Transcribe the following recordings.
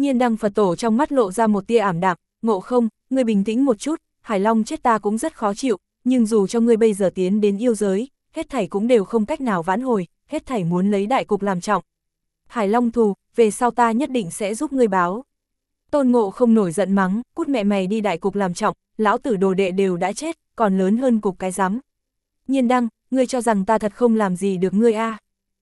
Nhiên Đăng Phật Tổ trong mắt lộ ra một tia ảm đạm, Ngộ Không, ngươi bình tĩnh một chút, Hải Long chết ta cũng rất khó chịu, nhưng dù cho ngươi bây giờ tiến đến yêu giới, hết thảy cũng đều không cách nào vãn hồi, hết thảy muốn lấy đại cục làm trọng. Hải Long thù, về sau ta nhất định sẽ giúp ngươi báo. Tôn Ngộ Không nổi giận mắng, cút mẹ mày đi đại cục làm trọng, lão tử đồ đệ đều đã chết, còn lớn hơn cục cái rắm. Nhiên Đăng, ngươi cho rằng ta thật không làm gì được ngươi a?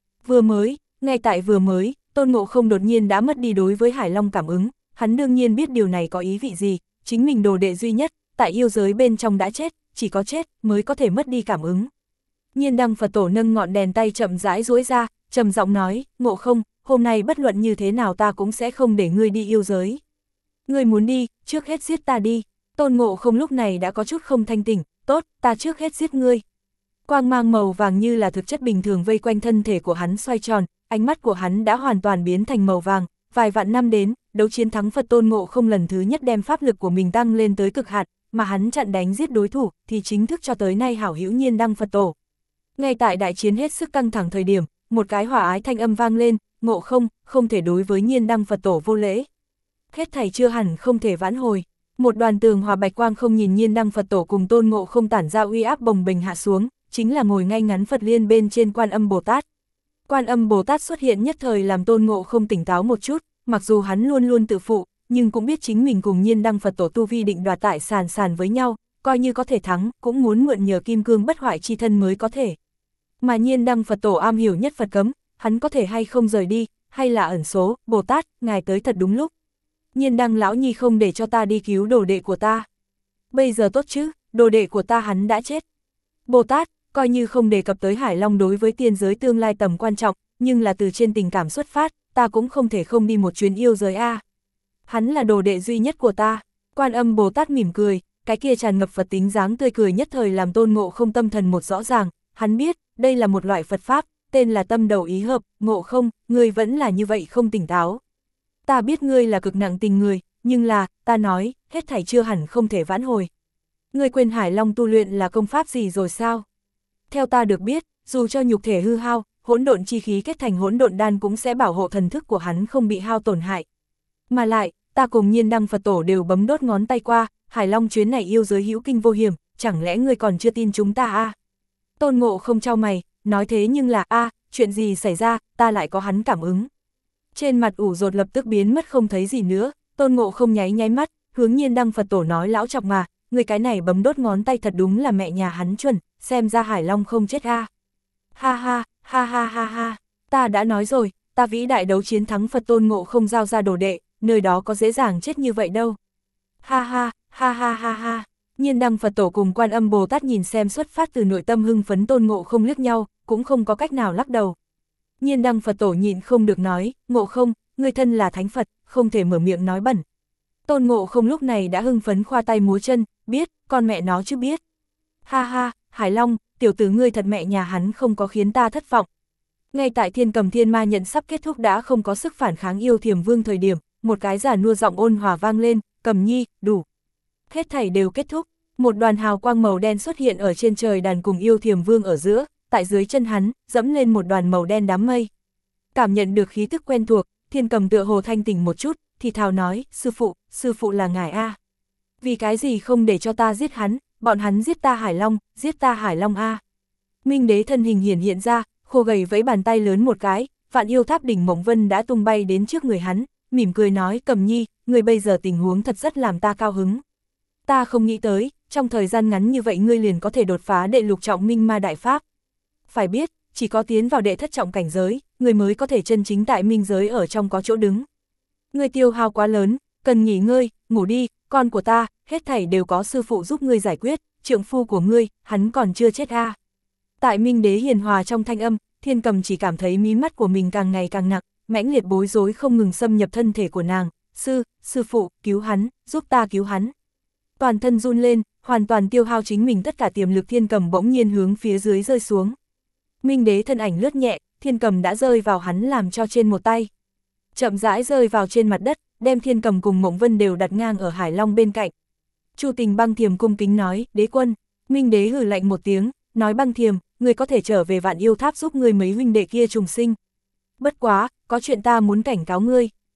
Ngay tại vừa mới, Tôn Ngộ Không đột nhiên đã mất đi đối với Hải Long cảm ứng, hắn đương nhiên biết điều này có ý vị gì, chính mình đồ đệ duy nhất, tại yêu giới bên trong đã chết, chỉ có chết mới có thể mất đi cảm ứng. Nhiên Đăng Phật Tổ nâng ngọn đèn tay chậm rãi duỗi ra, trầm giọng nói, Ngộ Không, hôm nay bất luận như thế nào ta cũng sẽ không để ngươi đi yêu giới. Ngươi muốn đi, trước hết giết ta đi. Tôn Ngộ Không lúc này đã có chút không thanh tỉnh, tốt, ta trước hết giết ngươi. Quang mang màu vàng như là thực chất bình thường vây quanh thân thể của hắn xoay tròn, ánh mắt của hắn đã hoàn toàn biến thành màu vàng, vài vạn năm đến, đấu chiến thắng Phật Tôn Ngộ Không lần thứ nhất đem pháp lực của mình tăng lên tới cực hạn, mà hắn chặn đánh giết đối thủ, thì chính thức cho tới nay hảo hữu Nhiên Đăng Phật Tổ. Ngay tại đại chiến hết sức căng thẳng thời điểm, một cái hòa ái thanh âm vang lên, Ngộ Không, không thể đối với Nhiên Đăng Phật Tổ vô lễ. Hết thảy chưa hẳn không thể vãn hồi. Một đoàn tường hòa bạch quang không nhìn Nhiên Đăng Phật Tổ cùng Tôn Ngộ Không tản ra uy áp bồng bềnh hạ xuống, chính là ngồi ngay ngắn Phật Liên bên trên Quan Âm Bồ Tát. Quan Âm Bồ Tát xuất hiện nhất thời làm Tôn Ngộ Không tỉnh táo một chút, mặc dù hắn luôn luôn tự phụ, nhưng cũng biết chính mình cùng Nhiên Đăng Phật Tổ tu vi định đoạt tại sàn với nhau, coi như có thể thắng, cũng muốn mượn nhờ kim cương bất hoại chi thân mới có thể. Mà Nhiên Đăng Phật Tổ am hiểu nhất Phật cấm, hắn có thể hay không rời đi, hay là ẩn số, Bồ Tát, ngài tới thật đúng lúc. Nhiên Đăng lão nhi không để cho ta đi cứu đồ đệ của ta. Bây giờ tốt chứ, đồ đệ của ta hắn đã chết. Bồ Tát, coi như không đề cập tới Hải Long đối với tiên giới tương lai tầm quan trọng, nhưng là từ trên tình cảm xuất phát, ta cũng không thể không đi một chuyến yêu giới a. Hắn là đồ đệ duy nhất của ta. Quan Âm Bồ Tát mỉm cười, cái kia tràn ngập Phật tính dáng tươi cười nhất thời làm Tôn Ngộ Không tâm thần một rõ ràng, hắn biết, đây là một loại Phật pháp, tên là tâm đầu ý hợp, Ngộ Không, ngươi vẫn là như vậy không tỉnh táo. Ta biết ngươi là cực nặng tình người, nhưng là, ta nói, hết thảy chưa hẳn không thể vãn hồi. Ngươi quên Hải Long tu luyện là công pháp gì rồi sao? Theo ta được biết, dù cho nhục thể hư hao, hỗn độn chi khí kết thành hỗn độn đan cũng sẽ bảo hộ thần thức của hắn không bị hao tổn hại. Mà lại, ta cùng Nhiên Đăng Phật Tổ đều bấm đốt ngón tay qua, Hải Long chuyến này yêu giới hữu kinh vô hiểm, chẳng lẽ ngươi còn chưa tin chúng ta à? Tôn Ngộ Không chau mày, nói thế nhưng là chuyện gì xảy ra, ta lại có hắn cảm ứng. Trên mặt ủ rột lập tức biến mất không thấy gì nữa, Tôn Ngộ Không nháy mắt, hướng Nhiên Đăng Phật Tổ nói lão chọc mà, người cái này bấm đốt ngón tay thật đúng là mẹ nhà hắn chuẩn, xem ra Hải Long không chết a. Ha ha, ha ha ha ha, ta đã nói rồi, ta vĩ đại đấu chiến thắng Phật Tôn Ngộ Không giao ra đồ đệ, nơi đó có dễ dàng chết như vậy đâu. Ha ha, ha ha ha ha. Nhiên Đăng Phật Tổ cùng Quan Âm Bồ Tát nhìn xem xuất phát từ nội tâm hưng phấn Tôn Ngộ Không liếc nhau, cũng không có cách nào lắc đầu. Nhiên Đăng Phật Tổ nhịn không được nói, Ngộ Không, người thân là thánh Phật, không thể mở miệng nói bẩn. Tôn Ngộ Không lúc này đã hưng phấn khoa tay múa chân, biết, con mẹ nó chứ biết. Ha ha, Hải Long, tiểu tử ngươi thật mẹ nhà hắn không có khiến ta thất vọng. Ngay tại Thiên Cầm Thiên Ma nhận sắp kết thúc đã không có sức phản kháng yêu Thiềm Vương thời điểm, một cái giả nua giọng ôn hòa vang lên, Cầm Nhi, đủ. Hết thảy đều kết thúc, một đoàn hào quang màu đen xuất hiện ở trên trời đàn cùng yêu Thiềm Vương ở giữa, tại dưới chân hắn, dẫm lên một đoàn màu đen đám mây. Cảm nhận được khí tức quen thuộc, Thiên Cầm tựa hồ thanh tỉnh một chút, thì thào nói, sư phụ là ngài a. Vì cái gì không để cho ta giết hắn, bọn hắn giết ta Hải Long a. Minh Đế thân hình hiện ra, khô gầy vẫy bàn tay lớn một cái, Vạn Yêu Tháp đỉnh Mộng Vân đã tung bay đến trước người hắn, mỉm cười nói, Cầm Nhi, người bây giờ tình huống thật rất làm ta cao hứng. Ta không nghĩ tới, trong thời gian ngắn như vậy ngươi liền có thể đột phá đệ lục trọng Minh Ma Đại Pháp. Phải biết, chỉ có tiến vào đệ thất trọng cảnh giới, người mới có thể chân chính tại minh giới ở trong có chỗ đứng. Ngươi tiêu hao quá lớn, cần nghỉ ngơi, ngủ đi, con của ta, hết thảy đều có sư phụ giúp ngươi giải quyết, trượng phu của ngươi, hắn còn chưa chết a. Tại Minh Đế hiền hòa trong thanh âm, Thiên Cầm chỉ cảm thấy mí mắt của mình càng ngày càng nặng, mãnh liệt bối rối không ngừng xâm nhập thân thể của nàng, sư phụ, cứu hắn, giúp ta cứu hắn. Toàn thân run lên, hoàn toàn tiêu hao chính mình tất cả tiềm lực Thiên Cầm bỗng nhiên hướng phía dưới rơi xuống. Minh Đế thân ảnh lướt nhẹ, Thiên Cầm đã rơi vào hắn làm cho trên một tay. Chậm rãi rơi vào trên mặt đất, đem Thiên Cầm cùng Mộng Vân đều đặt ngang ở Hải Long bên cạnh. Chu Tình Băng Thiềm cung kính nói, đế quân. Minh Đế hừ lạnh một tiếng, nói Băng Thiềm, ngươi có thể trở về Vạn Yêu Tháp giúp ngươi mấy huynh đệ kia trùng sinh. Bất quá, có chuyện ta muốn cảnh cáo ngươi.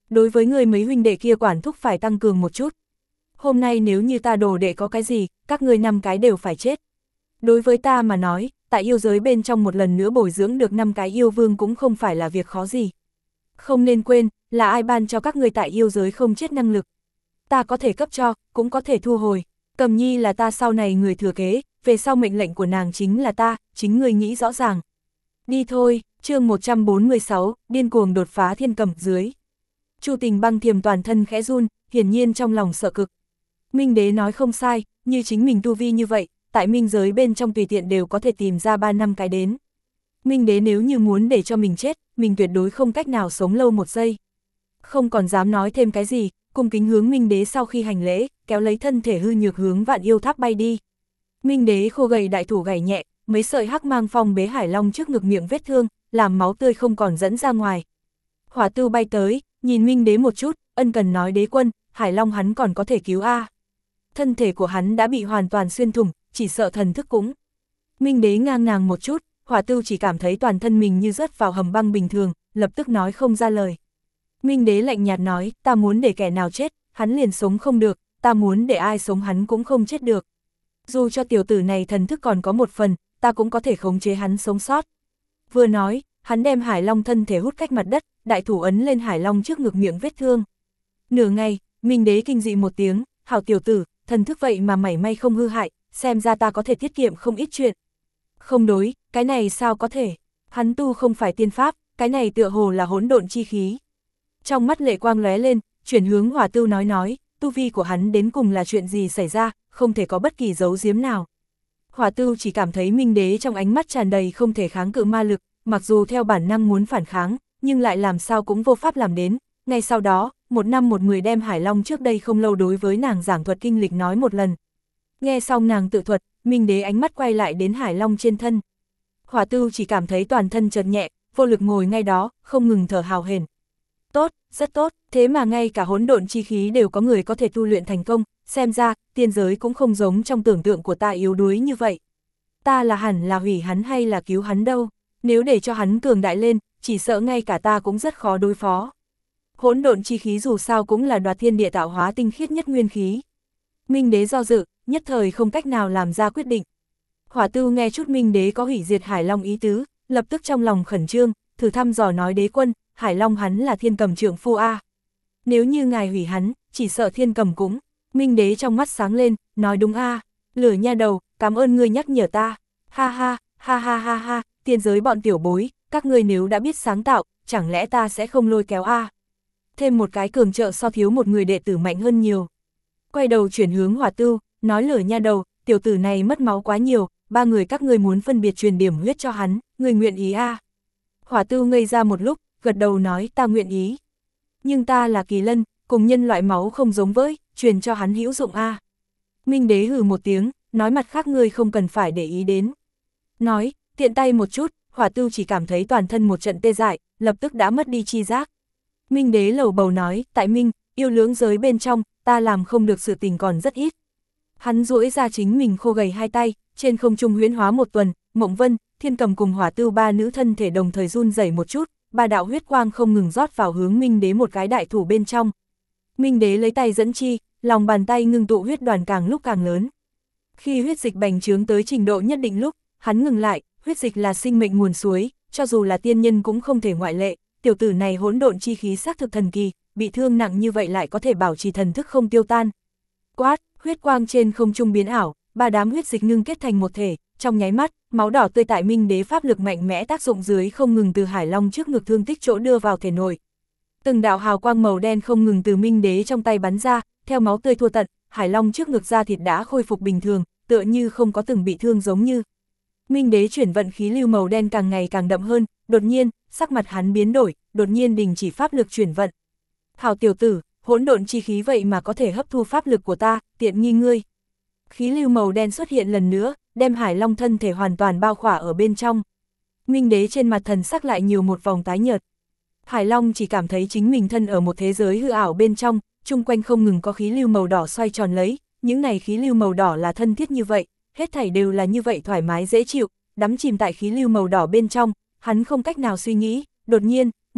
đối với người mấy huynh đệ kia quản thúc phải tăng cường một chút. Hôm nay nếu như ta đồ đệ có cái gì, các ngươi 5 cái đều phải chết. Đối với ta mà nói, tại yêu giới bên trong một lần nữa bồi dưỡng được 5 cái yêu vương cũng không phải là việc khó gì. Không nên quên, là ai ban cho các ngươi tại yêu giới không chết năng lực. Ta có thể cấp cho, cũng có thể thu hồi. Cầm Nhi là ta sau này người thừa kế, về sau mệnh lệnh của nàng chính là ta, chính ngươi nghĩ rõ ràng. Đi thôi, chương 146, điên cuồng đột phá thiên cầm dưới. Chu Tình Băng Thiềm toàn thân khẽ run, hiển nhiên trong lòng sợ cực. Minh Đế nói không sai, như chính mình tu vi như vậy, tại minh giới bên trong tùy tiện đều có thể tìm ra 3 năm cái đến. Minh Đế nếu như muốn để cho mình chết, mình tuyệt đối không cách nào sống lâu một giây. Không còn dám nói thêm cái gì, cung kính hướng Minh Đế sau khi hành lễ, kéo lấy thân thể hư nhược hướng Vạn Yêu Tháp bay đi. Minh Đế khô gầy đại thủ gảy nhẹ, mấy sợi hắc mang phong bế Hải Long trước ngực miệng vết thương, làm máu tươi không còn dẫn ra ngoài. Hỏa Tư bay tới, nhìn Minh Đế một chút, ân cần nói đế quân, Hải Long hắn còn có thể cứu a. Thân thể của hắn đã bị hoàn toàn xuyên thủng, chỉ sợ thần thức cũng. Minh Đế ngang nàng một chút, Hỏa Tư chỉ cảm thấy toàn thân mình như rớt vào hầm băng bình thường, lập tức nói không ra lời. Minh Đế lạnh nhạt nói, ta muốn để kẻ nào chết, hắn liền sống không được, ta muốn để ai sống hắn cũng không chết được. Dù cho tiểu tử này thần thức còn có một phần, ta cũng có thể khống chế hắn sống sót. Vừa nói, hắn đem Hải Long thân thể hút cách mặt đất, đại thủ ấn lên Hải Long trước ngực miệng vết thương. Nửa ngày, Minh Đế kinh dị một tiếng, hảo tiểu tử, thần thức vậy mà mảy may không hư hại, xem ra ta có thể tiết kiệm không ít chuyện. Không đối, cái này sao có thể, hắn tu không phải tiên pháp, cái này tựa hồ là hỗn độn chi khí. Trong mắt lệ quang lóe lên, chuyển hướng Hỏa Tư nói, tu vi của hắn đến cùng là chuyện gì xảy ra, không thể có bất kỳ giấu giếm nào. Hỏa Tư chỉ cảm thấy Minh Đế trong ánh mắt tràn đầy không thể kháng cự ma lực, mặc dù theo bản năng muốn phản kháng, nhưng lại làm sao cũng vô pháp làm đến. Ngay sau đó, một năm một người đem Hải Long trước đây không lâu đối với nàng giảng thuật kinh lịch nói một lần. Nghe xong nàng tự thuật, Minh Đế ánh mắt quay lại đến Hải Long trên thân. Hỏa Tư chỉ cảm thấy toàn thân chợt nhẹ, vô lực ngồi ngay đó, không ngừng thở hào hển. Tốt, rất tốt, thế mà ngay cả hỗn độn chi khí đều có người có thể tu luyện thành công, xem ra, tiên giới cũng không giống trong tưởng tượng của ta yếu đuối như vậy. Ta là hẳn là hủy hắn hay là cứu hắn đâu, nếu để cho hắn cường đại lên, chỉ sợ ngay cả ta cũng rất khó đối phó. Hỗn độn chi khí dù sao cũng là đoạt thiên địa tạo hóa tinh khiết nhất nguyên khí. Minh Đế do dự, nhất thời không cách nào làm ra quyết định. Hỏa Tư nghe chút Minh Đế có hủy diệt Hải Long ý tứ, lập tức trong lòng khẩn trương, thử thăm dò nói đế quân, Hải Long hắn là thiên cầm trượng phu a. Nếu như ngài hủy hắn, chỉ sợ thiên cầm cũng. Minh Đế trong mắt sáng lên, nói đúng a. Lửa nha đầu, cảm ơn ngươi nhắc nhở ta. Ha ha, ha ha ha ha, tiên giới bọn tiểu bối, các ngươi nếu đã biết sáng tạo, chẳng lẽ ta sẽ không lôi kéo a. Thêm một cái cường trợ so thiếu một người đệ tử mạnh hơn nhiều. Quay đầu chuyển hướng Hỏa Tư, nói lửa nha đầu, tiểu tử này mất máu quá nhiều, 3 người các ngươi muốn phân biệt truyền điểm huyết cho hắn, người nguyện ý a. Hỏa Tư ngây ra một lúc, gật đầu nói ta nguyện ý. Nhưng ta là kỳ lân, cùng nhân loại máu không giống với, truyền cho hắn hữu dụng a. Minh Đế hừ một tiếng, nói mặt khác ngươi không cần phải để ý đến. Nói, tiện tay một chút, Hỏa Tư chỉ cảm thấy toàn thân một trận tê dại, lập tức đã mất đi chi giác. Minh Đế lầu bầu nói, tại Minh, yêu lưỡng giới bên trong, ta làm không được sự tình còn rất ít. Hắn duỗi ra chính mình khô gầy hai tay, trên không trung huyễn hóa một tuần, Mộng Vân, Thiên Cầm cùng Hỏa Tư 3 nữ thân thể đồng thời run rẩy một chút, 3 đạo huyết quang không ngừng rót vào hướng Minh Đế một cái đại thủ bên trong. Minh Đế lấy tay dẫn chi, lòng bàn tay ngưng tụ huyết đoàn càng lúc càng lớn. Khi huyết dịch bành trướng tới trình độ nhất định lúc, hắn ngừng lại, huyết dịch là sinh mệnh nguồn suối, cho dù là tiên nhân cũng không thể ngoại lệ, tiểu tử này hỗn độn chi khí xác thực thần kỳ, bị thương nặng như vậy lại có thể bảo trì thần thức không tiêu tan. Quát, huyết quang trên không trung biến ảo, 3 đám huyết dịch ngưng kết thành một thể, trong nháy mắt, máu đỏ tươi tại Minh Đế pháp lực mạnh mẽ tác dụng dưới không ngừng từ Hải Long trước ngực thương tích chỗ đưa vào thể nội. Từng đạo hào quang màu đen không ngừng từ Minh Đế trong tay bắn ra, theo máu tươi thua tận, Hải Long trước ngực da thịt đã khôi phục bình thường, tựa như không có từng bị thương giống như. Minh Đế chuyển vận khí lưu màu đen càng ngày càng đậm hơn, đột nhiên, sắc mặt hắn biến đổi, đột nhiên đình chỉ pháp lực chuyển vận. Hảo tiểu tử, hỗn độn chi khí vậy mà có thể hấp thu pháp lực của ta, tiện nghi ngươi. Khí lưu màu đen xuất hiện lần nữa, đem Hải Long thân thể hoàn toàn bao khỏa ở bên trong. Minh Đế trên mặt thần sắc lại nhiều một vòng tái nhợt. Hải Long chỉ cảm thấy chính mình thân ở một thế giới hư ảo bên trong, chung quanh không ngừng có khí lưu màu đỏ xoay tròn lấy, những này khí lưu màu đỏ là thân thiết như vậy, hết thảy đều là như vậy thoải mái dễ chịu, đắm chìm tại khí lưu màu đỏ bên trong, hắn không cách nào suy nghĩ, đột nhiên,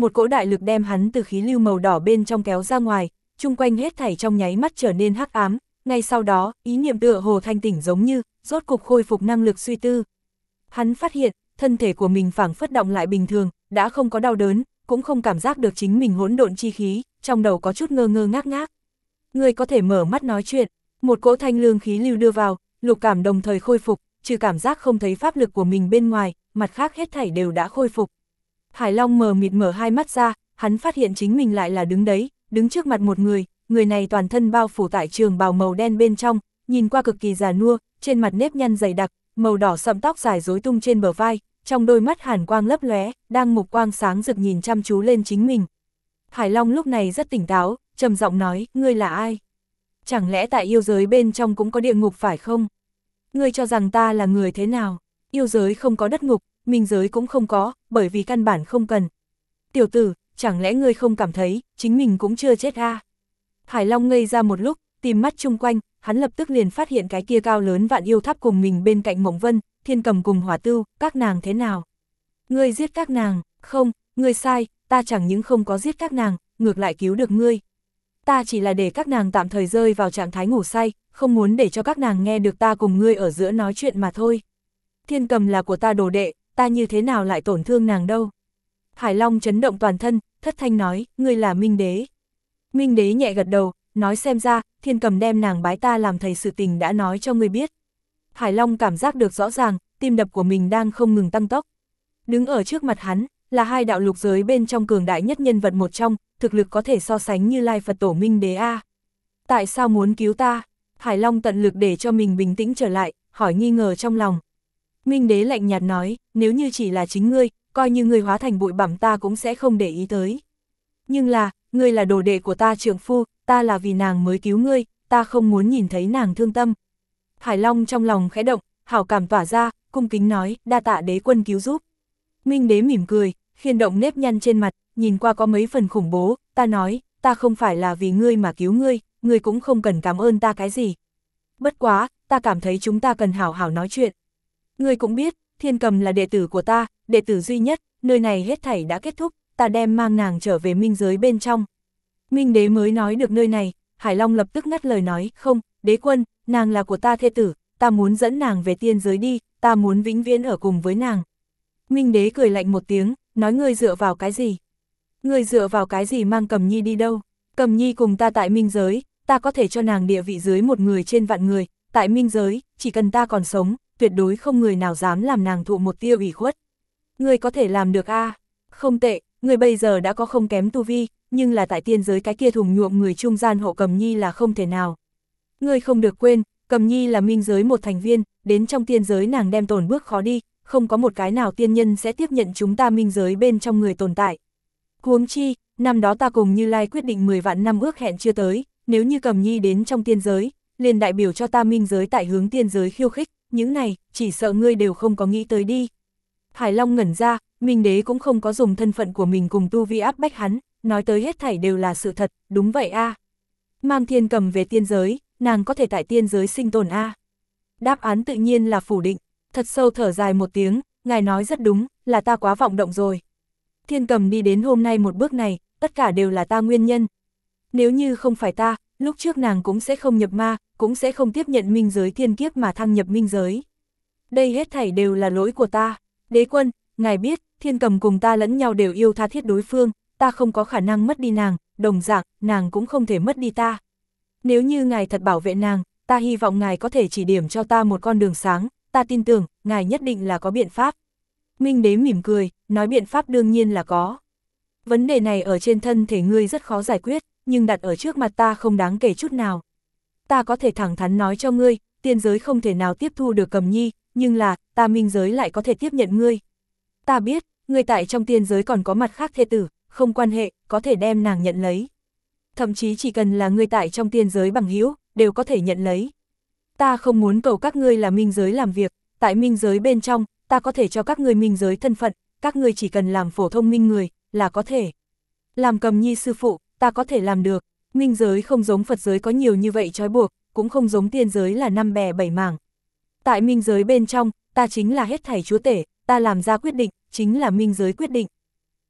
một cỗ đại lực đem hắn từ khí lưu màu đỏ bên trong kéo ra ngoài, chung quanh hết thảy trong nháy mắt trở nên hắc ám, ngay sau đó, ý niệm tựa hồ thanh tỉnh giống như, rốt cục khôi phục năng lực suy tư. Hắn phát hiện, thân thể của mình phảng phất động lại bình thường, đã không có đau đớn, cũng không cảm giác được chính mình hỗn độn chi khí, trong đầu có chút ngơ ngơ ngác ngác. Người có thể mở mắt nói chuyện, một cỗ thanh lương khí lưu đưa vào, lục cảm đồng thời khôi phục, trừ cảm giác không thấy pháp lực của mình bên ngoài, mặt khác hết thảy đều đã khôi phục. Hải Long mờ mịt mở hai mắt ra, hắn phát hiện chính mình lại là đứng đấy, đứng trước mặt một người, người này toàn thân bao phủ tại trường bào màu đen bên trong, nhìn qua cực kỳ già nua, trên mặt nếp nhăn dày đặc, màu đỏ sẫm tóc dài rối tung trên bờ vai, trong đôi mắt hàn quang lấp lóe, đang mục quang sáng rực nhìn chăm chú lên chính mình. Hải Long lúc này rất tỉnh táo, trầm giọng nói, ngươi là ai? Chẳng lẽ tại yêu giới bên trong cũng có địa ngục phải không? Ngươi cho rằng ta là người thế nào? Yêu giới không có đất ngục, minh giới cũng không có, bởi vì căn bản không cần. Tiểu tử, chẳng lẽ ngươi không cảm thấy, chính mình cũng chưa chết à? Hải Long ngây ra một lúc, tìm mắt chung quanh, hắn lập tức liền phát hiện cái kia cao lớn vạn yêu tháp cùng mình bên cạnh Mộng Vân, Thiên Cầm cùng Hỏa Tưu, các nàng thế nào? Ngươi giết các nàng, không, ngươi sai, ta chẳng những không có giết các nàng, ngược lại cứu được ngươi. Ta chỉ là để các nàng tạm thời rơi vào trạng thái ngủ say, không muốn để cho các nàng nghe được ta cùng ngươi ở giữa nói chuyện mà thôi. Thiên Cầm là của ta đồ đệ, ta như thế nào lại tổn thương nàng đâu? Hải Long chấn động toàn thân, thất thanh nói, ngươi là Minh Đế. Minh Đế nhẹ gật đầu, nói xem ra, Thiên Cầm đem nàng bái ta làm thầy sự tình đã nói cho ngươi biết. Hải Long cảm giác được rõ ràng, tim đập của mình đang không ngừng tăng tốc. Đứng ở trước mặt hắn, là hai đạo lục giới bên trong cường đại nhất nhân vật một trong, thực lực có thể so sánh như Lai Phật Tổ Minh Đế A. Tại sao muốn cứu ta? Hải Long tận lực để cho mình bình tĩnh trở lại, hỏi nghi ngờ trong lòng. Minh Đế lạnh nhạt nói, nếu như chỉ là chính ngươi, coi như ngươi hóa thành bụi bặm ta cũng sẽ không để ý tới. Nhưng là, ngươi là đồ đệ của ta trượng phu, ta là vì nàng mới cứu ngươi, ta không muốn nhìn thấy nàng thương tâm. Hải Long trong lòng khẽ động, hảo cảm tỏa ra, cung kính nói, đa tạ đế quân cứu giúp. Minh Đế mỉm cười, khiên động nếp nhăn trên mặt, nhìn qua có mấy phần khủng bố, ta nói, ta không phải là vì ngươi mà cứu ngươi, ngươi cũng không cần cảm ơn ta cái gì. Bất quá, ta cảm thấy chúng ta cần hảo hảo nói chuyện. Ngươi cũng biết, Thiên Cầm là đệ tử của ta, đệ tử duy nhất, nơi này hết thảy đã kết thúc, ta đem mang nàng trở về minh giới bên trong. Minh Đế mới nói được nơi này, Hải Long lập tức ngắt lời nói, không, đế quân, nàng là của ta thê tử, ta muốn dẫn nàng về tiên giới đi, ta muốn vĩnh viễn ở cùng với nàng. Minh Đế cười lạnh một tiếng, nói ngươi dựa vào cái gì? Ngươi dựa vào cái gì mang Cầm Nhi đi đâu? Cầm Nhi cùng ta tại minh giới, ta có thể cho nàng địa vị dưới một người trên vạn người, tại minh giới, chỉ cần ta còn sống, tuyệt đối không người nào dám làm nàng thụ một tia ủy khuất. Ngươi có thể làm được a? Không tệ, ngươi bây giờ đã có không kém tu vi, nhưng là tại tiên giới cái kia thùng nhuộm người trung gian hộ Cầm Nhi là không thể nào. Ngươi không được quên, Cầm Nhi là minh giới một thành viên, đến trong tiên giới nàng đem tổn bước khó đi, không có một cái nào tiên nhân sẽ tiếp nhận chúng ta minh giới bên trong người tồn tại. Huống chi, năm đó ta cùng Như Lai quyết định 10 vạn năm ước hẹn chưa tới, nếu như Cầm Nhi đến trong tiên giới, liền đại biểu cho ta minh giới tại hướng tiên giới khiêu khích, những này, chỉ sợ ngươi đều không có nghĩ tới đi. Hải Long ngẩn ra, Minh Đế cũng không có dùng thân phận của mình cùng tu vi áp bách hắn, nói tới hết thảy đều là sự thật, đúng vậy a. Mang Thiên Cầm về tiên giới, nàng có thể tại tiên giới sinh tồn a. Đáp án tự nhiên là phủ định, thật sâu thở dài một tiếng, ngài nói rất đúng, là ta quá vọng động rồi. Thiên Cầm đi đến hôm nay một bước này, tất cả đều là ta nguyên nhân. Nếu như không phải ta, lúc trước nàng cũng sẽ không nhập ma, cũng sẽ không tiếp nhận minh giới thiên kiếp mà thăng nhập minh giới. Đây hết thảy đều là lỗi của ta. Đế quân, ngài biết, Thiên Cầm cùng ta lẫn nhau đều yêu tha thiết đối phương, ta không có khả năng mất đi nàng, đồng dạng, nàng cũng không thể mất đi ta. Nếu như ngài thật bảo vệ nàng, ta hy vọng ngài có thể chỉ điểm cho ta một con đường sáng, ta tin tưởng, ngài nhất định là có biện pháp. Minh Đế mỉm cười, nói biện pháp đương nhiên là có. Vấn đề này ở trên thân thể ngươi rất khó giải quyết, nhưng đặt ở trước mặt ta không đáng kể chút nào. Ta có thể thẳng thắn nói cho ngươi, tiên giới không thể nào tiếp thu được Cầm Nhi, nhưng là, ta minh giới lại có thể tiếp nhận ngươi. Ta biết, ngươi tại trong tiên giới còn có mặt khác thê tử, không quan hệ, có thể đem nàng nhận lấy. Thậm chí chỉ cần là ngươi tại trong tiên giới bằng hữu, đều có thể nhận lấy. Ta không muốn cầu các ngươi là minh giới làm việc, tại minh giới bên trong, ta có thể cho các ngươi minh giới thân phận, các ngươi chỉ cần làm phổ thông minh người, là có thể. Làm Cầm Nhi sư phụ, ta có thể làm được, minh giới không giống Phật giới có nhiều như vậy trói buộc, cũng không giống tiên giới là năm bè bảy mảng. Tại minh giới bên trong, ta chính là hết thảy chúa tể, ta làm ra quyết định, chính là minh giới quyết định.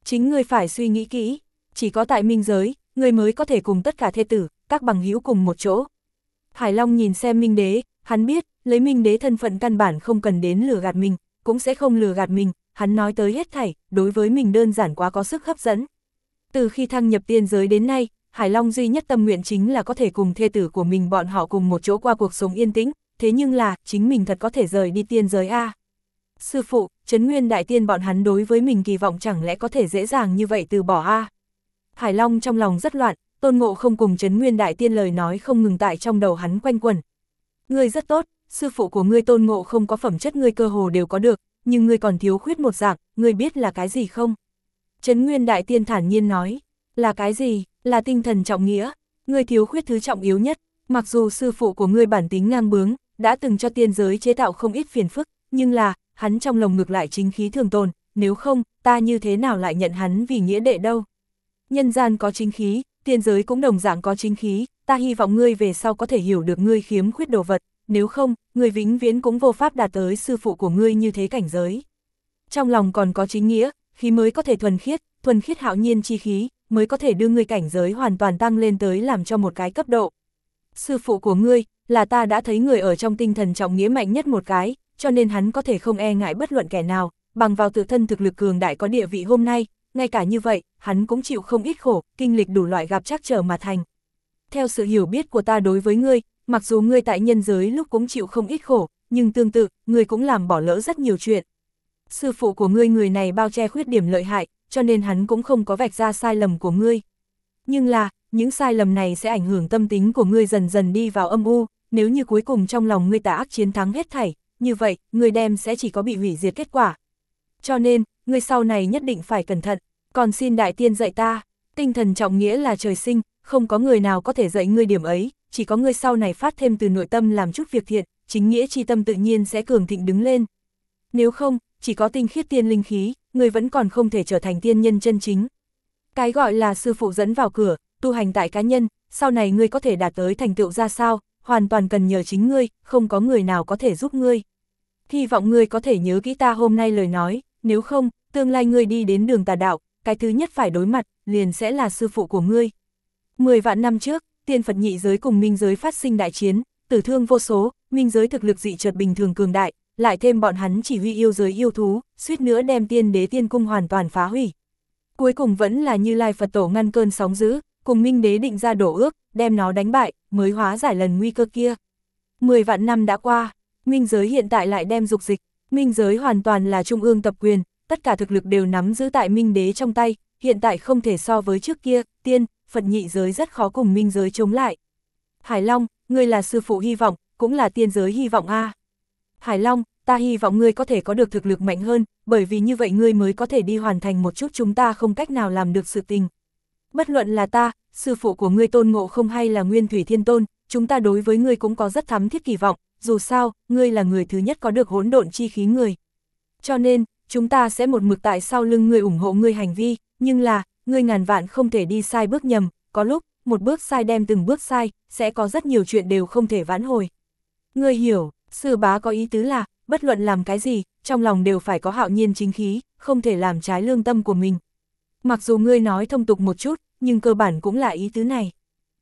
Chính ngươi phải suy nghĩ kỹ, chỉ có tại minh giới, ngươi mới có thể cùng tất cả thê tử, các bằng hữu cùng một chỗ. Hải Long nhìn xem Minh Đế, hắn biết, lấy Minh Đế thân phận căn bản không cần đến lừa gạt mình, cũng sẽ không lừa gạt mình, hắn nói tới hết thảy, đối với mình đơn giản quá có sức hấp dẫn. Từ khi thăng nhập tiên giới đến nay, Hải Long duy nhất tâm nguyện chính là có thể cùng thê tử của mình bọn họ cùng một chỗ qua cuộc sống yên tĩnh, thế nhưng là, chính mình thật có thể rời đi tiên giới a. Sư phụ, Trấn Nguyên Đại Tiên bọn hắn đối với mình kỳ vọng chẳng lẽ có thể dễ dàng như vậy từ bỏ a? Hải Long trong lòng rất loạn, Tôn Ngộ Không cùng Trấn Nguyên Đại Tiên lời nói không ngừng tại trong đầu hắn quanh quẩn. Ngươi rất tốt, sư phụ của ngươi Tôn Ngộ Không có phẩm chất ngươi cơ hồ đều có được, nhưng ngươi còn thiếu khuyết một dạng, ngươi biết là cái gì không? Trấn Nguyên Đại Tiên thản nhiên nói, là cái gì? Là tinh thần trọng nghĩa, ngươi thiếu khuyết thứ trọng yếu nhất, mặc dù sư phụ của ngươi bản tính ngang bướng, đã từng cho tiên giới chế tạo không ít phiền phức, nhưng là, hắn trong lòng ngược lại chính khí thường tồn, nếu không, ta như thế nào lại nhận hắn vì nghĩa đệ đâu? Nhân gian có chính khí, tiên giới cũng đồng dạng có chính khí, ta hy vọng ngươi về sau có thể hiểu được ngươi khiếm khuyết đồ vật, nếu không, ngươi vĩnh viễn cũng vô pháp đạt tới sư phụ của ngươi như thế cảnh giới. Trong lòng còn có chính nghĩa, khí mới có thể thuần khiết hạo nhiên chi khí, mới có thể đưa ngươi cảnh giới hoàn toàn tăng lên tới làm cho một cái cấp độ. Sư phụ của ngươi, là ta đã thấy người ở trong tinh thần trọng nghĩa mạnh nhất một cái, cho nên hắn có thể không e ngại bất luận kẻ nào, bằng vào tự thân thực lực cường đại có địa vị hôm nay, ngay cả như vậy, hắn cũng chịu không ít khổ, kinh lịch đủ loại gặp trắc trở mà thành. Theo sự hiểu biết của ta đối với ngươi, mặc dù ngươi tại nhân giới lúc cũng chịu không ít khổ, nhưng tương tự, ngươi cũng làm bỏ lỡ rất nhiều chuyện. Sư phụ của ngươi người này bao che khuyết điểm lợi hại, cho nên hắn cũng không có vạch ra sai lầm của ngươi. Nhưng là, những sai lầm này sẽ ảnh hưởng tâm tính của ngươi dần dần đi vào âm u, nếu như cuối cùng trong lòng ngươi tà ác chiến thắng hết thảy, như vậy, ngươi đem sẽ chỉ có bị hủy diệt kết quả. Cho nên, ngươi sau này nhất định phải cẩn thận, còn xin Đại Tiên dạy ta, tinh thần trọng nghĩa là trời sinh, không có người nào có thể dạy ngươi điểm ấy, chỉ có ngươi sau này phát thêm từ nội tâm làm chút việc thiện, chính nghĩa chi tâm tự nhiên sẽ cường thịnh đứng lên. Nếu không, chỉ có tinh khiết tiên linh khí, ngươi vẫn còn không thể trở thành tiên nhân chân chính. Cái gọi là sư phụ dẫn vào cửa, tu hành tại cá nhân, sau này ngươi có thể đạt tới thành tựu ra sao, hoàn toàn cần nhờ chính ngươi, không có người nào có thể giúp ngươi. Hy vọng ngươi có thể nhớ kỹ ta hôm nay lời nói, nếu không, tương lai ngươi đi đến đường tà đạo, cái thứ nhất phải đối mặt, liền sẽ là sư phụ của ngươi. 10 vạn năm trước, tiên Phật nhị giới cùng minh giới phát sinh đại chiến, tử thương vô số, minh giới thực lực dị chợt bình thường cường đại, lại thêm bọn hắn chỉ huy yêu giới yêu thú, suýt nữa đem tiên đế tiên cung hoàn toàn phá hủy. Cuối cùng vẫn là Như Lai Phật Tổ ngăn cơn sóng dữ, cùng minh đế định ra đổ ước, đem nó đánh bại, mới hóa giải lần nguy cơ kia. 10 vạn năm đã qua, minh giới hiện tại lại đem dục dịch, minh giới hoàn toàn là trung ương tập quyền, tất cả thực lực đều nắm giữ tại minh đế trong tay, hiện tại không thể so với trước kia, tiên, Phật nhị giới rất khó cùng minh giới chống lại. Hải Long, ngươi là sư phụ hy vọng, cũng là tiên giới hy vọng a. Hải Long, ta hy vọng ngươi có thể có được thực lực mạnh hơn, bởi vì như vậy ngươi mới có thể đi hoàn thành một chút chúng ta không cách nào làm được sự tình. Bất luận là ta, sư phụ của ngươi Tôn Ngộ Không hay là Nguyên Thủy Thiên Tôn, chúng ta đối với ngươi cũng có rất thắm thiết kỳ vọng, dù sao, ngươi là người thứ nhất có được hỗn độn chi khí người. Cho nên, chúng ta sẽ một mực tại sau lưng ngươi ủng hộ ngươi hành vi, nhưng là, ngươi ngàn vạn không thể đi sai bước nhầm, có lúc, một bước sai đem từng bước sai, sẽ có rất nhiều chuyện đều không thể vãn hồi. Ngươi hiểu, sư bá có ý tứ là, bất luận làm cái gì, trong lòng đều phải có hạo nhiên chính khí, không thể làm trái lương tâm của mình. Mặc dù ngươi nói thông tục một chút, nhưng cơ bản cũng là ý tứ này.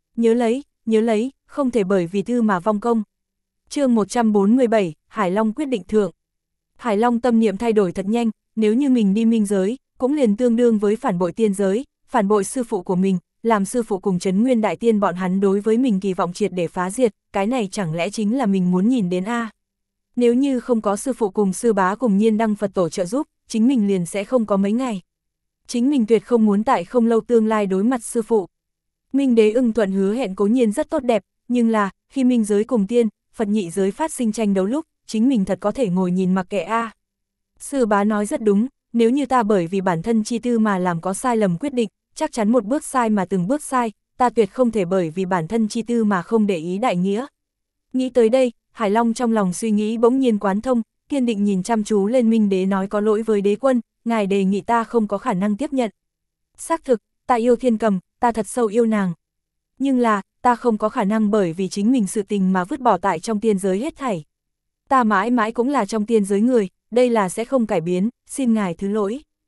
Nhớ lấy, không thể bởi vì tư mà vong công. Chương 147, Hải Long quyết định thượng. Hải Long tâm niệm thay đổi thật nhanh, nếu như mình đi minh giới, cũng liền tương đương với phản bội tiên giới, phản bội sư phụ của mình, làm sư phụ cùng Trấn Nguyên Đại Tiên bọn hắn đối với mình kỳ vọng triệt để phá diệt, cái này chẳng lẽ chính là mình muốn nhìn đến a? Nếu như không có sư phụ cùng sư bá cùng Nhiên Đăng Phật Tổ trợ giúp, chính mình liền sẽ không có mấy ngày. Chính mình tuyệt không muốn tại không lâu tương lai đối mặt sư phụ. Minh đế ưng thuận hứa hẹn cố nhiên rất tốt đẹp, nhưng là, khi minh giới cùng tiên, Phật nhị giới phát sinh tranh đấu lúc, chính mình thật có thể ngồi nhìn mặc kệ a. Sư bá nói rất đúng, nếu như ta bởi vì bản thân chi tư mà làm có sai lầm quyết định, chắc chắn một bước sai mà từng bước sai, ta tuyệt không thể bởi vì bản thân chi tư mà không để ý đại nghĩa. Nghĩ tới đây, Hải Long trong lòng suy nghĩ bỗng nhiên quán thông, kiên định nhìn chăm chú lên Minh đế nói có lỗi với đế quân, ngài đề nghị ta không có khả năng tiếp nhận. Xác thực, ta yêu Thiên Cầm, ta thật sâu yêu nàng. Nhưng là, ta không có khả năng bởi vì chính mình sự tình mà vứt bỏ tại trong tiên giới hết thảy. Ta mãi mãi cũng là trong tiên giới người, đây là sẽ không cải biến, xin ngài thứ lỗi.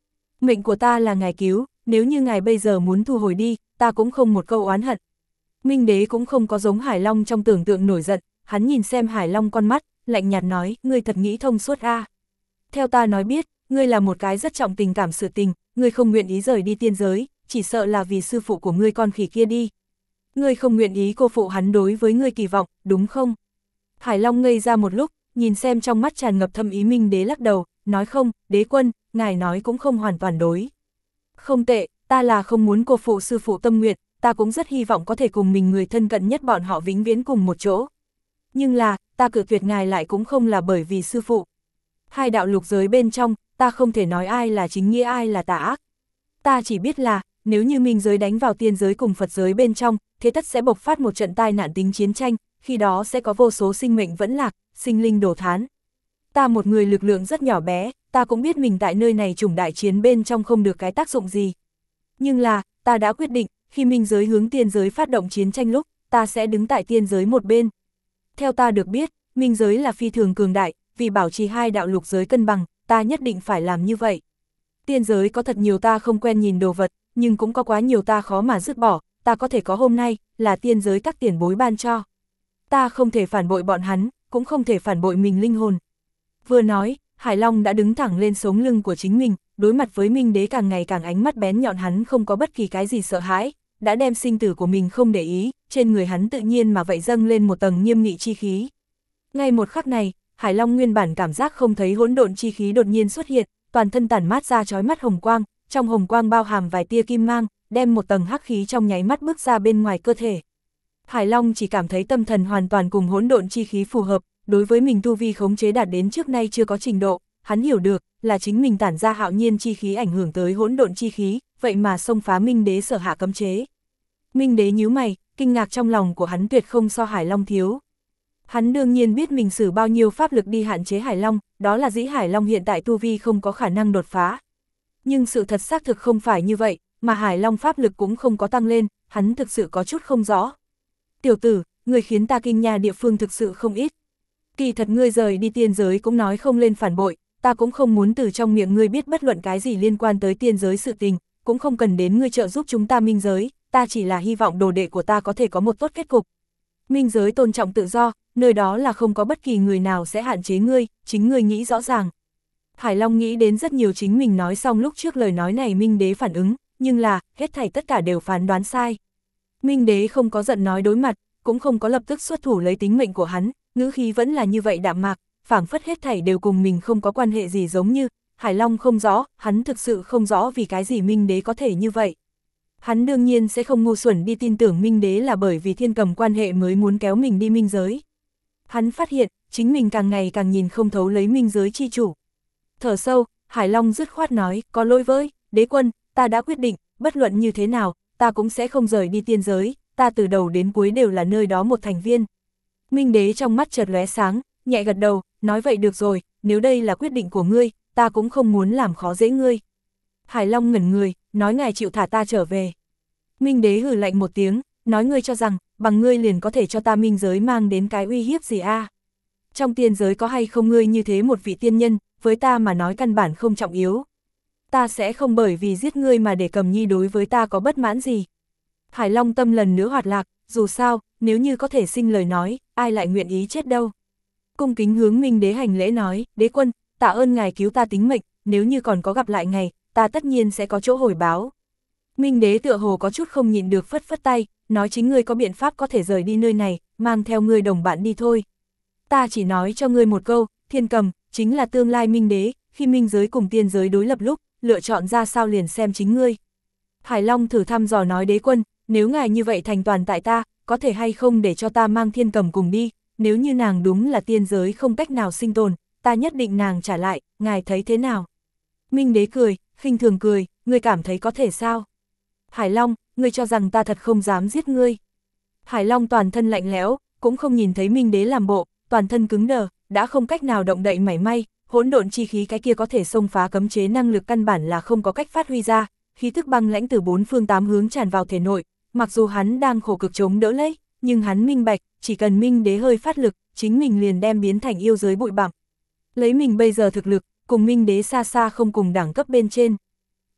Mệnh của ta là ngài cứu, nếu như ngài bây giờ muốn thu hồi đi, ta cũng không một câu oán hận. Minh đế cũng không có giống Hải Long trong tưởng tượng nổi giận, hắn nhìn xem Hải Long con mắt, lạnh nhạt nói, ngươi thật nghĩ thông suốt a. Theo ta nói biết, ngươi là một cái rất trọng tình cảm sự tình, ngươi không nguyện ý rời đi tiên giới, chỉ sợ là vì sư phụ của ngươi con khỉ kia đi. Ngươi không nguyện ý cô phụ hắn đối với ngươi kỳ vọng, đúng không? Hải Long ngây ra một lúc, nhìn xem trong mắt tràn ngập thâm ý Minh đế lắc đầu, nói không, đế quân, ngài nói cũng không hoàn toàn đối. Không tệ, ta là không muốn cô phụ sư phụ tâm nguyện, ta cũng rất hy vọng có thể cùng mình người thân cận nhất bọn họ vĩnh viễn cùng một chỗ. Nhưng là, ta cự tuyệt ngài lại cũng không là bởi vì sư phụ. Hai đạo lục giới bên trong, ta không thể nói ai là chính nghĩa ai là tà ác. Ta chỉ biết là, nếu như minh giới đánh vào tiên giới cùng Phật giới bên trong, thế tất sẽ bộc phát một trận tai nạn tính chiến tranh, khi đó sẽ có vô số sinh mệnh vẫn lạc, sinh linh đổ thán. Ta một người lực lượng rất nhỏ bé, ta cũng biết mình tại nơi này chủng đại chiến bên trong không được cái tác dụng gì. Nhưng là, ta đã quyết định, khi minh giới hướng tiên giới phát động chiến tranh lúc, ta sẽ đứng tại tiên giới một bên. Theo ta được biết, minh giới là phi thường cường đại, vì bảo trì hai đạo lục giới cân bằng, ta nhất định phải làm như vậy. Tiên giới có thật nhiều ta không quen nhìn đồ vật, nhưng cũng có quá nhiều ta khó mà dứt bỏ, ta có thể có hôm nay, là tiên giới các tiền bối ban cho. Ta không thể phản bội bọn hắn, cũng không thể phản bội mình linh hồn. Vừa nói, Hải Long đã đứng thẳng lên sống lưng của chính mình, đối mặt với Minh đế càng ngày càng ánh mắt bén nhọn hắn không có bất kỳ cái gì sợ hãi, đã đem sinh tử của mình không để ý, trên người hắn tự nhiên mà vậy dâng lên một tầng nghiêm nghị chi khí. Ngay một khắc này, Hải Long nguyên bản cảm giác không thấy hỗn độn chi khí đột nhiên xuất hiện, toàn thân tản mát ra chói mắt hồng quang, trong hồng quang bao hàm vài tia kim mang, đem một tầng hắc khí trong nháy mắt bước ra bên ngoài cơ thể. Hải Long chỉ cảm thấy tâm thần hoàn toàn cùng hỗn độn chi khí phù hợp, đối với mình tu vi khống chế đạt đến trước nay chưa có trình độ, hắn hiểu được là chính mình tản ra hạo nhiên chi khí ảnh hưởng tới hỗn độn chi khí, vậy mà xông phá Minh đế sở hạ cấm chế. Minh đế nhíu mày, kinh ngạc trong lòng của hắn tuyệt không so Hải Long thiếu. Hắn đương nhiên biết mình sử bao nhiêu pháp lực đi hạn chế Hải Long, đó là dĩ Hải Long hiện tại tu vi không có khả năng đột phá. Nhưng sự thật xác thực không phải như vậy, mà Hải Long pháp lực cũng không có tăng lên, hắn thực sự có chút không rõ. Tiểu tử, người khiến ta kinh nha địa phương thực sự không ít. Kỳ thật ngươi rời đi tiên giới cũng nói không lên phản bội, ta cũng không muốn từ trong miệng ngươi biết bất luận cái gì liên quan tới tiên giới sự tình, cũng không cần đến ngươi trợ giúp chúng ta minh giới, ta chỉ là hy vọng đồ đệ của ta có thể có một tốt kết cục. Minh giới tôn trọng tự do, nơi đó là không có bất kỳ người nào sẽ hạn chế ngươi, chính ngươi nghĩ rõ ràng. Hải Long nghĩ đến rất nhiều chính mình nói xong lúc trước lời nói này Minh đế phản ứng, nhưng là, hết thảy tất cả đều phán đoán sai. Minh đế không có giận nói đối mặt, cũng không có lập tức xuất thủ lấy tính mệnh của hắn, ngữ khí vẫn là như vậy đạm mạc, phảng phất hết thảy đều cùng mình không có quan hệ gì giống như, Hải Long không rõ, hắn thực sự không rõ vì cái gì Minh đế có thể như vậy. Hắn đương nhiên sẽ không ngu xuẩn đi tin tưởng Minh đế là bởi vì Thiên Cầm quan hệ mới muốn kéo mình đi minh giới. Hắn phát hiện, chính mình càng ngày càng nhìn không thấu lấy minh giới chi chủ. Thở sâu, Hải Long dứt khoát nói, có lỗi với, đế quân, ta đã quyết định, bất luận như thế nào, ta cũng sẽ không rời đi tiên giới, ta từ đầu đến cuối đều là nơi đó một thành viên. Minh đế trong mắt chợt lóe sáng, nhẹ gật đầu, nói vậy được rồi, nếu đây là quyết định của ngươi, ta cũng không muốn làm khó dễ ngươi. Hải Long ngẩn người, nói ngài chịu thả ta trở về. Minh đế hừ lạnh một tiếng, nói ngươi cho rằng, bằng ngươi liền có thể cho ta minh giới mang đến cái uy hiếp gì a? Trong tiên giới có hay không ngươi như thế một vị tiên nhân, với ta mà nói căn bản không trọng yếu. Ta sẽ không bởi vì giết ngươi mà để Cầm Nhi đối với ta có bất mãn gì. Hải Long tâm lần nữa hoạt lạc, dù sao, nếu như có thể sinh lời nói, ai lại nguyện ý chết đâu. Cung kính hướng Minh đế hành lễ nói, đế quân, tạ ơn ngài cứu ta tính mệnh, nếu như còn có gặp lại ngày, ta tất nhiên sẽ có chỗ hồi báo. Minh đế tựa hồ có chút không nhịn được phất phất tay, nói chính ngươi có biện pháp có thể rời đi nơi này, mang theo ngươi đồng bạn đi thôi. Ta chỉ nói cho ngươi một câu, Thiên Cầm, chính là tương lai minh đế, khi minh giới cùng tiên giới đối lập lúc, lựa chọn ra sao liền xem chính ngươi. Hải Long thử thăm dò nói đế quân, nếu ngài như vậy thành toàn tại ta, có thể hay không để cho ta mang Thiên Cầm cùng đi, nếu như nàng đúng là tiên giới không cách nào sinh tồn, ta nhất định nàng trả lại, ngài thấy thế nào? Minh đế cười, khinh thường cười, ngươi cảm thấy có thể sao? Hải Long, ngươi cho rằng ta thật không dám giết ngươi. Hải Long toàn thân lạnh lẽo, cũng không nhìn thấy Minh đế làm bộ, toàn thân cứng đờ, đã không cách nào động đậy mảy may, hỗn độn chi khí cái kia có thể xông phá cấm chế năng lực căn bản là không có cách phát huy ra, khí tức băng lãnh từ bốn phương tám hướng tràn vào thể nội, mặc dù hắn đang khổ cực chống đỡ lấy, nhưng hắn minh bạch, chỉ cần Minh đế hơi phát lực, chính mình liền đem biến thành yêu giới bụi bặm. Lấy mình bây giờ thực lực, cùng Minh đế xa xa không cùng đẳng cấp bên trên.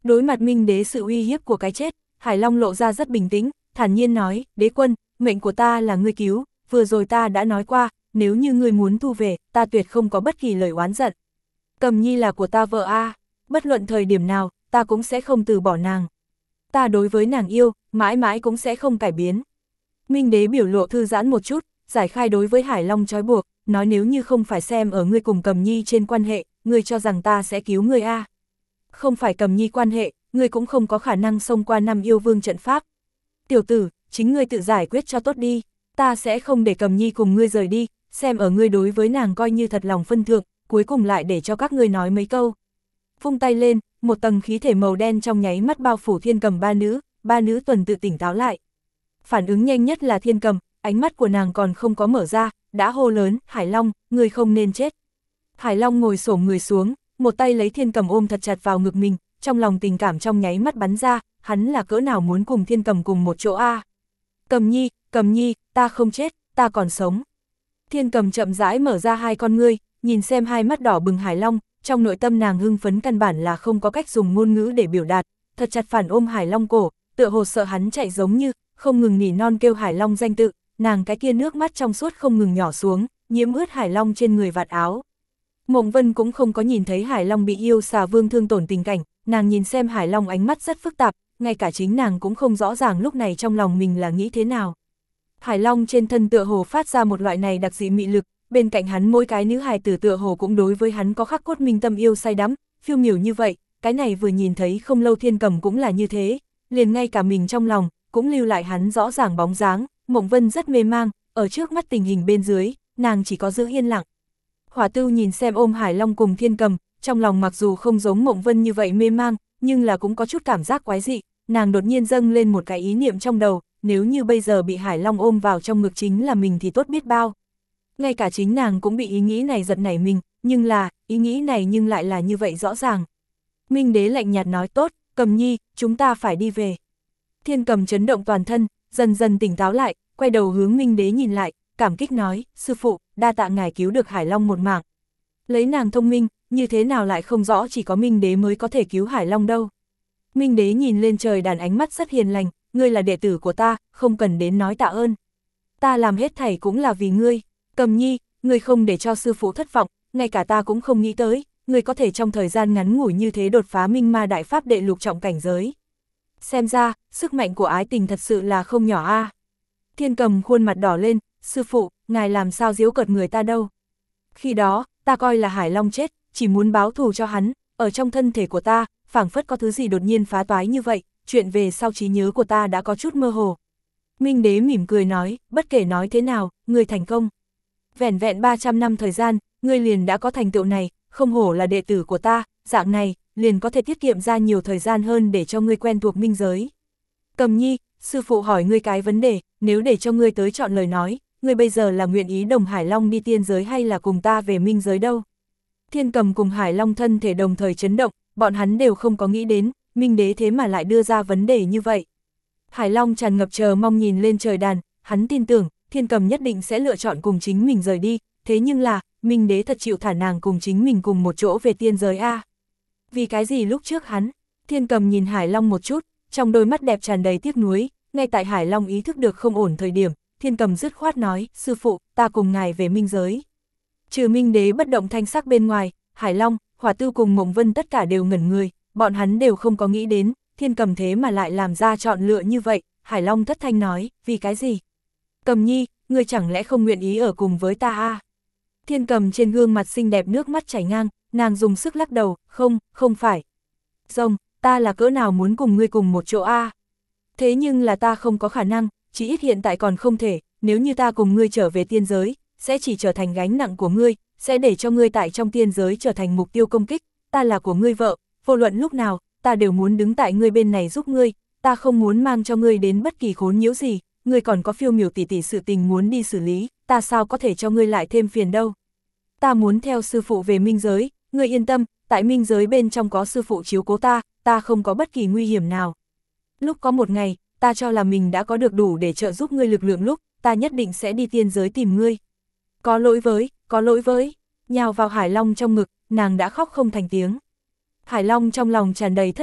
Đối mặt Minh Đế sự uy hiếp của cái chết, Hải Long lộ ra rất bình tĩnh, thản nhiên nói, đế quân, mệnh của ta là ngươi cứu, vừa rồi ta đã nói qua, nếu như ngươi muốn thu về, ta tuyệt không có bất kỳ lời oán giận. Cầm Nhi là của ta vợ a, bất luận thời điểm nào, ta cũng sẽ không từ bỏ nàng. Ta đối với nàng yêu, mãi mãi cũng sẽ không cải biến. Minh Đế biểu lộ thư giãn một chút, giải khai đối với Hải Long trói buộc, nói nếu như không phải xem ở ngươi cùng Cầm Nhi trên quan hệ, ngươi cho rằng ta sẽ cứu ngươi a? Không phải Cầm Nhi quan hệ, ngươi cũng không có khả năng xông qua năm yêu vương trận pháp. Tiểu tử, chính ngươi tự giải quyết cho tốt đi, ta sẽ không để Cầm Nhi cùng ngươi rời đi, xem ở ngươi đối với nàng coi như thật lòng phân thượng, cuối cùng lại để cho các ngươi nói mấy câu. Vung tay lên, một tầng khí thể màu đen trong nháy mắt bao phủ Thiên Cầm ba nữ tuần tự tỉnh táo lại. Phản ứng nhanh nhất là Thiên Cầm, ánh mắt của nàng còn không có mở ra, đã hô lớn, Hải Long, ngươi không nên chết. Hải Long ngồi xổm người xuống, một tay lấy Thiên Cầm ôm thật chặt vào ngực mình, trong lòng tình cảm trong nháy mắt bắn ra, hắn là cỡ nào muốn cùng Thiên Cầm cùng một chỗ a? Cầm Nhi, ta không chết, ta còn sống. Thiên Cầm chậm rãi mở ra hai con ngươi, nhìn xem hai mắt đỏ bừng Hải Long, trong nội tâm nàng hưng phấn căn bản là không có cách dùng ngôn ngữ để biểu đạt, thật chặt phản ôm Hải Long cổ, tựa hồ sợ hắn chạy giống như, không ngừng nỉ non kêu Hải Long danh tự, nàng cái kia nước mắt trong suốt không ngừng nhỏ xuống, nhiễm ướt Hải Long trên người vạt áo. Mộng Vân cũng không có nhìn thấy Hải Long bị yêu xà vương thương tổn tình cảnh, nàng nhìn xem Hải Long ánh mắt rất phức tạp, ngay cả chính nàng cũng không rõ ràng lúc này trong lòng mình là nghĩ thế nào. Hải Long trên thân tựa hồ phát ra một loại này đặc dị mị lực, bên cạnh hắn mỗi cái nữ hài tử tựa hồ cũng đối với hắn có khắc cốt minh tâm yêu say đắm, phiêu miểu như vậy, cái này vừa nhìn thấy không lâu Thiên Cầm cũng là như thế, liền ngay cả mình trong lòng, cũng lưu lại hắn rõ ràng bóng dáng. Mộng Vân rất mê mang, ở trước mắt tình hình bên dưới, nàng chỉ có giữ yên lặng. Hỏa Tưu nhìn xem ôm Hải Long cùng Thiên Cầm, trong lòng mặc dù không giống Mộng Vân như vậy mê mang, nhưng là cũng có chút cảm giác quái dị, nàng đột nhiên dâng lên một cái ý niệm trong đầu, nếu như bây giờ bị Hải Long ôm vào trong ngực chính là mình thì tốt biết bao. Ngay cả chính nàng cũng bị ý nghĩ này giật nảy mình, nhưng là, ý nghĩ này nhưng lại là như vậy rõ ràng. Minh Đế lạnh nhạt nói tốt, Cầm Nhi, chúng ta phải đi về. Thiên Cầm chấn động toàn thân, dần dần tỉnh táo lại, quay đầu hướng Minh Đế nhìn lại, cảm kích nói, sư phụ, đa tạ ngài cứu được Hải Long một mạng. Lấy nàng thông minh, như thế nào lại không rõ chỉ có Minh Đế mới có thể cứu Hải Long đâu. Minh Đế nhìn lên trời đàn ánh mắt rất hiền lành, ngươi là đệ tử của ta, không cần đến nói tạ ơn. Ta làm hết thảy cũng là vì ngươi. Cầm Nhi, ngươi không để cho sư phụ thất vọng, ngay cả ta cũng không nghĩ tới, ngươi có thể trong thời gian ngắn ngủi như thế đột phá Minh Ma Đại Pháp đệ lục trọng cảnh giới. Xem ra, sức mạnh của ái tình thật sự là không nhỏ a. Thiên Cầm khuôn mặt đỏ lên, sư phụ, ngài làm sao giễu cợt người ta đâu. Khi đó, ta coi là Hải Long chết, chỉ muốn báo thù cho hắn, ở trong thân thể của ta, phảng phất có thứ gì đột nhiên phá toái như vậy, chuyện về sau trí nhớ của ta đã có chút mơ hồ. Minh Đế mỉm cười nói, bất kể nói thế nào, ngươi thành công. Vẻn vẹn 300 năm thời gian, ngươi liền đã có thành tựu này, không hổ là đệ tử của ta, dạng này, liền có thể tiết kiệm ra nhiều thời gian hơn để cho ngươi quen thuộc minh giới. Cầm Nhi, sư phụ hỏi ngươi cái vấn đề, nếu để cho ngươi tới chọn lời nói, ngươi bây giờ là nguyện ý đồng Hải Long đi tiên giới hay là cùng ta về minh giới đâu? Thiên Cầm cùng Hải Long thân thể đồng thời chấn động, bọn hắn đều không có nghĩ đến, Minh Đế thế mà lại đưa ra vấn đề như vậy. Hải Long tràn ngập chờ mong nhìn lên trời đàn, hắn tin tưởng, Thiên Cầm nhất định sẽ lựa chọn cùng chính mình rời đi, thế nhưng là, Minh Đế thật chịu thả nàng cùng chính mình cùng một chỗ về tiên giới a. Vì cái gì lúc trước hắn? Thiên Cầm nhìn Hải Long một chút, trong đôi mắt đẹp tràn đầy tiếc nuối, ngay tại Hải Long ý thức được không ổn thời điểm, Thiên Cầm dứt khoát nói, sư phụ, ta cùng ngài về minh giới. Trừ Minh Đế bất động thanh sắc bên ngoài, Hải Long, Hỏa Tưu cùng Mộng Vân tất cả đều ngẩn người, bọn hắn đều không có nghĩ đến, Thiên Cầm thế mà lại làm ra chọn lựa như vậy. Hải Long thất thanh nói, vì cái gì? Cầm Nhi, ngươi chẳng lẽ không nguyện ý ở cùng với ta à? Thiên Cầm trên gương mặt xinh đẹp nước mắt chảy ngang, nàng dùng sức lắc đầu, không phải. Rồng, ta là cỡ nào muốn cùng ngươi cùng một chỗ à? Thế nhưng là ta không có khả năng, chỉ ít hiện tại còn không thể, nếu như ta cùng ngươi trở về tiên giới, sẽ chỉ trở thành gánh nặng của ngươi, sẽ để cho ngươi tại trong tiên giới trở thành mục tiêu công kích, ta là của ngươi vợ, vô luận lúc nào, ta đều muốn đứng tại ngươi bên này giúp ngươi, ta không muốn mang cho ngươi đến bất kỳ khốn nhiễu gì, ngươi còn có phiêu miểu tỷ tỷ sự tình muốn đi xử lý, ta sao có thể cho ngươi lại thêm phiền đâu. Ta muốn theo sư phụ về minh giới, ngươi yên tâm, tại minh giới bên trong có sư phụ chiếu cố ta không có bất kỳ nguy hiểm nào. Lúc có một ngày, ta cho là mình đã có được đủ để trợ giúp ngươi lực lượng lúc, ta nhất định sẽ đi tiên giới tìm ngươi. Có lỗi với, nhào vào Hải Long trong ngực, nàng đã khóc không thành tiếng. Hải Long trong lòng tràn đầy thất lạc,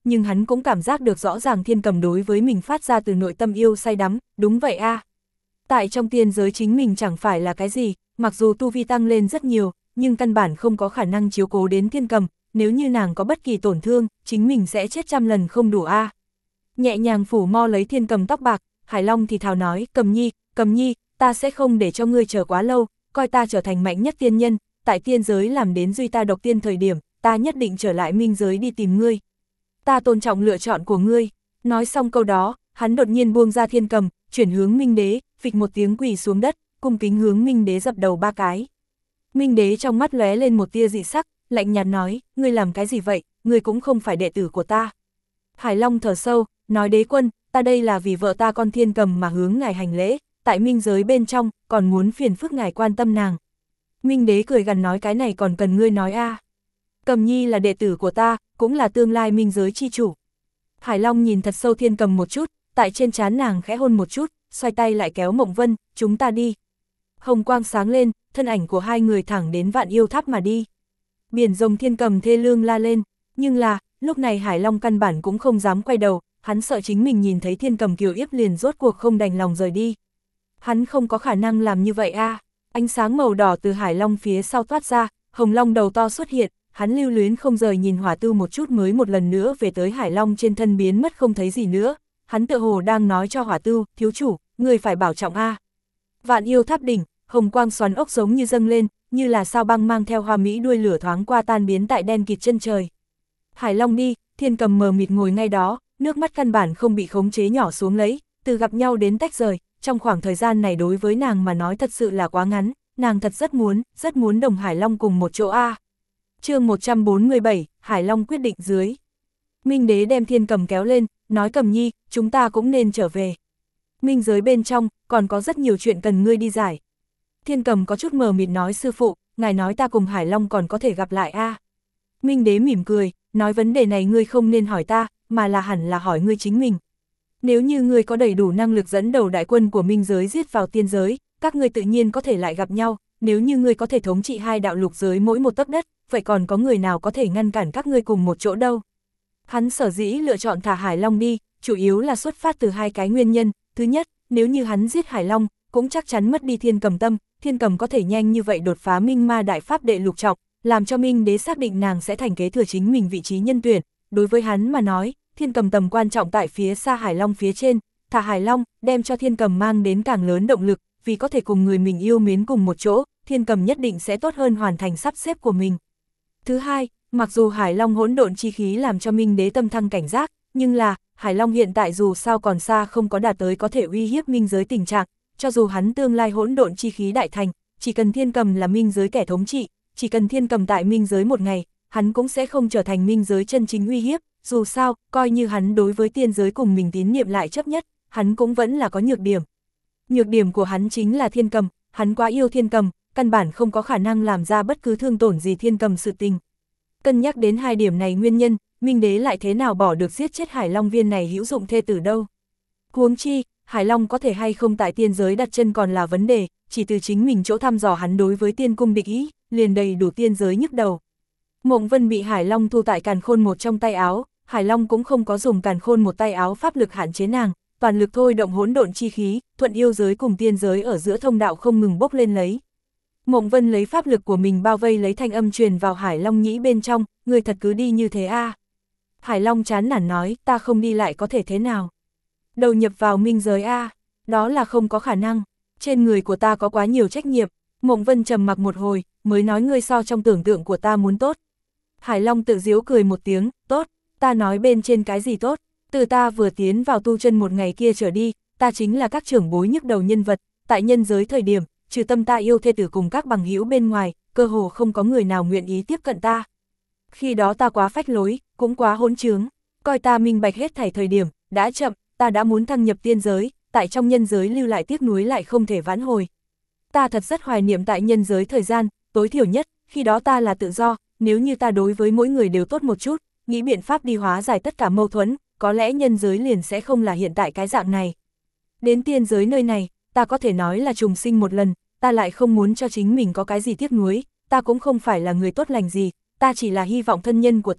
nhưng hắn cũng cảm giác được rõ ràng Thiên Cầm đối với mình phát ra từ nội tâm yêu say đắm, đúng vậy a. Tại trong tiên giới chính mình chẳng phải là cái gì, mặc dù tu vi tăng lên rất nhiều, nhưng căn bản không có khả năng chiếu cố đến Thiên Cầm, nếu như nàng có bất kỳ tổn thương, chính mình sẽ chết trăm lần không đủ a. Nhẹ nhàng phủ mo lấy Thiên Cầm tóc bạc, Hải Long thì thào nói, Cầm Nhi, ta sẽ không để cho ngươi chờ quá lâu, coi ta trở thành mạnh nhất tiên nhân, tại tiên giới làm đến duy ta độc tiên thời điểm, ta nhất định trở lại minh giới đi tìm ngươi. Ta tôn trọng lựa chọn của ngươi. Nói xong câu đó, hắn đột nhiên buông ra Thiên Cầm, chuyển hướng Minh Đế, phịch một tiếng quỳ xuống đất, cung kính hướng Minh Đế dập đầu 3 cái. Minh Đế trong mắt lóe lên một tia dị sắc, lạnh nhạt nói, ngươi làm cái gì vậy, ngươi cũng không phải đệ tử của ta. Hải Long thở sâu, nói đế quân, ta đây là vì vợ ta con Thiên Cầm mà hướng ngài hành lễ, tại minh giới bên trong, còn muốn phiền phức ngài quan tâm nàng. Minh Đế cười gằn nói cái này còn cần ngươi nói a? Cầm Nhi là đệ tử của ta, cũng là tương lai minh giới chi chủ. Hải Long nhìn thật sâu Thiên Cầm một chút, tại trên trán nàng khẽ hôn một chút, xoay tay lại kéo Mộng Vân, chúng ta đi. Hồng quang sáng lên, thân ảnh của hai người thẳng đến Vạn Yêu Tháp mà đi. Biển rồng Thiên Cầm thê lương la lên, nhưng là, lúc này Hải Long căn bản cũng không dám quay đầu, hắn sợ chính mình nhìn thấy Thiên Cầm kiều yếp liền rốt cuộc không đành lòng rời đi. Hắn không có khả năng làm như vậy a. Ánh sáng màu đỏ từ Hải Long phía sau toát ra, Hồng Long đầu to xuất hiện, hắn lưu luyến không rời nhìn Hỏa Tư một chút mới một lần nữa về tới Hải Long trên thân biến mất không thấy gì nữa. Hắn tựa hồ đang nói cho Hỏa Tư, thiếu chủ, người phải bảo trọng a. Vạn Yêu Tháp đỉnh, hồng quang xoắn ốc giống như dâng lên, như là sao băng mang theo hoa mỹ đuôi lửa thoáng qua tan biến tại đen kịt chân trời. Hải Long đi, Thiên Cầm mờ mịt ngồi ngay đó, nước mắt căn bản không bị khống chế nhỏ xuống lấy, từ gặp nhau đến tách rời, trong khoảng thời gian này đối với nàng mà nói thật sự là quá ngắn, nàng thật rất muốn đồng Hải Long cùng một chỗ a. Chương 147, Hải Long quyết định dưới. Minh Đế đem Thiên Cầm kéo lên, nói Cầm Nhi, chúng ta cũng nên trở về. Minh giới bên trong, còn có rất nhiều chuyện cần ngươi đi giải. Thiên Cầm có chút mờ mịt nói sư phụ, ngài nói ta cùng Hải Long còn có thể gặp lại a. Minh Đế mỉm cười, nói vấn đề này ngươi không nên hỏi ta, mà là hẳn là hỏi ngươi chính mình. Nếu như ngươi có đầy đủ năng lực dẫn đầu đại quân của minh giới giết vào tiên giới, các ngươi tự nhiên có thể lại gặp nhau, nếu như ngươi có thể thống trị 2 đạo lục giới mỗi một tấc đất, vậy còn có người nào có thể ngăn cản các ngươi cùng một chỗ đâu. Hắn sở dĩ lựa chọn thả Hải Long đi, chủ yếu là xuất phát từ 2 cái nguyên nhân. Thứ nhất, nếu như hắn giết Hải Long, cũng chắc chắn mất đi Thiên Cầm tâm, Thiên Cầm có thể nhanh như vậy đột phá Minh Ma Đại Pháp đệ lục trọng, làm cho Minh Đế xác định nàng sẽ thành kế thừa chính mình vị trí nhân tuyển. Đối với hắn mà nói, Thiên Cầm tầm quan trọng tại phía xa Hải Long phía trên, thả Hải Long, đem cho Thiên Cầm mang đến càng lớn động lực, vì có thể cùng người mình yêu mến cùng một chỗ, Thiên Cầm nhất định sẽ tốt hơn hoàn thành sắp xếp của mình. Thứ hai, mặc dù Hải Long hỗn độn chi khí làm cho Minh Đế tâm thăng cảnh giác, nhưng là, Hải Long hiện tại dù sao còn xa không có đạt tới có thể uy hiếp minh giới tình trạng, cho dù hắn tương lai hỗn độn chi khí đại thành, chỉ cần Thiên Cầm là minh giới kẻ thống trị, chỉ cần Thiên Cầm tại minh giới một ngày, hắn cũng sẽ không trở thành minh giới chân chính uy hiếp, dù sao, coi như hắn đối với tiên giới cùng mình tín niệm lại chấp nhất, hắn cũng vẫn là có nhược điểm. Nhược điểm của hắn chính là Thiên Cầm, hắn quá yêu Thiên Cầm, căn bản không có khả năng làm ra bất cứ thương tổn gì Thiên Cầm sự tình. Cân nhắc đến 2 điểm này nguyên nhân, Minh Đế lại thế nào bỏ được giết chết Hải Long viên này hữu dụng thê tử đâu. Huống chi, Hải Long có thể hay không tại tiên giới đặt chân còn là vấn đề, chỉ từ chính mình chỗ thăm dò hắn đối với tiên cung địch ý, liền đầy đủ tiên giới nhức đầu. Mộng Vân bị Hải Long thu tại Càn Khôn một trong tay áo, Hải Long cũng không có dùng Càn Khôn một tay áo pháp lực hạn chế nàng, toàn lực thôi động hỗn độn chi khí, thuận yêu giới cùng tiên giới ở giữa thông đạo không ngừng bốc lên lấy. Mộng Vân lấy pháp lực của mình bao vây lấy thanh âm truyền vào Hải Long nhĩ bên trong, người thật cứ đi như thế a? Hải Long chán nản nói, ta không đi lại có thể thế nào? Đầu nhập vào minh giới a, đó là không có khả năng, trên người của ta có quá nhiều trách nhiệm. Mộng Vân trầm mặc một hồi, mới nói ngươi so trong tưởng tượng của ta muốn tốt. Hải Long tự giễu cười một tiếng, tốt, ta nói bên trên cái gì tốt, từ ta vừa tiến vào tu chân một ngày kia trở đi, ta chính là các trưởng bối nhức đầu nhân vật, tại nhân giới thời điểm, trừ tâm ta yêu thê tử cùng các bằng hữu bên ngoài, cơ hồ không có người nào nguyện ý tiếp cận ta. Khi đó ta quá phách lối, cũng quá hỗn trướng, coi ta minh bạch hết thảy thời điểm, đã chậm, ta đã muốn thăng nhập tiên giới, tại trong nhân giới lưu lại tiếc nuối lại không thể vãn hồi. Ta thật rất hoài niệm tại nhân giới thời gian, tối thiểu nhất, khi đó ta là tự do, nếu như ta đối với mỗi người đều tốt một chút, nghĩ biện pháp đi hóa giải tất cả mâu thuẫn, có lẽ nhân giới liền sẽ không là hiện tại cái dạng này. Đến tiên giới nơi này, ta có thể nói là trùng sinh một lần, ta lại không muốn cho chính mình có cái gì tiếc nuối, ta cũng không phải là người tốt lành gì, ta chỉ là hy vọng thân nhân của ta,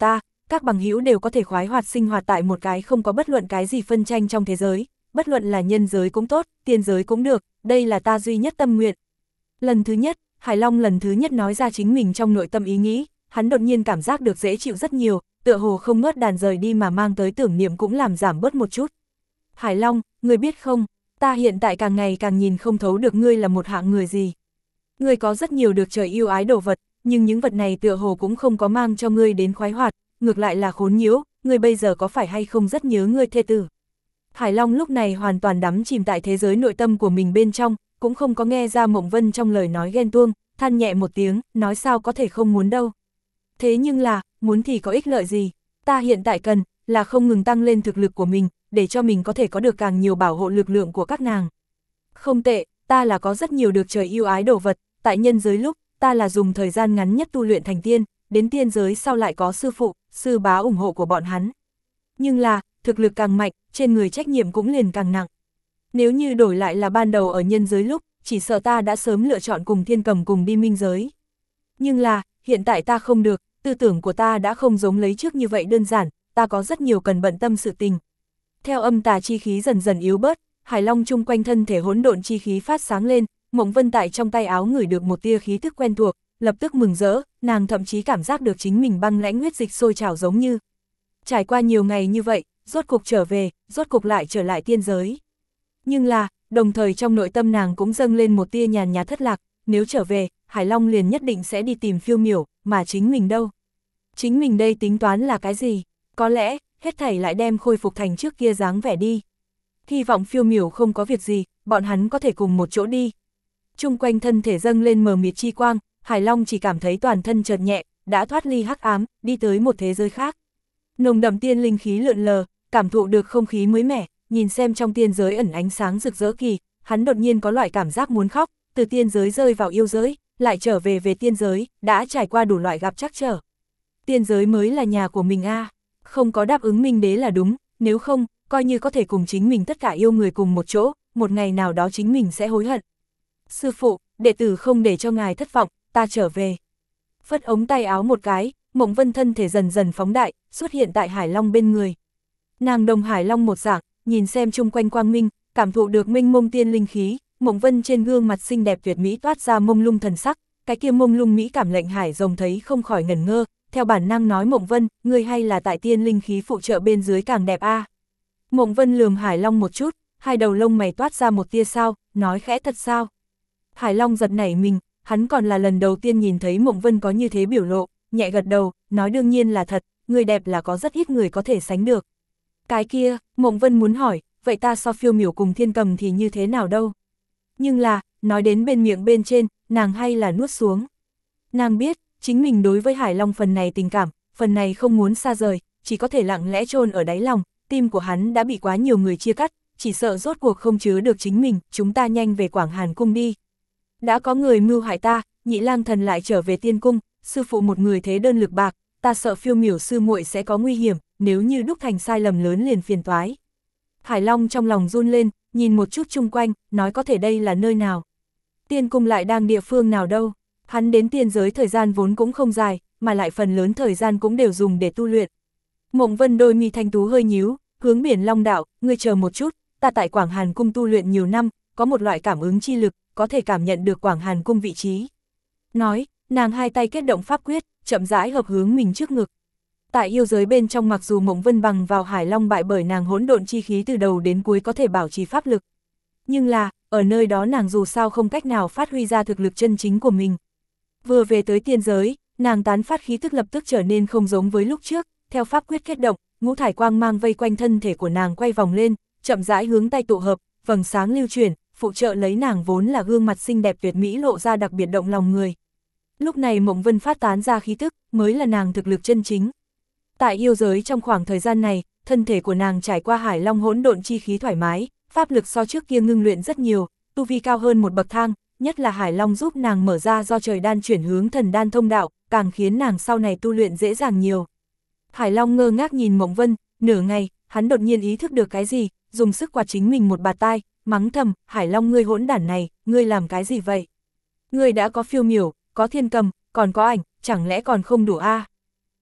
các bằng hữu đều có thể khoái hoạt sinh hoạt tại một cái không có bất luận cái gì phân tranh trong thế giới, bất luận là nhân giới cũng tốt, tiên giới cũng được, đây là ta duy nhất tâm nguyện. Lần thứ nhất, Hải Long lần thứ nhất nói ra chính mình trong nội tâm ý nghĩ, hắn đột nhiên cảm giác được dễ chịu rất nhiều, tựa hồ không ngớt đàn rời đi mà mang tới tưởng niệm cũng làm giảm bớt một chút. Hải Long, ngươi biết không, ta hiện tại càng ngày càng nhìn không thấu được ngươi là một hạng người gì. Ngươi có rất nhiều được trời yêu ái đồ vật, nhưng những vật này tựa hồ cũng không có mang cho ngươi đến khoái hoạt, ngược lại là khốn nhiễu, ngươi bây giờ có phải hay không rất nhớ ngươi thê tử. Hải Long lúc này hoàn toàn đắm chìm tại thế giới nội tâm của mình bên trong, cũng không có nghe ra Mộng Vân trong lời nói ghen tuông, than nhẹ một tiếng, nói sao có thể không muốn đâu. Thế nhưng là, muốn thì có ích lợi gì, ta hiện tại cần, là không ngừng tăng lên thực lực của mình, để cho mình có thể có được càng nhiều bảo hộ lực lượng của các nàng. Không tệ, ta là có rất nhiều được trời yêu ái đồ vật, tại nhân giới lúc, ta là dùng thời gian ngắn nhất tu luyện thành tiên, đến tiên giới sau lại có sư phụ, sư bá ủng hộ của bọn hắn. Nhưng là, thực lực càng mạnh, trên người trách nhiệm cũng liền càng nặng. Nếu như đổi lại là ban đầu ở nhân giới lúc, chỉ sợ ta đã sớm lựa chọn cùng Thiên Cầm cùng đi minh giới. Nhưng là, hiện tại ta không được, tư tưởng của ta đã không giống lấy trước như vậy đơn giản, ta có rất nhiều cần bận tâm sự tình. Theo âm tà chi khí dần dần yếu bớt, Hải Long chung quanh thân thể hỗn độn chi khí phát sáng lên, Mộng Vân tại trong tay áo ngửi được một tia khí tức quen thuộc, lập tức mừng rỡ, nàng thậm chí cảm giác được chính mình băng lãnh huyết dịch sôi trào giống như. Trải qua nhiều ngày như vậy, rốt cục trở về, rốt cục lại trở lại tiên giới. Nhưng là, đồng thời trong nội tâm nàng cũng dâng lên một tia nhàn nhạt thất lạc, nếu trở về, Hải Long liền nhất định sẽ đi tìm Phiêu Miểu, mà chính mình đâu? Chính mình đây tính toán là cái gì? Có lẽ, hết thảy lại đem khôi phục thành trước kia dáng vẻ đi. Hy vọng Phiêu Miểu không có việc gì, bọn hắn có thể cùng một chỗ đi. Chung quanh thân thể dâng lên mờ mịt chi quang, Hải Long chỉ cảm thấy toàn thân chợt nhẹ, đã thoát ly hắc ám, đi tới một thế giới khác. Nồng đậm tiên linh khí lượn lờ, cảm thụ được không khí mới mẻ, nhìn xem trong tiên giới ẩn ánh sáng rực rỡ kỳ, hắn đột nhiên có loại cảm giác muốn khóc, từ tiên giới rơi vào yêu giới, lại trở về tiên giới, đã trải qua đủ loại gặp trắc trở. Tiên giới mới là nhà của mình a, không có đáp ứng Minh Đế là đúng, nếu không, coi như có thể cùng chính mình tất cả yêu người cùng một chỗ, một ngày nào đó chính mình sẽ hối hận. Sư phụ, đệ tử không để cho ngài thất vọng, ta trở về. Phất ống tay áo một cái, Mộng Vân thân thể dần dần phóng đại, xuất hiện tại Hải Long bên người. Nàng đồng Hải Long một dạng, nhìn xem chung quanh quang minh, cảm thụ được minh mông tiên linh khí, Mộng Vân trên gương mặt xinh đẹp tuyệt mỹ toát ra mông lung thần sắc, cái kia mông lung mỹ cảm lệnh Hải Rồng thấy không khỏi ngẩn ngơ, theo bản năng nói Mộng Vân, ngươi hay là tại tiên linh khí phụ trợ bên dưới càng đẹp a. Mộng Vân lườm Hải Long một chút, hai đầu lông mày toát ra một tia sao, nói khẽ thật sao. Hải Long giật nảy mình, hắn còn là lần đầu tiên nhìn thấy Mộng Vân có như thế biểu lộ, nhẹ gật đầu, nói đương nhiên là thật, người đẹp là có rất ít người có thể sánh được. Cái kia, Mộng Vân muốn hỏi, vậy ta so Phiêu Miểu cùng Thiên Cầm thì như thế nào đâu? Nhưng là, nói đến bên miệng bên trên, nàng hay là nuốt xuống. Nàng biết, chính mình đối với Hải Long phần này tình cảm, phần này không muốn xa rời, chỉ có thể lặng lẽ chôn ở đáy lòng, tim của hắn đã bị quá nhiều người chia cắt, chỉ sợ rốt cuộc không chứa được chính mình, chúng ta nhanh về Quảng Hàn Cung đi. Đã có người mưu hại ta, Nhị Lang Thần lại trở về tiên cung, sư phụ một người thế đơn lực bạc, ta sợ Phiêu Miểu sư muội sẽ có nguy hiểm, nếu như đúc thành sai lầm lớn liền phiền toái. Hải Long trong lòng run lên, nhìn một chút chung quanh, nói có thể đây là nơi nào. Tiên cung lại đang địa phương nào đâu, hắn đến tiên giới thời gian vốn cũng không dài, mà lại phần lớn thời gian cũng đều dùng để tu luyện. Mộng Vân đôi mi thanh tú hơi nhíu, hướng Biển Long đạo, ngươi chờ một chút, ta tại Quảng Hàn Cung tu luyện nhiều năm, có một loại cảm ứng chi lực, có thể cảm nhận được Quảng Hàn Cung vị trí. Nói, nàng hai tay kết động pháp quyết, chậm rãi hợp hướng mình trước ngực. Tại yêu giới bên trong mặc dù Mộng Vân bằng vào Hải Long bại bởi nàng hỗn độn chi khí từ đầu đến cuối có thể bảo trì pháp lực. Nhưng là, ở nơi đó nàng dù sao không cách nào phát huy ra thực lực chân chính của mình. Vừa về tới tiên giới, nàng tán phát khí tức lập tức trở nên không giống với lúc trước, theo pháp quyết kết động, ngũ thải quang mang vây quanh thân thể của nàng quay vòng lên, chậm rãi hướng tay tụ hợp, vầng sáng lưu chuyển, phụ trợ lấy nàng vốn là gương mặt xinh đẹp tuyệt mỹ lộ ra đặc biệt động lòng người. Lúc này Mộng Vân phát tán ra khí tức, mới là nàng thực lực chân chính. Tại yêu giới trong khoảng thời gian này, thân thể của nàng trải qua Hải Long hỗn độn chi khí thoải mái, pháp lực so trước kia ngưng luyện rất nhiều, tu vi cao hơn một bậc thang, nhất là Hải Long giúp nàng mở ra do trời đan chuyển hướng thần đan thông đạo, càng khiến nàng sau này tu luyện dễ dàng nhiều. Hải Long ngơ ngác nhìn Mộng Vân, nửa ngày, hắn đột nhiên ý thức được cái gì, dùng sức quạt chính mình một bạt tai, mắng thầm, Hải Long ngươi hỗn đản này, ngươi làm cái gì vậy? Ngươi đã có Phiêu Miểu, có Thiên Cầm, còn có ảnh, chẳng lẽ còn không đủ a?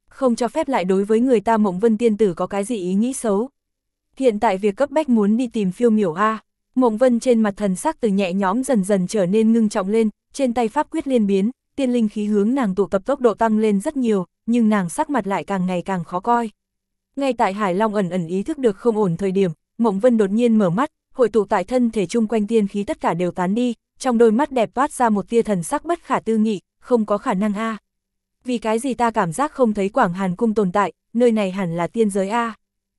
Không cho phép lại đối với người ta Mộng Vân tiên tử có cái gì ý nghĩ xấu. Hiện tại việc cấp bách muốn đi tìm Phiêu Miểu A. Mộng Vân trên mặt thần sắc từ nhẹ nhõm dần dần trở nên ngưng trọng lên, trên tay pháp quyết liên biến, tiên linh khí hướng nàng tụ tập tốc độ tăng lên rất nhiều, nhưng nàng sắc mặt lại càng ngày càng khó coi. Ngay tại Hải Long ẩn ẩn ý thức được không ổn thời điểm, Mộng Vân đột nhiên mở mắt, hội tụ tại thân thể chung quanh tiên khí tất cả đều tán đi, trong đôi mắt đẹp toát ra một tia thần sắc bất khả tư nghị, không có khả năng A. Vì cái gì ta cảm giác không thấy Quảng Hàn Cung tồn tại, nơi này hẳn là tiên giới A.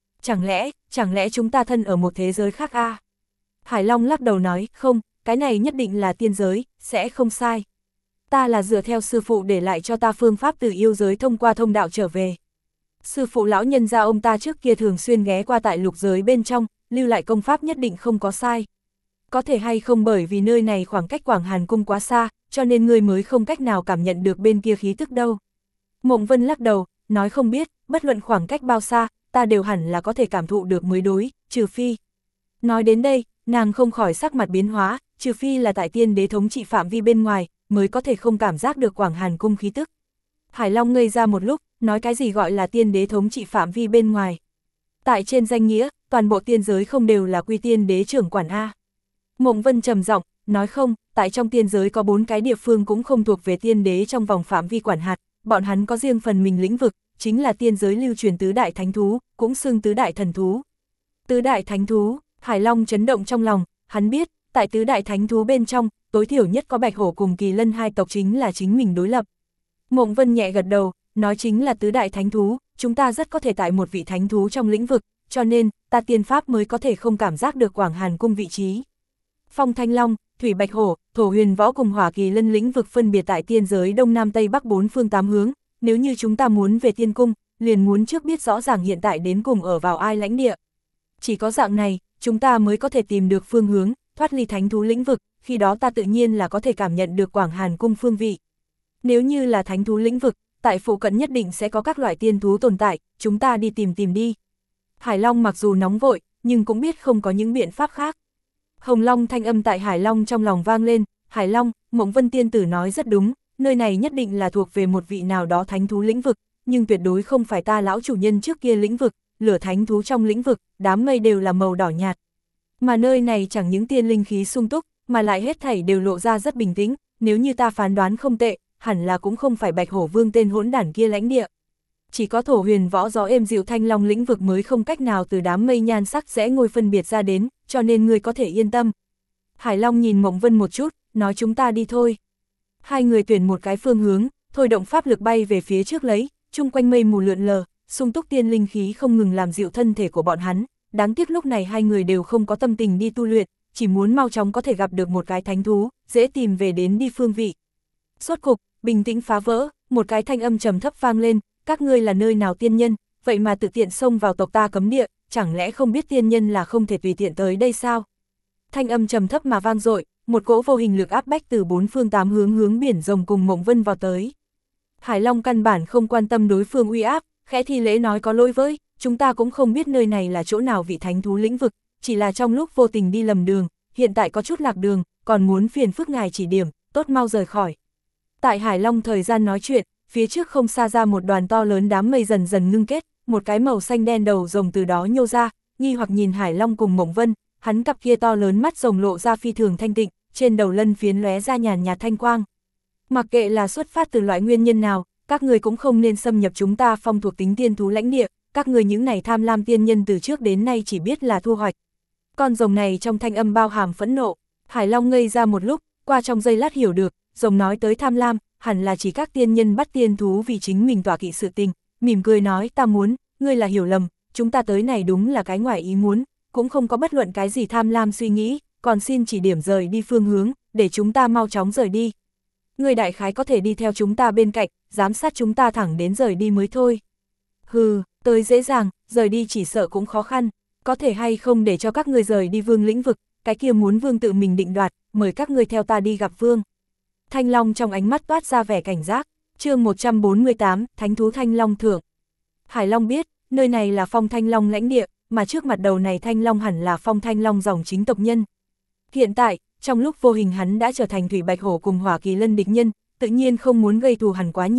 Chẳng lẽ chúng ta thân ở một thế giới khác A? Hải Long lắc đầu nói, không, cái này nhất định là tiên giới, sẽ không sai. Ta là dựa theo sư phụ để lại cho ta phương pháp từ yêu giới thông qua thông đạo trở về. Sư phụ lão nhân gia ông ta trước kia thường xuyên ghé qua tại lục giới bên trong, lưu lại công pháp nhất định không có sai. Có thể hay không bởi vì nơi này khoảng cách Quảng Hàn Cung quá xa, cho nên ngươi mới không cách nào cảm nhận được bên kia khí tức đâu. Mộng Vân lắc đầu, nói không biết, bất luận khoảng cách bao xa, ta đều hẳn là có thể cảm thụ được mới đối, trừ phi. Nói đến đây, nàng không khỏi sắc mặt biến hóa, trừ phi là tại tiên đế thống trị phạm vi bên ngoài, mới có thể không cảm giác được Quảng Hàn Cung khí tức. Hải Long ngây ra một lúc, nói cái gì gọi là tiên đế thống trị phạm vi bên ngoài. Tại trên danh nghĩa, toàn bộ tiên giới không đều là quy tiên đế trưởng quản A. Mộng Vân trầm giọng, nói không, tại trong tiên giới có 4 cái địa phương cũng không thuộc về tiên đế trong vòng phạm vi quản hạt, bọn hắn có riêng phần mình lĩnh vực, chính là tiên giới lưu truyền tứ đại thánh thú, cũng xưng tứ đại thần thú. Tứ đại thánh thú, Hải Long chấn động trong lòng, hắn biết, tại tứ đại thánh thú bên trong, tối thiểu nhất có Bạch Hổ cùng Kỳ Lân hai tộc chính là chính mình đối lập. Mộng Vân nhẹ gật đầu, nói chính là tứ đại thánh thú, chúng ta rất có thể tại một vị thánh thú trong lĩnh vực, cho nên, ta tiên pháp mới có thể không cảm giác được Quảng Hàn Cung vị trí. Phong Thanh Long, Thủy Bạch Hổ, Thổ Huyền Võ cùng Hỏa Kỳ Lân lĩnh vực phân biệt tại tiên giới Đông Nam Tây Bắc 4 phương 8 hướng, nếu như chúng ta muốn về tiên cung, liền muốn trước biết rõ ràng hiện tại đến cùng ở vào ai lãnh địa. Chỉ có dạng này, chúng ta mới có thể tìm được phương hướng, thoát ly thánh thú lĩnh vực, khi đó ta tự nhiên là có thể cảm nhận được Quảng Hàn Cung phương vị. Nếu như là thánh thú lĩnh vực, tại phụ cận nhất định sẽ có các loại tiên thú tồn tại, chúng ta đi tìm đi. Hải Long mặc dù nóng vội, nhưng cũng biết không có những biện pháp khác. Hồng Long thanh âm tại Hải Long trong lòng vang lên, Hải Long, Mộng Vân tiên tử nói rất đúng, nơi này nhất định là thuộc về một vị nào đó thánh thú lĩnh vực, nhưng tuyệt đối không phải ta lão chủ nhân trước kia lĩnh vực, lửa thánh thú trong lĩnh vực, đám mây đều là màu đỏ nhạt. Mà nơi này chẳng những tiên linh khí sung túc, mà lại hết thảy đều lộ ra rất bình tĩnh, nếu như ta phán đoán không tệ, hẳn là cũng không phải Bạch Hổ Vương tên hỗn đản kia lãnh địa. Chỉ có Thổ Huyền Võ gió êm dịu Thanh Long lĩnh vực mới không cách nào từ đám mây nhan sắc sẽ ngôi phân biệt ra đến, cho nên ngươi có thể yên tâm. Hải Long nhìn Mộng Vân một chút, nói chúng ta đi thôi. Hai người tuyển một cái phương hướng, thôi động pháp lực bay về phía trước lấy, chung quanh mây mù lượn lờ, sung túc tiên linh khí không ngừng làm dịu thân thể của bọn hắn. Đáng tiếc lúc này hai người đều không có tâm tình đi tu luyện, chỉ muốn mau chóng có thể gặp được một cái thánh thú, dễ tìm về đến đi phương vị. Rốt cục, bình tĩnh phá vỡ, một cái thanh âm trầm thấp vang lên, các ngươi là nơi nào tiên nhân, vậy mà tự tiện xông vào tộc ta cấm địa, chẳng lẽ không biết tiên nhân là không thể tùy tiện tới đây sao? Thanh âm trầm thấp mà vang dội, một cỗ vô hình lực áp bách từ 4 phương 8 hướng biển rồng cùng Mộng Vân vào tới. Hải Long căn bản không quan tâm đối phương uy áp, khẽ thi lễ nói có lỗi với, chúng ta cũng không biết nơi này là chỗ nào vị thánh thú lĩnh vực, chỉ là trong lúc vô tình đi lầm đường, hiện tại có chút lạc đường, còn muốn phiền phức ngài chỉ điểm, tốt mau rời khỏi. Tại Hải Long thời gian nói chuyện, phía trước không xa ra một đoàn to lớn đám mây dần dần ngưng kết, một cái màu xanh đen đầu rồng từ đó nhô ra, nghi hoặc nhìn Hải Long cùng Mộng Vân, hắn cặp kia to lớn mắt rồng lộ ra phi thường thanh tịnh, trên đầu lân phiến lóe ra nhàn nhạt thanh quang. Mặc kệ là xuất phát từ loại nguyên nhân nào, các người cũng không nên xâm nhập chúng ta phong thuộc tính tiên thú lãnh địa, các người những này tham lam tiên nhân từ trước đến nay chỉ biết là thu hoạch. Con rồng này trong thanh âm bao hàm phẫn nộ, Hải Long ngây ra một lúc, qua trong giây lát hiểu được, rồng nói tới tham lam, hẳn là chỉ các tiên nhân bắt tiên thú vì chính mình tỏa kỵ sự tình, mỉm cười nói ta muốn, ngươi là hiểu lầm, chúng ta tới này đúng là cái ngoài ý muốn, cũng không có bất luận cái gì tham lam suy nghĩ, còn xin chỉ điểm rời đi phương hướng, để chúng ta mau chóng rời đi. Ngươi đại khái có thể đi theo chúng ta bên cạnh, giám sát chúng ta thẳng đến rời đi mới thôi. Hừ, tới dễ dàng, rời đi chỉ sợ cũng khó khăn, có thể hay không để cho các ngươi rời đi vương lĩnh vực, cái kia muốn vương tự mình định đoạt, mời các ngươi theo ta đi gặp vương. Thanh Long trong ánh mắt toát ra vẻ cảnh giác, chương 148, Thánh thú Thanh Long thưởng. Hải Long biết, nơi này là Phong Thanh Long lãnh địa, mà trước mặt đầu này Thanh Long hẳn là Phong Thanh Long dòng chính tộc nhân. Hiện tại, trong lúc vô hình hắn đã trở thành Thủy Bạch Hổ cùng Hỏa Kỳ Lân địch nhân, tự nhiên không muốn gây thù hằn quá nhiều,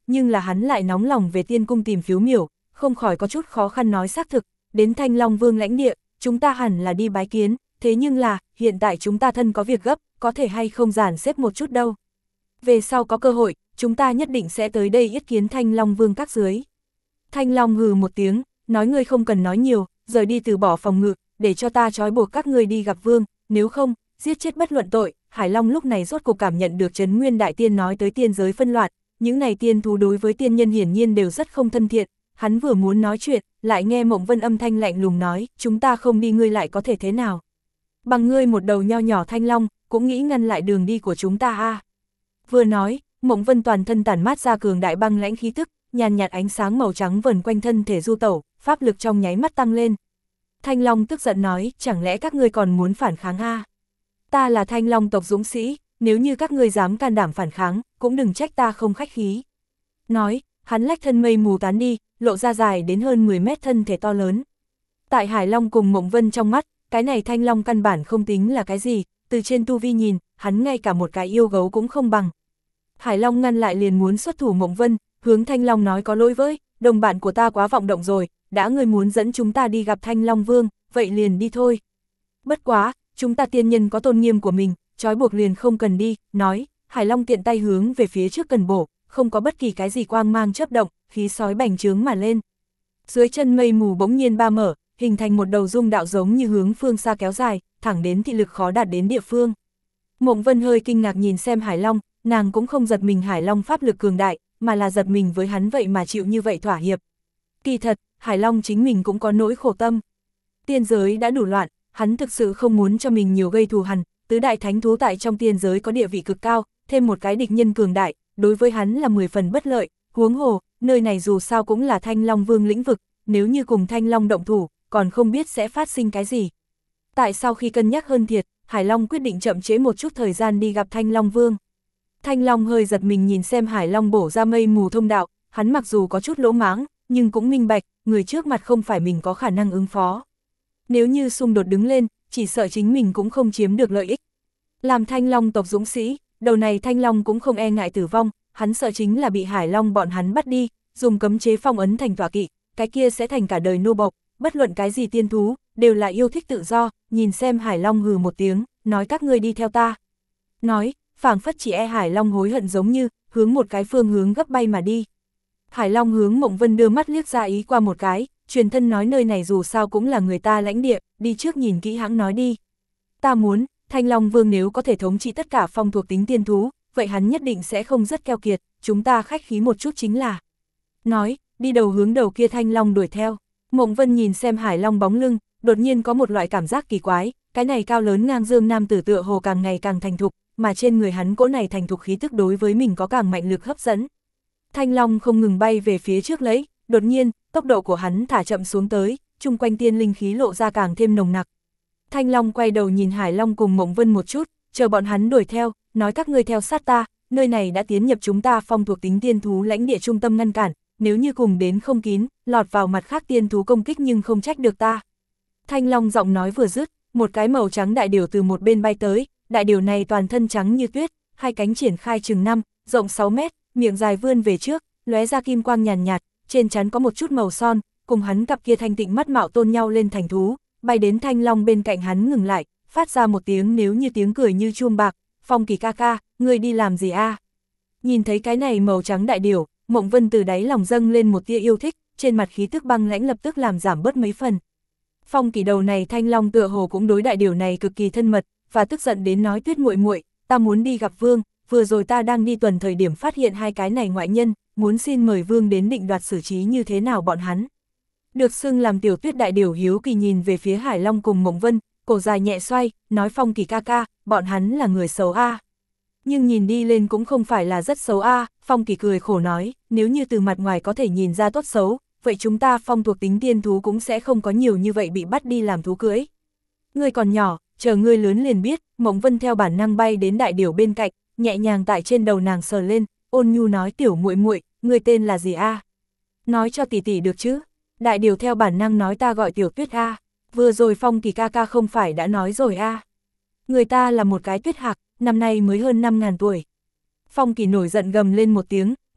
nhưng là hắn lại nóng lòng về tiên cung tìm phiếu miểu, không khỏi có chút khó khăn nói xác thực, đến Thanh Long Vương lãnh địa, chúng ta hẳn là đi bái kiến, thế nhưng là, hiện tại chúng ta thân có việc gấp, có thể hay không dàn xếp một chút đâu. Về sau có cơ hội, chúng ta nhất định sẽ tới đây yết kiến Thanh Long Vương các dưới. Thanh Long hừ một tiếng, nói ngươi không cần nói nhiều, rời đi từ bỏ phòng ngự, để cho ta trói buộc các ngươi đi gặp vương, nếu không, giết chết bất luận tội. Hải Long lúc này rốt cuộc cảm nhận được Trấn Nguyên Đại Tiên nói tới tiên giới phân loạn, những này tiên thú đối với tiên nhân hiển nhiên đều rất không thân thiện, hắn vừa muốn nói chuyện, lại nghe Mộng Vân âm thanh lạnh lùng nói, chúng ta không đi ngươi lại có thể thế nào. Bằng ngươi một đầu nho nhỏ thanh long, cũng nghĩ ngăn lại đường đi của chúng ta à. Vừa nói, Mộng Vân toàn thân tản mát ra cường đại băng lãnh khí tức, nhàn nhạt ánh sáng màu trắng vần quanh thân thể du tẩu, pháp lực trong nháy mắt tăng lên. Thanh Long tức giận nói, chẳng lẽ các ngươi còn muốn phản kháng à? Ta là Thanh Long tộc dũng sĩ, nếu như các ngươi dám can đảm phản kháng, cũng đừng trách ta không khách khí. Nói, hắn lách thân mây mù tán đi, lộ ra dài đến hơn 10 mét thân thể to lớn. Tại Hải Long cùng Mộng Vân trong mắt, cái này Thanh Long căn bản không tính là cái gì, từ trên tu vi nhìn, hắn ngay cả một cái yêu gấu cũng không bằng. Hải Long ngăn lại liền muốn xuất thủ Mộng Vân, hướng Thanh Long nói có lỗi với, đồng bạn của ta quá vọng động rồi, đã ngươi muốn dẫn chúng ta đi gặp Thanh Long Vương, vậy liền đi thôi. Bất quá, chúng ta tiên nhân có tôn nghiêm của mình, trói buộc liền không cần đi, nói, Hải Long tiện tay hướng về phía trước cần bổ, không có bất kỳ cái gì quang mang chớp động, khí sói bành trướng mà lên. Dưới chân mây mù bỗng nhiên ba mở, hình thành một đầu dung đạo giống như hướng phương xa kéo dài, thẳng đến thị lực khó đạt đến địa phương. Mộng Vân hơi kinh ngạc nhìn xem Hải Long, nàng cũng không giật mình Hải Long pháp lực cường đại, mà là giật mình với hắn vậy mà chịu như vậy thỏa hiệp. Kỳ thật, Hải Long chính mình cũng có nỗi khổ tâm. Tiên giới đã đủ loạn, hắn thực sự không muốn cho mình nhiều gây thù hằn, tứ đại thánh thú tại trong tiên giới có địa vị cực cao, thêm một cái địch nhân cường đại, đối với hắn là 10 phần bất lợi, huống hồ, nơi này dù sao cũng là Thanh Long Vương lĩnh vực, nếu như cùng Thanh Long động thủ, còn không biết sẽ phát sinh cái gì. Tại sau khi cân nhắc hơn thiệt, Hải Long quyết định chậm chế một chút thời gian đi gặp Thanh Long Vương. Thanh Long hơi giật mình nhìn xem Hải Long bổ ra mây mù thông đạo, hắn mặc dù có chút lỗ mãng, nhưng cũng minh bạch, người trước mặt không phải mình có khả năng ứng phó. Nếu như xung đột đứng lên, chỉ sợ chính mình cũng không chiếm được lợi ích. Làm Thanh Long tộc dũng sĩ, đầu này Thanh Long cũng không e ngại tử vong, hắn sợ chính là bị Hải Long bọn hắn bắt đi, dùng cấm chế phong ấn thành tọa kỵ, cái kia sẽ thành cả đời nô bộc, bất luận cái gì tiên thú, đều là yêu thích tự do, nhìn xem Hải Long hừ một tiếng, nói các ngươi đi theo ta. Nói, phảng phất chỉ e Hải Long hối hận giống như, hướng một cái phương hướng gấp bay mà đi. Hải Long hướng Mộng Vân đưa mắt liếc ra ý qua một cái, truyền thân nói nơi này dù sao cũng là người ta lãnh địa, đi trước nhìn kỹ hãng nói đi. Ta muốn, Thanh Long Vương nếu có thể thống trị tất cả phong thuộc tính tiên thú, vậy hắn nhất định sẽ không rất keo kiệt, chúng ta khách khí một chút chính là. Nói, đi đầu hướng đầu kia Thanh Long đuổi theo. Mộng Vân nhìn xem Hải Long bóng lưng, đột nhiên có một loại cảm giác kỳ quái, cái này cao lớn ngang dương nam tử tựa hồ càng ngày càng thành thục, mà trên người hắn cỗ này thành thục khí tức đối với mình có càng mạnh lực hấp dẫn. Thanh Long không ngừng bay về phía trước lấy, đột nhiên, tốc độ của hắn thả chậm xuống tới, chung quanh tiên linh khí lộ ra càng thêm nồng nặc. Thanh Long quay đầu nhìn Hải Long cùng Mộng Vân một chút, chờ bọn hắn đuổi theo, nói các ngươi theo sát ta, nơi này đã tiến nhập chúng ta phong thuộc tính tiên thú lãnh địa trung tâm ngăn cản, nếu như cùng đến không kín, lọt vào mặt khác tiên thú công kích nhưng không trách được ta. Thanh Long giọng nói vừa dứt, một cái màu trắng đại điểu từ một bên bay tới, đại điểu này toàn thân trắng như tuyết, hai cánh triển khai chừng 5, rộng 6 mét, miệng dài vươn về trước, lóe ra kim quang nhàn nhạt, trên trán có một chút màu son, cùng hắn cặp kia thanh tịnh mắt mạo tôn nhau lên thành thú, bay đến Thanh Long bên cạnh hắn ngừng lại, phát ra một tiếng nếu như tiếng cười như chuông bạc, Phong Kỳ ca ca, ngươi đi làm gì a? Nhìn thấy cái này màu trắng đại điểu, Mộng Vân từ đáy lòng dâng lên một tia yêu thích, trên mặt khí tức băng lãnh lập tức làm giảm bớt mấy phần. Phong Kỳ đầu này Thanh Long tựa hồ cũng đối đại điểu này cực kỳ thân mật, và tức giận đến nói Tuyết muội muội, ta muốn đi gặp vương, vừa rồi ta đang đi tuần thời điểm phát hiện hai cái này ngoại nhân, muốn xin mời vương đến định đoạt xử trí như thế nào bọn hắn. Được xưng làm tiểu Tuyết đại điểu hiếu kỳ nhìn về phía Hải Long cùng Mộng Vân, cổ dài nhẹ xoay, nói Phong Kỳ ca ca, bọn hắn là người xấu a. Nhưng nhìn đi lên cũng không phải là rất xấu a. Phong Kỳ cười khổ nói, nếu như từ mặt ngoài có thể nhìn ra tốt xấu, vậy chúng ta phong thuộc tính tiên thú cũng sẽ không có nhiều như vậy bị bắt đi làm thú cưới. Ngươi còn nhỏ, chờ ngươi lớn liền biết. Mộng Vân theo bản năng bay đến đại điểu bên cạnh, nhẹ nhàng tại trên đầu nàng sờ lên, ôn nhu nói tiểu muội muội, ngươi tên là gì a? Nói cho tỷ tỷ được chứ? Đại điểu theo bản năng nói ta gọi tiểu Tuyết a. Vừa rồi Phong Kỳ ca ca không phải đã nói rồi a? Người ta là một cái tuyết hạc, năm nay mới hơn 5.000 tuổi. Phong Kỳ nổi giận gầm lên một tiếng,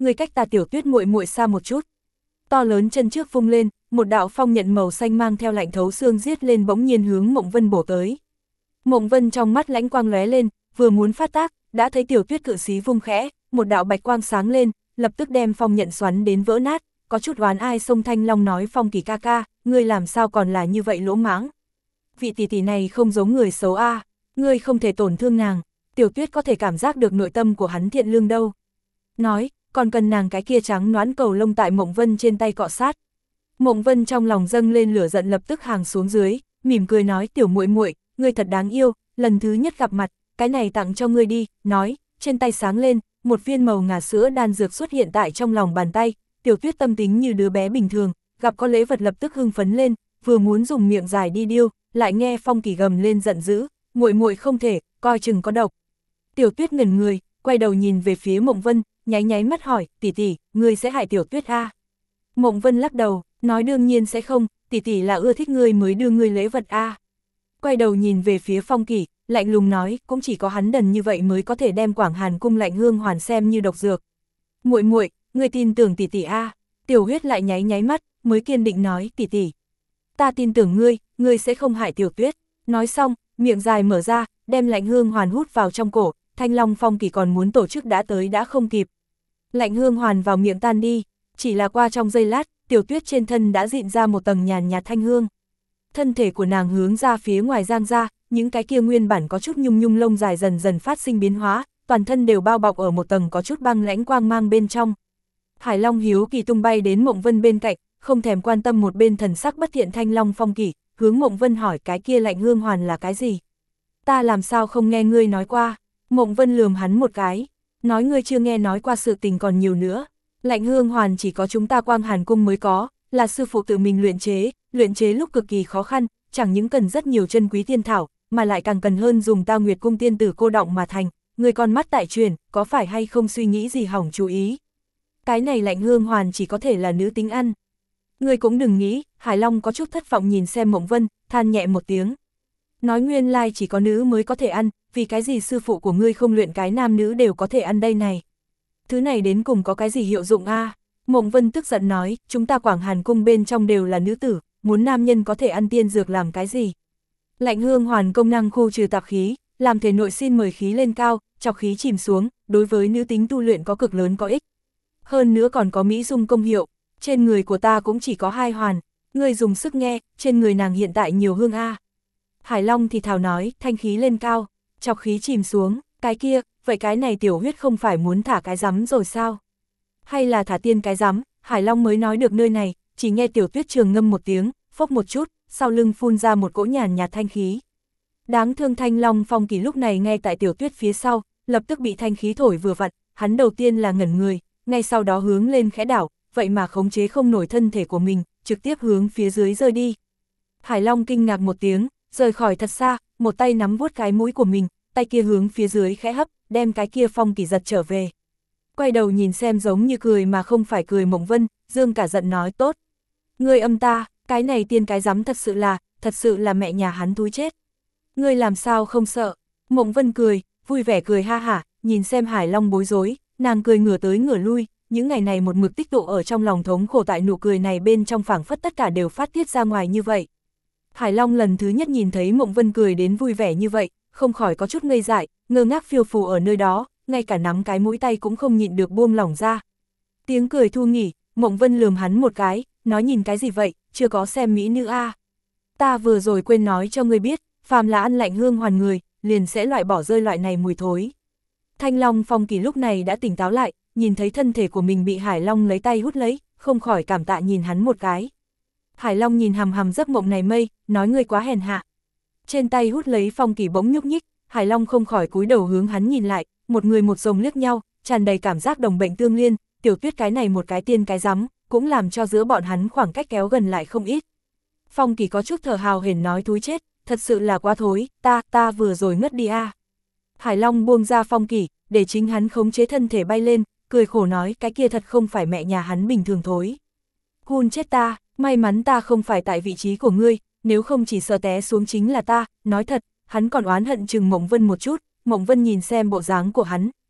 ngươi cách ta Tiểu Tuyết muội muội xa một chút. To lớn chân trước vung lên, một đạo phong nhận màu xanh mang theo lạnh thấu xương giết lên bỗng nhiên hướng Mộng Vân bổ tới. Mộng Vân trong mắt lãnh quang lóe lên, vừa muốn phát tác, đã thấy Tiểu Tuyết cự xí vung khẽ, một đạo bạch quang sáng lên, lập tức đem phong nhận xoắn đến vỡ nát, có chút oán ai xông Thanh Long nói Phong Kỳ ca ca, ngươi làm sao còn là như vậy lỗ mãng. Vị tỷ tỷ này không giống người xấu a, ngươi không thể tổn thương nàng, Tiểu Tuyết có thể cảm giác được nội tâm của hắn thiện lương đâu. Nói, còn cần nàng cái kia trắng nõn cầu lông tại Mộng Vân trên tay cọ sát. Mộng Vân trong lòng dâng lên lửa giận lập tức hàng xuống dưới, mỉm cười nói Tiểu muội muội, ngươi thật đáng yêu, lần thứ nhất gặp mặt, cái này tặng cho ngươi đi, nói, trên tay sáng lên, một viên màu ngà sữa đan dược xuất hiện tại trong lòng bàn tay. Tiểu Tuyết tâm tính như đứa bé bình thường, gặp có lễ vật lập tức hưng phấn lên, vừa muốn dùng miệng dài đi điêu, lại nghe Phong Kỳ gầm lên giận dữ, muội muội không thể, coi chừng có độc. Tiểu Tuyết ngẩn người, quay đầu nhìn về phía Mộng Vân, nháy nháy mắt hỏi, tỷ tỷ, ngươi sẽ hại Tiểu Tuyết a? Mộng Vân lắc đầu, nói đương nhiên sẽ không, tỷ tỷ là ưa thích ngươi mới đưa ngươi lễ vật a. Quay đầu nhìn về phía Phong Kỳ, lạnh lùng nói, cũng chỉ có hắn đần như vậy mới có thể đem Quảng Hàn cung Lạnh Hương Hoàn xem như độc dược. Muội muội, ngươi tin tưởng tỷ tỷ a? Tiểu Huyết lại nháy nháy mắt, mới kiên định nói, tỷ tỷ, ta tin tưởng ngươi, ngươi sẽ không hại Tiểu Tuyết. Nói xong, miệng dài mở ra, đem Lạnh Hương Hoàn hút vào trong cổ, Thanh Long Phong Kỳ còn muốn tổ chức đã tới đã không kịp. Lạnh Hương Hoàn vào miệng tan đi, chỉ là qua trong giây lát, Tiểu Tuyết trên thân đã dịn ra một tầng nhàn nhạt thanh hương. Thân thể của nàng hướng ra phía ngoài giang ra, những cái kia nguyên bản có chút nhung nhung lông dài dần dần phát sinh biến hóa, toàn thân đều bao bọc ở một tầng có chút băng lãnh quang mang bên trong. Hải Long hiếu kỳ tung bay đến Mộng Vân bên cạnh, không thèm quan tâm một bên thần sắc bất thiện Thanh Long Phong Kỳ, hướng Mộng Vân hỏi cái kia Lạnh Hương Hoàn là cái gì? Ta làm sao không nghe ngươi nói qua? Mộng Vân lườm hắn một cái, nói ngươi chưa nghe nói qua sự tình còn nhiều nữa. Lạnh Hương Hoàn chỉ có chúng ta Quang Hàn cung mới có, là sư phụ tự mình luyện chế lúc cực kỳ khó khăn, chẳng những cần rất nhiều chân quý thiên thảo, mà lại càng cần hơn dùng Tao Nguyệt cung tiên tử cô động mà thành. Người con mắt tại truyền, có phải hay không suy nghĩ gì hỏng chú ý? Cái này Lạnh Hương Hoàn chỉ có thể là nữ tính ăn. Người cũng đừng nghĩ. Hải Long có chút thất vọng nhìn xem Mộng Vân, than nhẹ một tiếng. Nói nguyên lai chỉ có nữ mới có thể ăn, vì cái gì sư phụ của ngươi không luyện cái nam nữ đều có thể ăn đây này? Thứ này đến cùng có cái gì hiệu dụng a? Mộng Vân tức giận nói, chúng ta Quảng Hàn cung bên trong đều là nữ tử, muốn nam nhân có thể ăn tiên dược làm cái gì? Lạnh Hương Hoàn công năng khu trừ tạp khí, làm thể nội xin mời khí lên cao, chọc khí chìm xuống, đối với nữ tính tu luyện có cực lớn có ích. Hơn nữa còn có mỹ dung công hiệu, trên người của ta cũng chỉ có 2 hoàn, ngươi dùng sức nghe, trên người nàng hiện tại nhiều hương a. Hải Long thì thào nói, thanh khí lên cao, chọc khí chìm xuống, cái kia, vậy cái này Tiểu Huyết không phải muốn thả cái rắm rồi sao? Hay là thả tiên cái rắm? Hải Long mới nói được nơi này, chỉ nghe Tiểu Tuyết trường ngâm một tiếng, phốc một chút, sau lưng phun ra một cỗ nhàn nhạt thanh khí. Đáng thương Thanh Long Phong Kỳ lúc này ngay tại Tiểu Tuyết phía sau, lập tức bị thanh khí thổi vừa vặn, hắn đầu tiên là ngẩn người, ngay sau đó hướng lên khẽ đảo, vậy mà khống chế không nổi thân thể của mình, trực tiếp hướng phía dưới rơi đi. Hải Long kinh ngạc một tiếng, rời khỏi thật xa, một tay nắm vuốt cái mũi của mình, tay kia hướng phía dưới khẽ hấp, đem cái kia Phong Kỳ giật trở về. Quay đầu nhìn xem giống như cười mà không phải cười Mộng Vân, dương cả giận nói tốt. Ngươi âm ta, cái này tiên cái rắm thật sự là mẹ nhà hắn thúi chết. Ngươi làm sao không sợ? Mộng Vân cười, vui vẻ cười ha hả, nhìn xem Hải Long bối rối, nàng cười ngửa tới ngửa lui, những ngày này một mực tích tụ ở trong lòng thống khổ tại nụ cười này bên trong phảng phất tất cả đều phát tiết ra ngoài như vậy. Hải Long lần thứ nhất nhìn thấy Mộng Vân cười đến vui vẻ như vậy, không khỏi có chút ngây dại, ngơ ngác phiêu phù ở nơi đó, ngay cả nắm cái mũi tay cũng không nhịn được buông lỏng ra. Tiếng cười thu nghỉ, Mộng Vân lườm hắn một cái, nói nhìn cái gì vậy, chưa có xem mỹ nữ a. Ta vừa rồi quên nói cho ngươi biết, phàm là ăn Lạnh Hương Hoàn người, liền sẽ loại bỏ rơi loại này mùi thối. Thanh Long Phong Kỳ lúc này đã tỉnh táo lại, nhìn thấy thân thể của mình bị Hải Long lấy tay hút lấy, không khỏi cảm tạ nhìn hắn một cái. Hải Long nhìn hằm hằm giấc mộng này mây, nói ngươi quá hèn hạ. Trên tay hút lấy Phong Kỳ bỗng nhúc nhích, Hải Long không khỏi cúi đầu hướng hắn nhìn lại, một người một rồng liếc nhau, tràn đầy cảm giác đồng bệnh tương liên, Tiểu Tuyết cái này một cái tiên cái rắm, cũng làm cho giữa bọn hắn khoảng cách kéo gần lại không ít. Phong Kỳ có chút thở hào hển nói thúi chết, thật sự là quá thối, ta vừa rồi ngất đi a. Hải Long buông ra Phong Kỳ, để chính hắn khống chế thân thể bay lên, cười khổ nói cái kia thật không phải mẹ nhà hắn bình thường thối. Hun chết ta, may mắn ta không phải tại vị trí của ngươi, nếu không chỉ sợ té xuống chính là ta, nói thật, hắn còn oán hận chừng Mộng Vân một chút, Mộng Vân nhìn xem bộ dáng của hắn,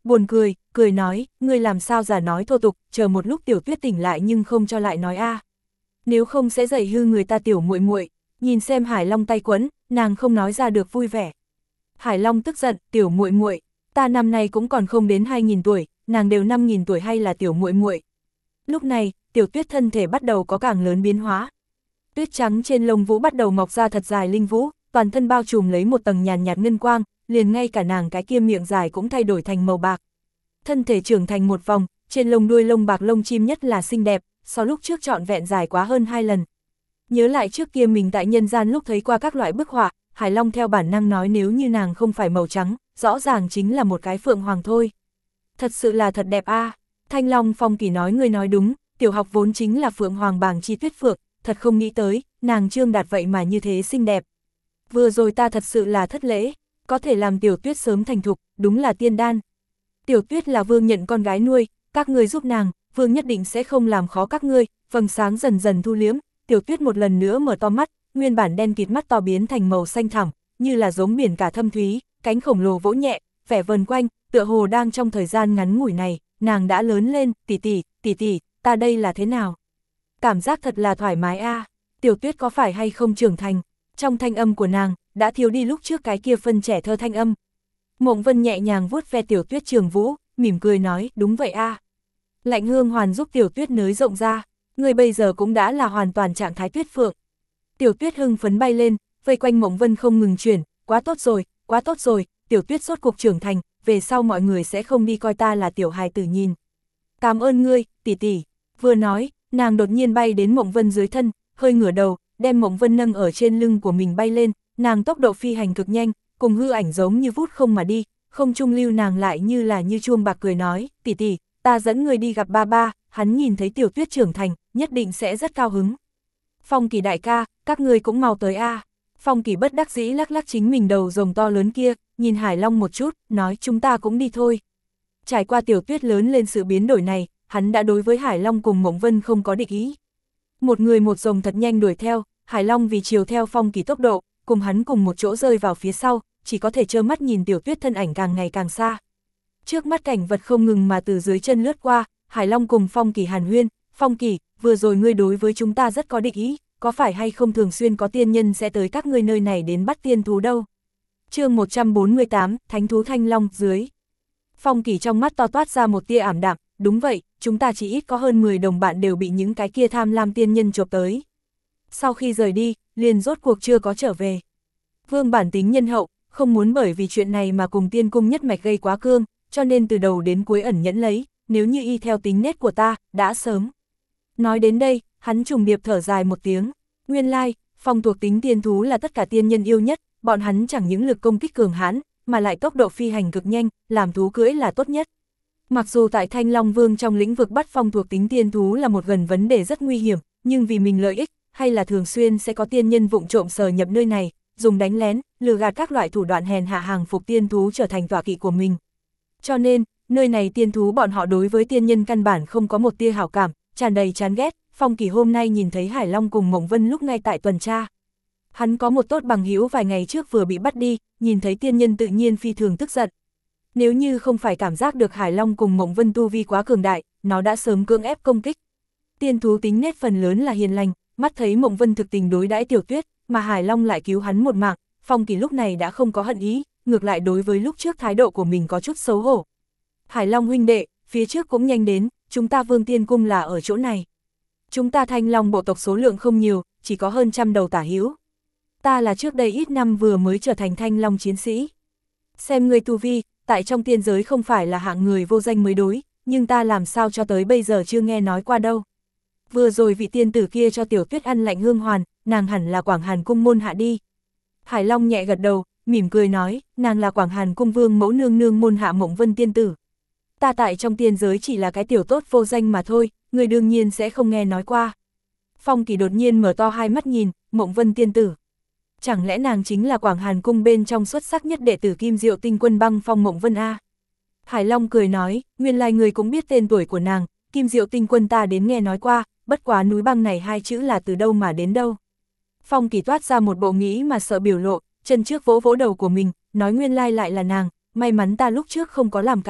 buồn cười nói, ngươi làm sao giả nói thô tục, chờ một lúc Tiểu Tuyết tỉnh lại nhưng không cho lại nói a. Nếu không sẽ dạy hư người ta tiểu muội muội. Nhìn xem Hải Long tay quấn, nàng không nói ra được vui vẻ. Hải Long tức giận, tiểu muội muội, ta năm nay cũng còn không đến 2000 tuổi, nàng đều 5000 tuổi hay là tiểu muội muội. Lúc này, Tiểu Tuyết thân thể bắt đầu có càng lớn biến hóa. Tuyết trắng trên lông vũ bắt đầu mọc ra thật dài linh vũ, toàn thân bao trùm lấy một tầng nhàn nhạt ngân quang, liền ngay cả nàng cái kia miệng dài cũng thay đổi thành màu bạc. Thân thể trưởng thành một vòng, trên lông đuôi lông bạc lông chim nhất là xinh đẹp, so lúc trước trọn vẹn dài quá hơn 2 lần. Nhớ lại trước kia mình tại nhân gian lúc thấy qua các loại bức họa, Hải Long theo bản năng nói nếu như nàng không phải màu trắng, rõ ràng chính là một cái phượng hoàng thôi. Thật sự là thật đẹp a. Thanh Long Phong Kỳ nói ngươi nói đúng, tiểu học vốn chính là phượng hoàng bảng chi tuyết phượng, thật không nghĩ tới, nàng Trương Đạt vậy mà như thế xinh đẹp. Vừa rồi ta thật sự là thất lễ, có thể làm Tiểu Tuyết sớm thành thục, đúng là tiên đan. Tiểu Tuyết là Vương nhận con gái nuôi, các ngươi giúp nàng, Vương nhất định sẽ không làm khó các ngươi. Vầng sáng dần dần thu liếm, Tiểu Tuyết một lần nữa mở to mắt, nguyên bản đen kịt mắt to biến thành màu xanh thẳm, như là giống biển cả thâm thúy, cánh khổng lồ vỗ nhẹ, vẻ vần quanh, tựa hồ đang trong thời gian ngắn ngủi này, nàng đã lớn lên, tỷ tỷ, ta đây là thế nào? Cảm giác thật là thoải mái a. Tiểu Tuyết có phải hay không trưởng thành? Trong thanh âm của nàng, đã thiếu đi lúc trước cái kia phân trẻ thơ thanh âm. Mộng Vân nhẹ nhàng vuốt ve Tiểu Tuyết trường vũ, mỉm cười nói, đúng vậy a. Lạnh Hương Hoàn giúp Tiểu Tuyết nới rộng ra, người bây giờ cũng đã là hoàn toàn trạng thái tuyết phượng. Tiểu Tuyết hưng phấn bay lên, vây quanh Mộng Vân không ngừng chuyển, quá tốt rồi, Tiểu Tuyết rốt cuộc trưởng thành, về sau mọi người sẽ không đi coi ta là tiểu hài tử nhìn. Cảm ơn ngươi, tỷ tỷ. Vừa nói, nàng đột nhiên bay đến Mộng Vân dưới thân, hơi ngửa đầu, đem Mộng Vân nâng ở trên lưng của mình bay lên, nàng tốc độ phi hành cực nhanh, cùng hư ảnh giống như vút không mà đi, không trung lưu nàng lại như là như chuông bạc cười nói, tỷ tỷ, ta dẫn người đi gặp ba ba, hắn nhìn thấy Tiểu Tuyết trưởng thành, nhất định sẽ rất cao hứng. Phong Kỳ đại ca, các ngươi cũng mau tới a. Phong Kỳ bất đắc dĩ lắc lắc chính mình đầu rồng to lớn kia, nhìn Hải Long một chút, nói chúng ta cũng đi thôi. Trải qua Tiểu Tuyết lớn lên sự biến đổi này, hắn đã đối với Hải Long cùng Mộng Vân không có địch ý. Một người một rồng thật nhanh đuổi theo, Hải Long vì chiều theo Phong Kỳ tốc độ, cùng hắn cùng một chỗ rơi vào phía sau, chỉ có thể trơ mắt nhìn Tiểu Tuyết thân ảnh càng ngày càng xa. Trước mắt cảnh vật không ngừng mà từ dưới chân lướt qua, Hải Long cùng Phong Kỳ hàn huyên, Phong Kỳ, vừa rồi ngươi đối với chúng ta rất có địch ý, có phải hay không thường xuyên có tiên nhân sẽ tới các ngươi nơi này đến bắt tiên thú đâu? Chương 148, Thánh thú Thanh Long dưới. Phong Kỳ trong mắt to toát ra một tia ảm đạm, đúng vậy, chúng ta chỉ ít có hơn 10 đồng bạn đều bị những cái kia tham lam tiên nhân chộp tới. Sau khi rời đi, liền rốt cuộc chưa có trở về. Vương bản tính nhân hậu, không muốn bởi vì chuyện này mà cùng tiên cung nhất mạch gây quá cương, cho nên từ đầu đến cuối ẩn nhẫn lấy, nếu như y theo tính nết của ta, đã sớm. Nói đến đây, hắn trùng điệp thở dài một tiếng, nguyên lai, phong thuộc tính tiên thú là tất cả tiên nhân yêu nhất, bọn hắn chẳng những lực công kích cường hãn, mà lại tốc độ phi hành cực nhanh, làm thú cưỡi là tốt nhất. Mặc dù tại Thanh Long Vương trong lĩnh vực bắt phong thuộc tính tiên thú là một gần vấn đề rất nguy hiểm, nhưng vì mình lợi ích, hay là thường xuyên sẽ có tiên nhân vụng trộm sờ nhập nơi này, dùng đánh lén, lừa gạt các loại thủ đoạn hèn hạ hàng phục tiên thú trở thành tọa kỵ của mình. Cho nên, nơi này tiên thú bọn họ đối với tiên nhân căn bản không có một tia hảo cảm, tràn đầy chán ghét. Phong Kỳ hôm nay nhìn thấy Hải Long cùng Mộng Vân lúc ngay tại tuần tra. Hắn có một tốt bằng hữu vài ngày trước vừa bị bắt đi, nhìn thấy tiên nhân tự nhiên phi thường tức giận. Nếu như không phải cảm giác được Hải Long cùng Mộng Vân tu vi quá cường đại, nó đã sớm cưỡng ép công kích. Tiên thú tính nết phần lớn là hiền lành, mắt thấy Mộng Vân thực tình đối đãi Tiểu Tuyết, mà Hải Long lại cứu hắn một mạng, Phong Kỳ lúc này đã không có hận ý, ngược lại đối với lúc trước thái độ của mình có chút xấu hổ. Hải Long huynh đệ, phía trước cũng nhanh đến, chúng ta Vương Tiên Cung là ở chỗ này. Chúng ta Thanh Long bộ tộc số lượng không nhiều, chỉ có hơn 100 đầu tả hữu. Ta là trước đây ít năm vừa mới trở thành Thanh Long chiến sĩ. Xem người tu vi, tại trong tiên giới không phải là hạng người vô danh mới đối, nhưng ta làm sao cho tới bây giờ chưa nghe nói qua đâu. Vừa rồi vị tiên tử kia cho Tiểu Tuyết ăn Lạnh Hương Hoàn, nàng hẳn là Quảng Hàn Cung môn hạ đi. Hải Long nhẹ gật đầu, mỉm cười nói, nàng là Quảng Hàn Cung vương mẫu nương nương môn hạ Mộng Vân tiên tử. Ta tại trong tiên giới chỉ là cái tiểu tốt vô danh mà thôi, người đương nhiên sẽ không nghe nói qua. Phong Kỳ đột nhiên mở to hai mắt nhìn, Mộng Vân tiên tử. Chẳng lẽ nàng chính là Quảng Hàn Cung bên trong xuất sắc nhất đệ tử Kim Diệu Tinh Quân Băng Phong Mộng Vân a? Hải Long cười nói, nguyên lai người cũng biết tên tuổi của nàng, Kim Diệu Tinh Quân ta đến nghe nói qua, bất quá núi băng này hai chữ là từ đâu mà đến đâu. Phong Kỳ toát ra một bộ nghĩ mà sợ biểu lộ, chân trước vỗ vỗ đầu của mình, nói nguyên lai lại là nàng, may mắn ta lúc trước không có làm càn,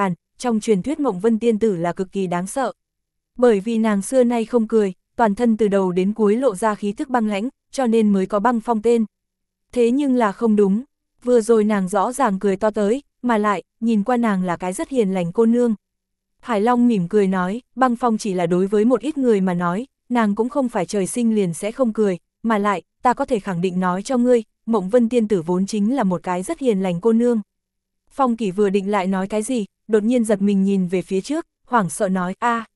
trong truyền thuyết Mộng Vân tiên tử là cực kỳ đáng sợ. Bởi vì nàng xưa nay không cười, toàn thân từ đầu đến cuối lộ ra khí thức băng lãnh, cho nên mới có Băng Phong tên. Thế nhưng là không đúng, vừa rồi nàng rõ ràng cười to tới, mà lại, nhìn qua nàng là cái rất hiền lành cô nương. Hải Long mỉm cười nói, Băng Phong chỉ là đối với một ít người mà nói, nàng cũng không phải trời sinh liền sẽ không cười, mà lại, ta có thể khẳng định nói cho ngươi, Mộng Vân tiên tử vốn chính là một cái rất hiền lành cô nương. Phong Kỳ vừa định lại nói cái gì, đột nhiên giật mình nhìn về phía trước, hoảng sợ nói,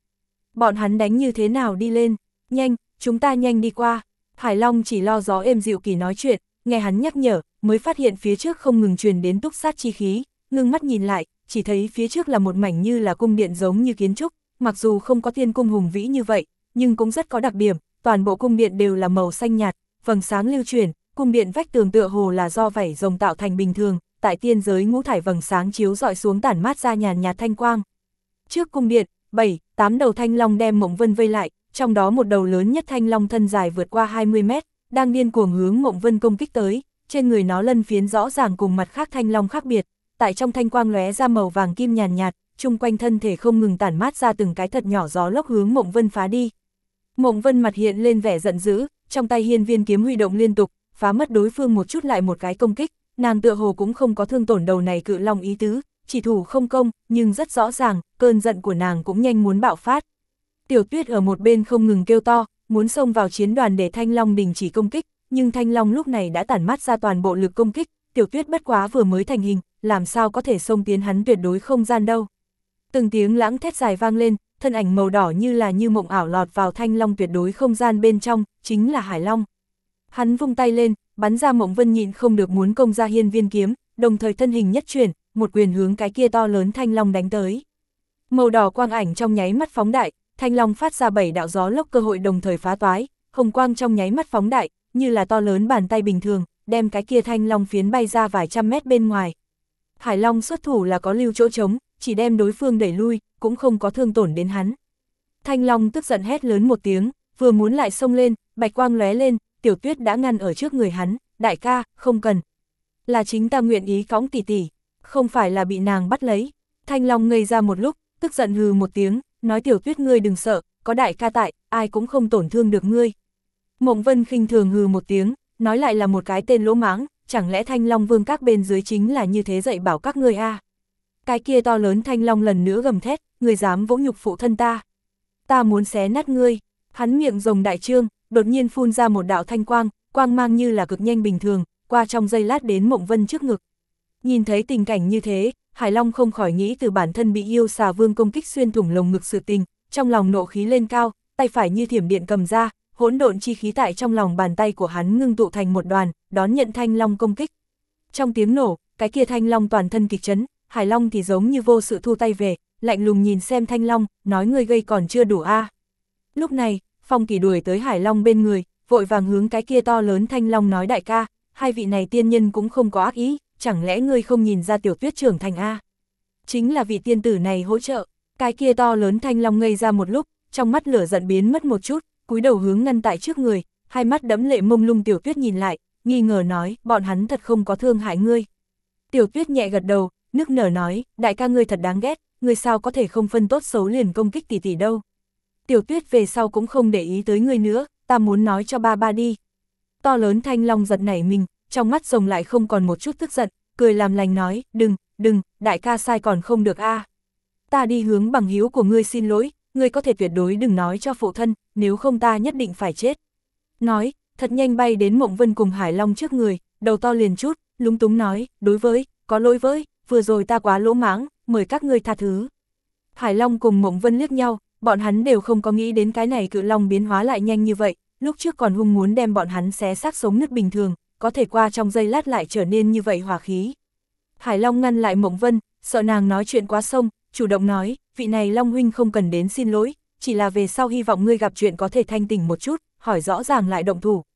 bọn hắn đánh như thế nào đi lên, nhanh, chúng ta nhanh đi qua. Hải Long chỉ lo gió êm dịu Kỳ nói chuyện, nghe hắn nhắc nhở, mới phát hiện phía trước không ngừng truyền đến túc sát chi khí, ngưng mắt nhìn lại, chỉ thấy phía trước là một mảnh như là cung điện giống như kiến trúc, mặc dù không có tiên cung hùng vĩ như vậy, nhưng cũng rất có đặc điểm, toàn bộ cung điện đều là màu xanh nhạt, vầng sáng lưu chuyển, cung điện vách tường tựa hồ là do vảy rồng tạo thành bình thường, tại tiên giới ngũ thải vầng sáng chiếu rọi xuống tản mát ra nhàn nhạt thanh quang. Trước cung điện, 7-8 đầu thanh long đem Mộng Vân vây lại, trong đó một đầu lớn nhất thanh long thân dài vượt qua 20 mét, đang điên cuồng hướng Mộng Vân công kích tới, trên người nó lân phiến rõ ràng cùng mặt khác thanh long khác biệt, tại trong thanh quang lóe ra màu vàng kim nhàn nhạt, chung quanh thân thể không ngừng tản mát ra từng cái thật nhỏ gió lốc hướng Mộng Vân phá đi. Mộng Vân mặt hiện lên vẻ giận dữ, trong tay hiên viên kiếm huy động liên tục, phá mất đối phương một chút lại một cái công kích, nàng tựa hồ cũng không có thương tổn đầu này cự long ý tứ, chỉ thủ không công, nhưng rất rõ ràng, cơn giận của nàng cũng nhanh muốn bạo phát. Tiểu Tuyết ở một bên không ngừng kêu to, muốn xông vào chiến đoàn để Thanh Long đình chỉ công kích, nhưng Thanh Long lúc này đã tản mát ra toàn bộ lực công kích, Tiểu Tuyết bất quá vừa mới thành hình, làm sao có thể xông tiến hắn tuyệt đối không gian đâu. Từng tiếng lãng thét dài vang lên, thân ảnh màu đỏ như mộng ảo lọt vào Thanh Long tuyệt đối không gian bên trong, chính là Hải Long. Hắn vung tay lên, bắn ra Mộng Vân nhịn không được muốn công ra hiên viên kiếm, đồng thời thân hình nhất chuyển, một quyền hướng cái kia to lớn Thanh Long đánh tới. Màu đỏ quang ảnh trong nháy mắt phóng đại, Thanh Long phát ra 7 đạo gió lốc cơ hội đồng thời phá toái, hồng quang trong nháy mắt phóng đại, như là to lớn bàn tay bình thường, đem cái kia Thanh Long phiến bay ra vài trăm mét bên ngoài. Hải Long xuất thủ là có lưu chỗ trống, chỉ đem đối phương đẩy lui, cũng không có thương tổn đến hắn. Thanh Long tức giận hét lớn một tiếng, vừa muốn lại xông lên, bạch quang lóe lên, Tiểu Tuyết đã ngăn ở trước người hắn, đại ca, không cần. Là chính ta nguyện ý cõng tỷ tỷ, không phải là bị nàng bắt lấy. Thanh Long ngây ra một lúc, tức giận hừ một tiếng, nói Tiểu Tuyết ngươi đừng sợ, có đại ca tại, ai cũng không tổn thương được ngươi. Mộng Vân khinh thường hừ một tiếng, nói lại là một cái tên lỗ mãng, chẳng lẽ Thanh Long Vương các bên dưới chính là như thế dạy bảo các ngươi à? Cái kia to lớn Thanh Long lần nữa gầm thét, ngươi dám vỗ nhục phụ thân ta. Ta muốn xé nát ngươi. Hắn miệng rồng đại trương, đột nhiên phun ra một đạo thanh quang, quang mang như là cực nhanh bình thường, qua trong giây lát đến Mộng Vân trước ngực. Nhìn thấy tình cảnh như thế, Hải Long không khỏi nghĩ từ bản thân bị yêu xà vương công kích xuyên thủng lồng ngực sự tình, trong lòng nộ khí lên cao, tay phải như thiểm điện cầm ra, hỗn độn chi khí tại trong lòng bàn tay của hắn ngưng tụ thành một đoàn, đón nhận Thanh Long công kích. Trong tiếng nổ, cái kia Thanh Long toàn thân kịch chấn, Hải Long thì giống như vô sự thu tay về, lạnh lùng nhìn xem Thanh Long, nói ngươi gây còn chưa đủ a. Lúc này, Phong Kỳ đuổi tới Hải Long bên người, vội vàng hướng cái kia to lớn Thanh Long nói đại ca, hai vị này tiên nhân cũng không có ác ý, chẳng lẽ ngươi không nhìn ra Tiểu Tuyết trưởng thành a? Chính là vị tiên tử này hỗ trợ. Cái kia to lớn Thanh Long ngây ra một lúc, trong mắt lửa giận biến mất một chút, cúi đầu hướng ngăn tại trước người, hai mắt đẫm lệ mông lung Tiểu Tuyết nhìn lại, nghi ngờ nói, bọn hắn thật không có thương hại ngươi. Tiểu Tuyết nhẹ gật đầu, nức nở nói, đại ca ngươi thật đáng ghét, ngươi sao có thể không phân tốt xấu liền công kích tỷ tỷ đâu. Tiểu Tuyết về sau cũng không để ý tới ngươi nữa, ta muốn nói cho ba ba đi. To lớn Thanh Long giật nảy mình, trong mắt rồng lại không còn một chút tức giận, cười làm lành nói, đừng, đại ca sai còn không được a. Ta đi hướng bằng hữu của ngươi xin lỗi, ngươi có thể tuyệt đối đừng nói cho phụ thân, nếu không ta nhất định phải chết. Nói, thật nhanh bay đến Mộng Vân cùng Hải Long trước người, đầu to liền chút, lúng túng nói, có lỗi với, vừa rồi ta quá lỗ mãng, mời các ngươi tha thứ. Hải Long cùng Mộng Vân liếc nhau, bọn hắn đều không có nghĩ đến cái này cự long biến hóa lại nhanh như vậy, lúc trước còn hung muốn đem bọn hắn xé xác sống nứt bình thường, có thể qua trong giây lát lại trở nên như vậy hòa khí. Hải Long ngăn lại Mộng Vân, sợ nàng nói chuyện quá sông, chủ động nói, vị này Long huynh không cần đến xin lỗi, chỉ là về sau hy vọng ngươi gặp chuyện có thể thanh tỉnh một chút, hỏi rõ ràng lại động thủ.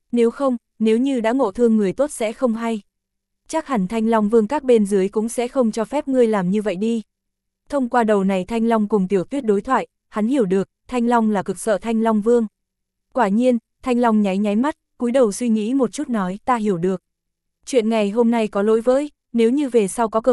Nếu như đã ngộ thương người tốt sẽ không hay. Chắc hẳn Thanh Long Vương các bên dưới cũng sẽ không cho phép ngươi làm như vậy đi. Thông qua đầu này Thanh Long cùng Tiểu Tuyết đối thoại, hắn hiểu được, Thanh Long là cực sợ Thanh Long Vương. Quả nhiên, Thanh Long nháy mắt, cúi đầu suy nghĩ một chút nói, ta hiểu được. Chuyện ngày hôm nay có lỗi với, nếu như về sau có cơ hội,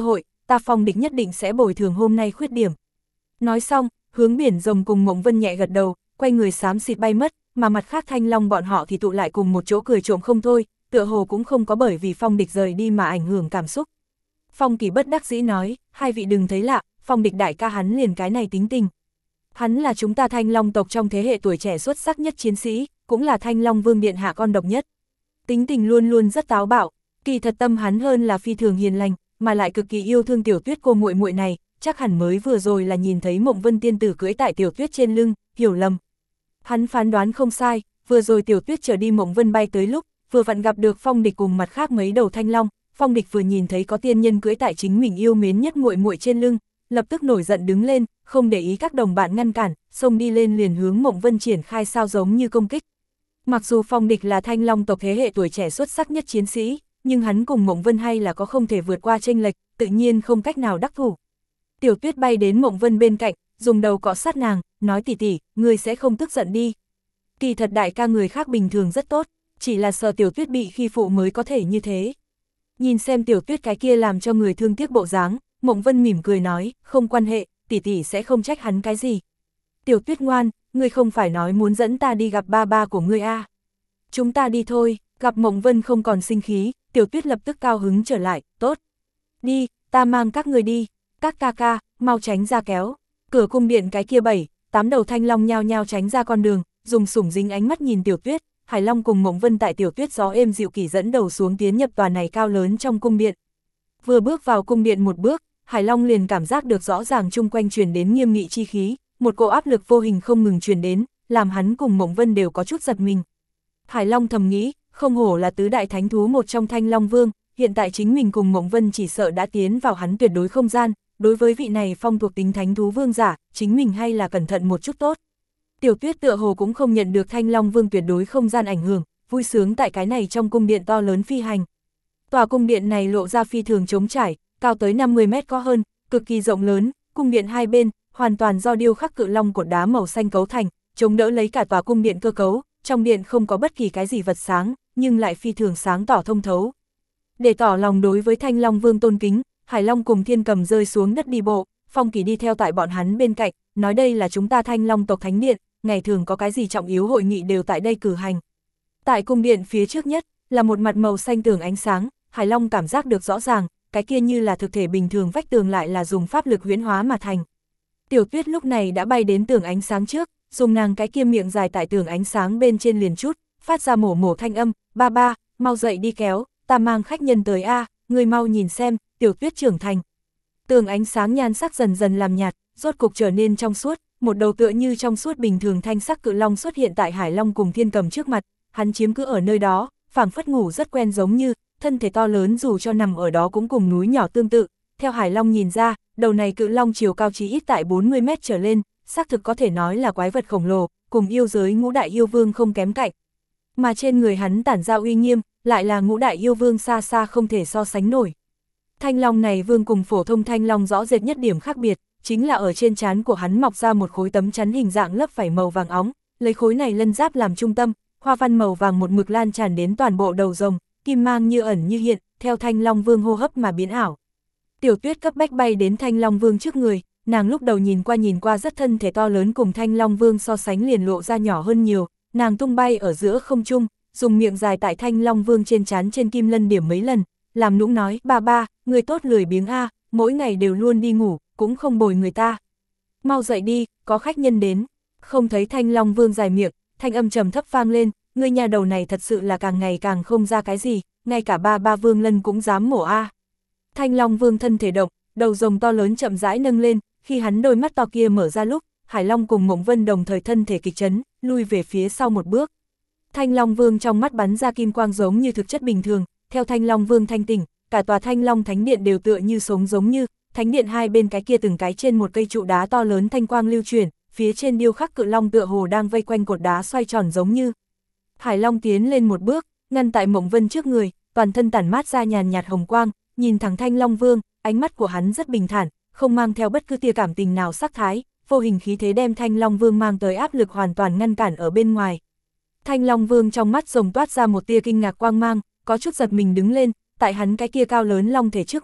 ta Phong Địch nhất định sẽ bồi thường hôm nay khuyết điểm. Nói xong, hướng Biển Rồng cùng Mộng Vân nhẹ gật đầu, quay người xám xịt bay mất, mà mặt khác Thanh Long bọn họ thì tụ lại cùng một chỗ cười trộm không thôi, tựa hồ cũng không có bởi vì Phong Địch rời đi mà ảnh hưởng cảm xúc. Phong Kỳ bất đắc dĩ nói, hai vị đừng thấy lạ, Phong Địch đại ca hắn liền cái này tính tình. Hắn là chúng ta Thanh Long tộc trong thế hệ tuổi trẻ xuất sắc nhất chiến sĩ, cũng là Thanh Long Vương điện hạ con độc nhất. Tính tình luôn luôn rất táo bạo, kỳ thật tâm hắn hơn là phi thường hiền lành, mà lại cực kỳ yêu thương Tiểu Tuyết cô muội muội này, chắc hẳn mới vừa rồi là nhìn thấy Mộng Vân tiên tử cưỡi tại Tiểu Tuyết trên lưng, hiểu lầm. Hắn phán đoán không sai, vừa rồi Tiểu Tuyết chở đi Mộng Vân bay tới lúc, vừa vặn gặp được Phong Địch cùng mặt khác mấy đầu thanh long, Phong Địch vừa nhìn thấy có tiên nhân cưỡi tại chính mình yêu mến nhất muội muội trên lưng, lập tức nổi giận đứng lên, không để ý các đồng bạn ngăn cản, xông đi lên liền hướng Mộng Vân triển khai sao giống như công kích. Mặc dù Phong Địch là Thanh Long tộc thế hệ tuổi trẻ xuất sắc nhất chiến sĩ, nhưng hắn cùng Mộng Vân hay là có không thể vượt qua chênh lệch, tự nhiên không cách nào đắc thủ. Tiểu Tuyết bay đến Mộng Vân bên cạnh, dùng đầu cọ sát nàng, nói tỷ tỷ, ngươi sẽ không tức giận đi. Kỳ thật đại ca người khác bình thường rất tốt, chỉ là sợ Tiểu Tuyết bị khi phụ mới có thể như thế. Nhìn xem Tiểu Tuyết cái kia làm cho người thương tiếc bộ dáng, Mộng Vân mỉm cười nói, không quan hệ, tỷ tỷ sẽ không trách hắn cái gì. Tiểu Tuyết ngoan, ngươi không phải nói muốn dẫn ta đi gặp ba ba của ngươi à. Chúng ta đi thôi, gặp Mộng Vân không còn sinh khí, Tiểu Tuyết lập tức cao hứng trở lại, tốt. Đi, ta mang các người đi, các ca ca, mau tránh ra kéo. Cửa cung điện cái kia 7-8 đầu thanh long nhao nhao tránh ra con đường, dùng sủng dính ánh mắt nhìn Tiểu Tuyết, Hải Long cùng Mộng Vân tại Tiểu Tuyết gió êm dịu kỳ dẫn đầu xuống tiến nhập tòa này cao lớn trong cung điện. Vừa bước vào cung điện một bước, Hải Long liền cảm giác được rõ ràng chung quanh truyền đến nghiêm nghị chi khí, một cỗ áp lực vô hình không ngừng truyền đến, làm hắn cùng Mộng Vân đều có chút giật mình. Hải Long thầm nghĩ, không hổ là tứ đại thánh thú một trong Thanh Long Vương, hiện tại chính mình cùng Mộng Vân chỉ sợ đã tiến vào hắn tuyệt đối không gian, đối với vị này phong thuộc tính thánh thú vương giả, chính mình hay là cẩn thận một chút tốt. Tiểu Tuyết tựa hồ cũng không nhận được Thanh Long Vương tuyệt đối không gian ảnh hưởng, vui sướng tại cái này trong cung điện to lớn phi hành. Tòa cung điện này lộ ra phi thường trống trải, cao tới 50 mét có hơn, cực kỳ rộng lớn, cung điện hai bên, hoàn toàn do điêu khắc cự long cột đá màu xanh cấu thành, chống đỡ lấy cả tòa cung điện cơ cấu, trong điện không có bất kỳ cái gì vật sáng, nhưng lại phi thường sáng tỏ thông thấu. Để tỏ lòng đối với Thanh Long Vương tôn kính, Hải Long cùng Thiên Cầm rơi xuống đất đi bộ, Phong Kỳ đi theo tại bọn hắn bên cạnh, nói đây là chúng ta Thanh Long tộc thánh điện, ngày thường có cái gì trọng yếu hội nghị đều tại đây cử hành. Tại cung điện phía trước nhất, là một mặt màu xanh tường ánh sáng, Hải Long cảm giác được rõ ràng, cái kia như là thực thể bình thường vách tường lại là dùng pháp lực huyễn hóa mà thành. Tiểu Tuyết lúc này đã bay đến tường ánh sáng trước, dùng nàng cái kia miệng dài tại tường ánh sáng bên trên liền chút, phát ra mổ mổ thanh âm, ba ba, mau dậy đi kéo, ta mang khách nhân tới a, người mau nhìn xem, Tiểu Tuyết trưởng thành. Tường ánh sáng nhan sắc dần dần làm nhạt, rốt cục trở nên trong suốt, một đầu tựa như trong suốt bình thường thanh sắc cự long xuất hiện tại Hải Long cùng Thiên Cầm trước mặt, hắn chiếm cứ ở nơi đó, phảng phất ngủ rất quen giống như, thân thể to lớn dù cho nằm ở đó cũng cùng núi nhỏ tương tự. Theo Hải Long nhìn ra, đầu này cự long chiều cao chí ít tại 40 mét trở lên, xác thực có thể nói là quái vật khổng lồ, cùng yêu giới ngũ đại yêu vương không kém cạnh. Mà trên người hắn tản ra uy nghiêm, lại là ngũ đại yêu vương xa xa không thể so sánh nổi. Thanh long này vương cùng phổ thông thanh long rõ rệt nhất điểm khác biệt, chính là ở trên trán của hắn mọc ra một khối tấm chắn hình dạng lớp vảy màu vàng óng, lấy khối này lân giáp làm trung tâm, hoa văn màu vàng một mực lan tràn đến toàn bộ đầu rồng, kim mang như ẩn như hiện, theo Thanh Long Vương hô hấp mà biến ảo. Tiểu Tuyết cấp bách bay đến Thanh Long Vương trước người, nàng lúc đầu nhìn qua rất thân thể to lớn cùng Thanh Long Vương so sánh liền lộ ra nhỏ hơn nhiều, nàng tung bay ở giữa không trung, dùng miệng dài tại Thanh Long Vương trên trán trên kim lân điểm mấy lần, làm nũng nói, ba ba, người tốt lười biếng a, mỗi ngày đều luôn đi ngủ, cũng không bồi người ta. Mau dậy đi, có khách nhân đến. Không thấy Thanh Long Vương dài miệng, thanh âm trầm thấp vang lên, người nhà đầu này thật sự là càng ngày càng không ra cái gì, ngay cả ba vương lân cũng dám mổ a. Thanh Long Vương thân thể động, đầu rồng to lớn chậm rãi nâng lên, khi hắn đôi mắt to kia mở ra lúc, Hải Long cùng Mộng Vân đồng thời thân thể kịch chấn, lui về phía sau một bước. Thanh Long Vương trong mắt bắn ra kim quang giống như thực chất bình thường, theo Thanh Long Vương thanh tỉnh, cả tòa Thanh Long Thánh Điện đều tựa như sống giống như, Thánh Điện hai bên cái kia từng cái trên một cây trụ đá to lớn thanh quang lưu chuyển, phía trên điêu khắc cự long tựa hồ đang vây quanh cột đá xoay tròn giống như. Hải Long tiến lên một bước, ngăn tại Mộng Vân trước người, toàn thân tản mát ra nhàn nhạt hồng quang, nhìn thẳng Thanh Long Vương, ánh mắt của hắn rất bình thản, không mang theo bất cứ tia cảm tình nào sắc thái, vô hình khí thế đem Thanh Long Vương mang tới áp lực hoàn toàn ngăn cản ở bên ngoài. Thanh Long Vương trong mắt rồng toát ra một tia kinh ngạc quang mang, có chút giật mình đứng lên, tại hắn cái kia cao lớn long thể trước mặt,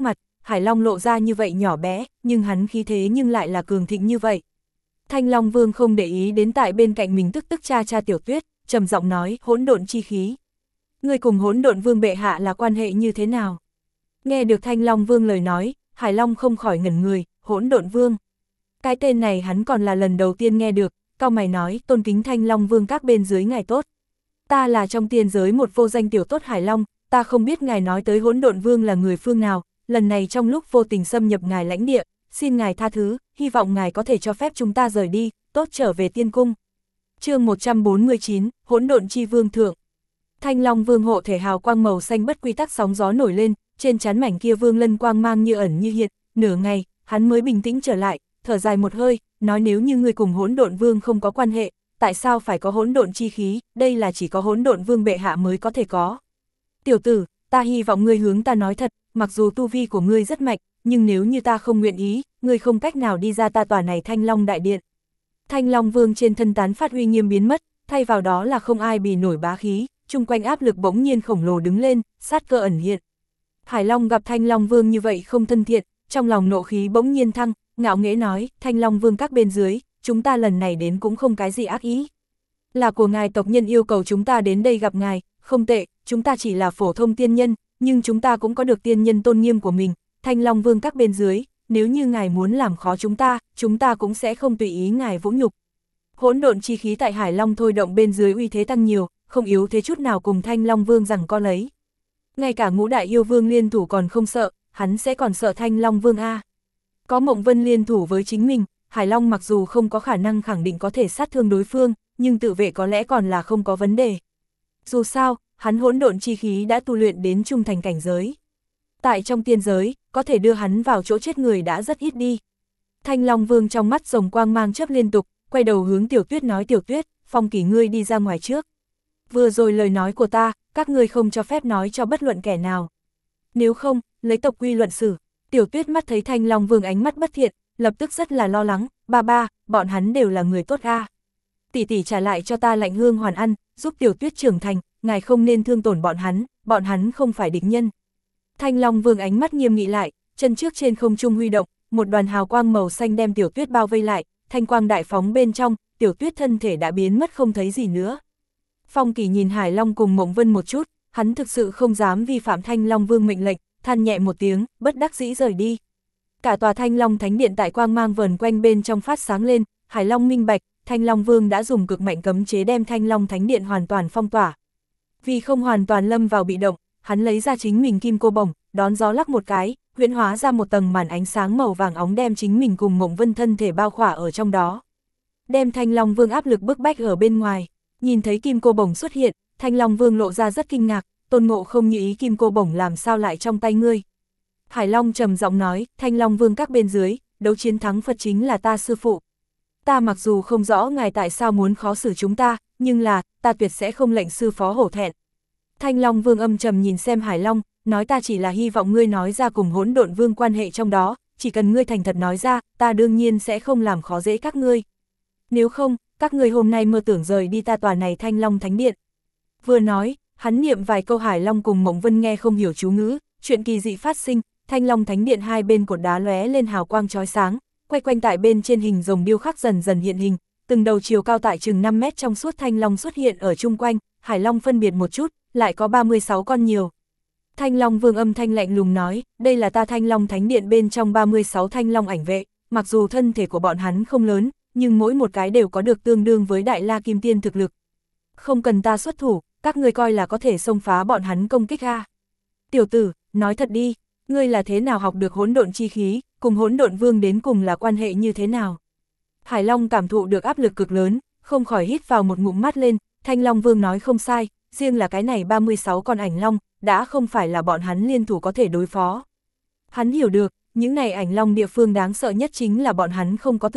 Hải Long lộ ra như vậy nhỏ bé, nhưng hắn khí thế nhưng lại là cường thịnh như vậy. Thanh Long Vương không để ý đến tại bên cạnh mình tức cha Tiểu Tuyết, trầm giọng nói, hỗn độn chi khí. Ngươi cùng Hỗn Độn Vương bệ hạ là quan hệ như thế nào? Nghe được Thanh Long Vương lời nói, Hải Long không khỏi ngẩn người, Hỗn Độn Vương. Cái tên này hắn còn là lần đầu tiên nghe được, cau mày nói, tôn kính Thanh Long Vương các bên dưới ngài tốt. Ta là trong tiên giới một vô danh tiểu tốt Hải Long, ta không biết ngài nói tới Hỗn Độn Vương là người phương nào, lần này trong lúc vô tình xâm nhập ngài lãnh địa, xin ngài tha thứ, hy vọng ngài có thể cho phép chúng ta rời đi, tốt trở về tiên cung. Chương 149, Hỗn Độn Chi Vương thượng. Thanh Long Vương hộ thể hào quang màu xanh bất quy tắc sóng gió nổi lên, trên trán mảnh kia vương lân quang mang như ẩn như hiện, nửa ngày, hắn mới bình tĩnh trở lại, thở dài một hơi, nói nếu như ngươi cùng Hỗn Độn Vương không có quan hệ, tại sao phải có hỗn độn chi khí, đây là chỉ có Hỗn Độn Vương bệ hạ mới có thể có. Tiểu tử, ta hy vọng ngươi hướng ta nói thật, mặc dù tu vi của ngươi rất mạnh, nhưng nếu như ta không nguyện ý, ngươi không cách nào đi ra ta tòa này Thanh Long đại điện. Thanh Long Vương trên thân tán phát uy nghiêm biến mất, thay vào đó là không ai bì nổi bá khí, chung quanh áp lực bỗng nhiên khổng lồ đứng lên, sát cơ ẩn hiện. Hải Long gặp Thanh Long Vương như vậy không thân thiện, trong lòng nộ khí bỗng nhiên thăng, ngạo nghễ nói, Thanh Long Vương các bên dưới, chúng ta lần này đến cũng không cái gì ác ý. Là của ngài tộc nhân yêu cầu chúng ta đến đây gặp ngài, không tệ, chúng ta chỉ là phổ thông tiên nhân, nhưng chúng ta cũng có được tiên nhân tôn nghiêm của mình, Thanh Long Vương các bên dưới, nếu như ngài muốn làm khó chúng ta cũng sẽ không tùy ý ngài vũ nhục. Hỗn độn chi khí tại Hải Long thôi động bên dưới uy thế tăng nhiều, không yếu thế chút nào cùng Thanh Long Vương rằng co lấy. Ngay cả ngũ đại yêu vương liên thủ còn không sợ, hắn sẽ còn sợ Thanh Long Vương a. Có Mộng Vân liên thủ với chính mình, Hải Long mặc dù không có khả năng khẳng định có thể sát thương đối phương, nhưng tự vệ có lẽ còn là không có vấn đề. Dù sao, hắn hỗn độn chi khí đã tu luyện đến trung thành cảnh giới. Tại trong tiên giới, có thể đưa hắn vào chỗ chết người đã rất ít đi. Thanh Long Vương trong mắt rồng quang mang chớp liên tục, quay đầu hướng Tiểu Tuyết nói, Tiểu Tuyết, Phong Kỳ ngươi đi ra ngoài trước. Vừa rồi lời nói của ta, các ngươi không cho phép nói cho bất luận kẻ nào. Nếu không, lấy tộc quy luận xử. Tiểu Tuyết mắt thấy Thanh Long Vương ánh mắt bất thiện, lập tức rất là lo lắng, ba, bọn hắn đều là người tốt a. Tỷ tỷ trả lại cho ta Lạnh Hương Hoàn ăn, giúp Tiểu Tuyết trưởng thành, ngài không nên thương tổn bọn hắn không phải địch nhân. Thanh Long Vương ánh mắt nghiêm nghị lại, chân trước trên không trung huy động, một đoàn hào quang màu xanh đem Tiểu Tuyết bao vây lại, thanh quang đại phóng bên trong, Tiểu Tuyết thân thể đã biến mất không thấy gì nữa. Phong Kỳ nhìn Hải Long cùng Mộng Vân một chút, hắn thực sự không dám vi phạm Thanh Long Vương mệnh lệnh, than nhẹ một tiếng, bất đắc dĩ rời đi. Cả tòa Thanh Long Thánh Điện tại quang mang vờn quanh bên trong phát sáng lên, Hải Long minh bạch, Thanh Long Vương đã dùng cực mạnh cấm chế đem Thanh Long Thánh Điện hoàn toàn phong tỏa. Vì không hoàn toàn lâm vào bị động, hắn lấy ra chính mình kim cô bổng, đón gió lắc một cái, huyễn hóa ra một tầng màn ánh sáng màu vàng óng đem chính mình cùng Mộng Vân thân thể bao khỏa ở trong đó. Đem Thanh Long Vương áp lực bức bách ở bên ngoài, nhìn thấy kim cô bổng xuất hiện, Thanh Long Vương lộ ra rất kinh ngạc, Tôn Ngộ không như ý kim cô bổng làm sao lại trong tay ngươi. Hải Long trầm giọng nói, Thanh Long Vương các bên dưới, đấu chiến thắng Phật chính là ta sư phụ. Ta mặc dù không rõ ngài tại sao muốn khó xử chúng ta, nhưng là, ta tuyệt sẽ không lệnh sư phó hổ thẹn. Thanh Long Vương âm trầm nhìn xem Hải Long, nói ta chỉ là hy vọng ngươi nói ra cùng Hỗn Độn Vương quan hệ trong đó, chỉ cần ngươi thành thật nói ra, ta đương nhiên sẽ không làm khó dễ các ngươi. Nếu không, các ngươi hôm nay mơ tưởng rời đi ta tòa này Thanh Long Thánh Điện. Vừa nói, hắn niệm vài câu Hải Long cùng Mộng Vân nghe không hiểu chú ngữ, chuyện kỳ dị phát sinh, Thanh Long Thánh Điện hai bên cột đá lóe lên hào quang chói sáng, quay quanh tại bên trên hình rồng điêu khắc dần dần hiện hình, từng đầu chiều cao tại chừng 5 mét trong suốt Thanh Long xuất hiện ở chung quanh, Hải Long phân biệt một chút, lại có 36 con nhiều. Thanh Long Vương âm thanh lạnh lùng nói, đây là ta Thanh Long Thánh Điện bên trong 36 Thanh Long ảnh vệ, mặc dù thân thể của bọn hắn không lớn, nhưng mỗi một cái đều có được tương đương với Đại La Kim Tiên thực lực. Không cần ta xuất thủ, các ngươi coi là có thể xông phá bọn hắn công kích a. Tiểu tử, nói thật đi, ngươi là thế nào học được hỗn độn chi khí, cùng Hỗn Độn Vương đến cùng là quan hệ như thế nào? Hải Long cảm thụ được áp lực cực lớn, không khỏi hít vào một ngụm mát lên, Thanh Long Vương nói không sai, riêng là cái này 36 con ảnh long, đã không phải là bọn hắn liên thủ có thể đối phó. Hắn hiểu được, những này ảnh long địa phương đáng sợ nhất chính là bọn hắn không có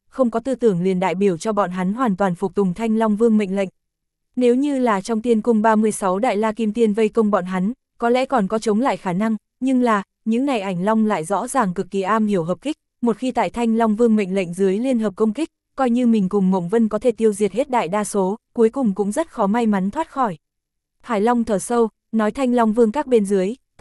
tư tưởng liền đại biểu cho bọn hắn hoàn toàn phục tùng Thanh Long Vương mệnh lệnh. Nếu như là trong tiên cung 36 Đại La Kim Tiên vây công bọn hắn, có lẽ còn có chống lại khả năng, nhưng là, những này ảnh long lại rõ ràng cực kỳ am hiểu hợp kích, một khi tại Thanh Long Vương mệnh lệnh dưới liên hợp công kích, coi như mình cùng Mộng Vân có thể tiêu diệt hết đại đa số, cuối cùng cũng rất khó may mắn thoát khỏi. Hải Long thở sâu, nói Thanh Long Vương các bên dưới,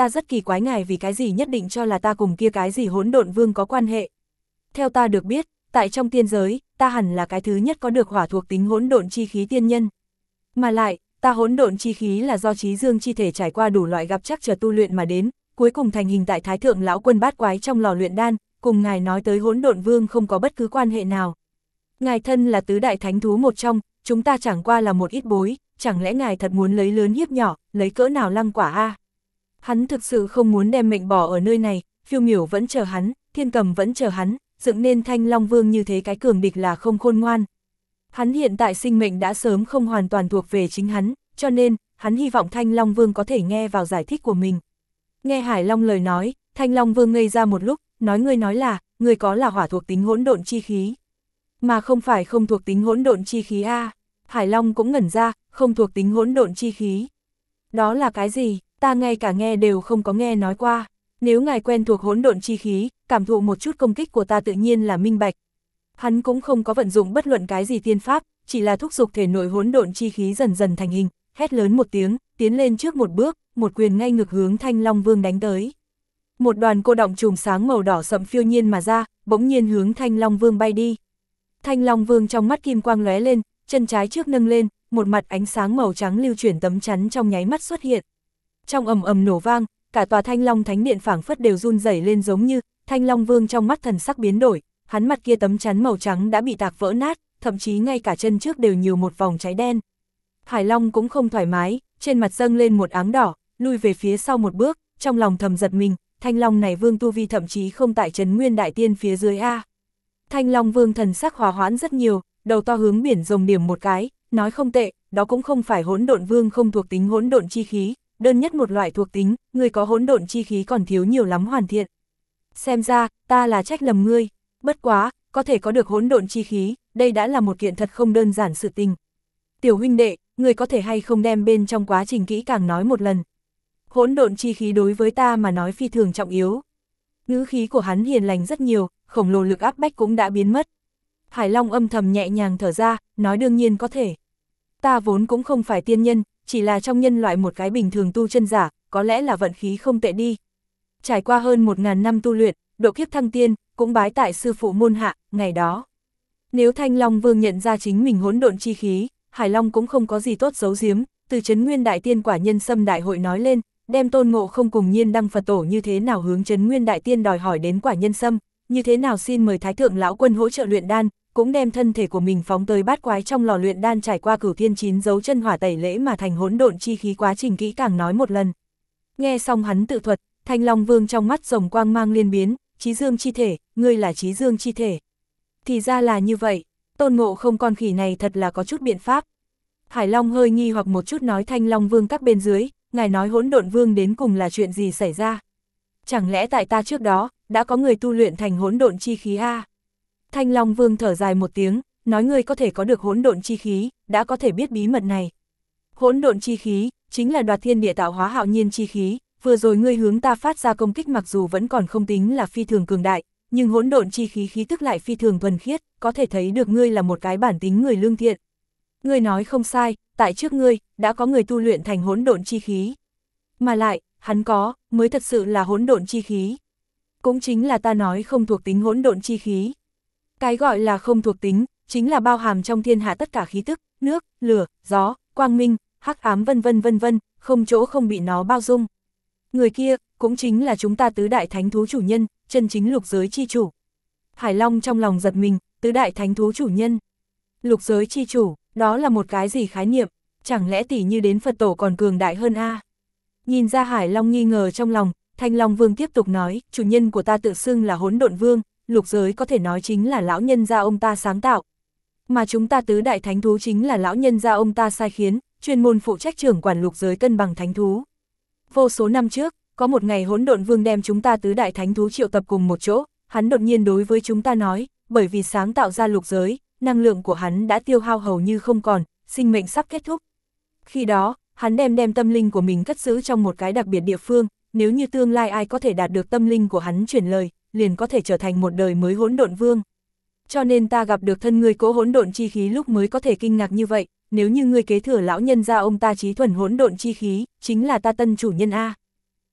ta rất kỳ quái ngài vì cái gì nhất định cho là ta cùng kia cái gì hỗn độn vương có quan hệ. Theo ta được biết, tại trong tiên giới, ta hẳn là cái thứ nhất có được hỏa thuộc tính hỗn độn chi khí tiên nhân. Mà lại, ta hỗn độn chi khí là do trí dương chi thể trải qua đủ loại gặp chắc trở tu luyện mà đến, cuối cùng thành hình tại Thái Thượng Lão Quân Bát Quái trong lò luyện đan, cùng ngài nói tới hỗn độn vương không có bất cứ quan hệ nào. Ngài thân là tứ đại thánh thú một trong, chúng ta chẳng qua là một ít bối, chẳng lẽ ngài thật muốn lấy lớn hiếp nhỏ, lấy cỡ nào lăng quả a? Hắn thực sự không muốn đem mệnh bỏ ở nơi này, Phiêu Miểu vẫn chờ hắn, Thiên Cầm vẫn chờ hắn, dựng nên Thanh Long Vương như thế cái cường địch là không khôn ngoan. Hắn hiện tại sinh mệnh đã sớm không hoàn toàn thuộc về chính hắn, cho nên, hắn hy vọng Thanh Long Vương có thể nghe vào giải thích của mình. Nghe Hải Long lời nói, Thanh Long Vương ngây ra một lúc, ngươi nói là, ngươi có là hỏa thuộc tính hỗn độn chi khí, mà không phải không thuộc tính hỗn độn chi khí a. Hải Long cũng ngẩn ra, không thuộc tính hỗn độn chi khí. Đó là cái gì, ta ngay cả nghe đều không có nghe nói qua. Nếu ngài quen thuộc hỗn độn chi khí, cảm thụ một chút công kích của ta tự nhiên là minh bạch. Hắn cũng không có vận dụng bất luận cái gì tiên pháp, chỉ là thúc giục thể nội hỗn độn chi khí dần dần thành hình, hét lớn một tiếng, tiến lên trước một bước, một quyền ngay ngực hướng Thanh Long Vương đánh tới. Một đoàn cô đọng chùm sáng màu đỏ sậm phiêu nhiên mà ra, bỗng nhiên hướng Thanh Long Vương bay đi. Thanh Long Vương trong mắt kim quang lóe lên, chân trái trước nâng lên, một mặt ánh sáng màu trắng lưu chuyển tấm chắn trong nháy mắt xuất hiện. Trong ầm ầm nổ vang, cả tòa Thanh Long Thánh Điện phảng phất đều run rẩy lên giống như, Thanh Long Vương trong mắt thần sắc biến đổi, hắn mặt kia tấm chắn màu trắng đã bị tạc vỡ nát, thậm chí ngay cả chân trước đều nhiều một vòng cháy đen. Hải Long cũng không thoải mái, trên mặt dâng lên một áng đỏ, lui về phía sau một bước, trong lòng thầm giật mình, Thanh Long này Vương tu vi thậm chí không tại Trấn Nguyên Đại Tiên phía dưới a. Thanh Long Vương thần sắc hòa hoãn rất nhiều, đầu to hướng biển rồng điểm một cái, nói không tệ, đó cũng không phải hỗn độn vương không thuộc tính hỗn độn chi khí, đơn nhất một loại thuộc tính, người có hỗn độn chi khí còn thiếu nhiều lắm hoàn thiện. Xem ra, ta là trách lầm ngươi, bất quá, có thể có được hỗn độn chi khí, đây đã là một kiện thật không đơn giản sự tình. Tiểu huynh đệ, người có thể hay không đem bên trong quá trình kỹ càng nói một lần. Hỗn độn chi khí đối với ta mà nói phi thường trọng yếu. Ngữ khí của hắn hiền lành rất nhiều, khổng lồ lực áp bách cũng đã biến mất. Hải Long âm thầm nhẹ nhàng thở ra, nói đương nhiên có thể. Ta vốn cũng không phải tiên nhân, chỉ là trong nhân loại một cái bình thường tu chân giả, có lẽ là vận khí không tệ đi. Trải qua hơn 1000 năm tu luyện, độ kiếp thăng tiên, cũng bái tại sư phụ môn hạ, ngày đó. Nếu Thanh Long Vương nhận ra chính mình hỗn độn chi khí, Hải Long cũng không có gì tốt giấu giếm, từ Trấn Nguyên Đại Tiên Quả Nhân Sâm Đại Hội nói lên, đem Tôn Ngộ Không cùng Nhiên Đăng Phật Tổ như thế nào hướng Trấn Nguyên Đại Tiên đòi hỏi đến Quả Nhân Sâm, như thế nào xin mời Thái Thượng Lão Quân hỗ trợ luyện đan, cũng đem thân thể của mình phóng tới Bát Quái trong lò luyện đan trải qua Cửu Thiên 9 dấu chân hỏa tẩy lễ mà thành hỗn độn chi khí quá trình kỹ càng nói một lần. Nghe xong hắn tự thuật, Thanh Long Vương trong mắt rồng quang mang liên biến, Chí Dương chi thể, ngươi là Chí Dương chi thể. Thì ra là như vậy, Tôn Ngộ Không con khỉ này thật là có chút biện pháp. Hải Long hơi nghi hoặc một chút nói Thanh Long Vương các bên dưới, ngài nói hỗn độn vương đến cùng là chuyện gì xảy ra? Chẳng lẽ tại ta trước đó, đã có người tu luyện thành hỗn độn chi khí a? Thanh Long Vương thở dài một tiếng, nói ngươi có thể có được hỗn độn chi khí, đã có thể biết bí mật này. Hỗn độn chi khí, chính là đoạt thiên địa tạo hóa hạo nhiên chi khí, vừa rồi ngươi hướng ta phát ra công kích mặc dù vẫn còn không tính là phi thường cường đại, nhưng hỗn độn chi khí khí tức lại phi thường thuần khiết, có thể thấy được ngươi là một cái bản tính người lương thiện. Ngươi nói không sai, tại trước ngươi, đã có người tu luyện thành hỗn độn chi khí. Mà lại, hắn có, mới thật sự là hỗn độn chi khí. Cũng chính là ta nói không thuộc tính hỗn độn chi khí. Cái gọi là không thuộc tính, chính là bao hàm trong thiên hạ tất cả khí tức, nước, lửa, gió, quang minh, hắc ám vân vân, không chỗ không bị nó bao dung. Người kia, cũng chính là chúng ta tứ đại thánh thú chủ nhân, chân chính lục giới chi chủ. Hải Long trong lòng giật mình, tứ đại thánh thú chủ nhân. Lục giới chi chủ, đó là một cái gì khái niệm, chẳng lẽ tỷ như đến Phật tổ còn cường đại hơn a? Nhìn ra Hải Long nghi ngờ trong lòng, Thanh Long Vương tiếp tục nói, chủ nhân của ta tự xưng là hỗn độn vương, lục giới có thể nói chính là lão nhân gia ông ta sáng tạo. Mà chúng ta tứ đại thánh thú chính là lão nhân gia ông ta sai khiến, chuyên môn phụ trách trưởng quản lục giới cân bằng thánh thú. Vô số năm trước, có một ngày hỗn độn vương đem chúng ta tứ đại thánh thú triệu tập cùng một chỗ, hắn đột nhiên đối với chúng ta nói, bởi vì sáng tạo ra lục giới, năng lượng của hắn đã tiêu hao hầu như không còn, sinh mệnh sắp kết thúc. Khi đó, hắn đem tâm linh của mình cất giữ trong một cái đặc biệt địa phương, nếu như tương lai ai có thể đạt được tâm linh của hắn truyền lời, liền có thể trở thành một đời mới hỗn độn vương. Cho nên ta gặp được thân ngươi cỗ hỗn độn chi khí lúc mới có thể kinh ngạc như vậy, nếu như ngươi kế thừa lão nhân gia ông ta trí thuần hỗn độn chi khí, chính là ta tân chủ nhân a.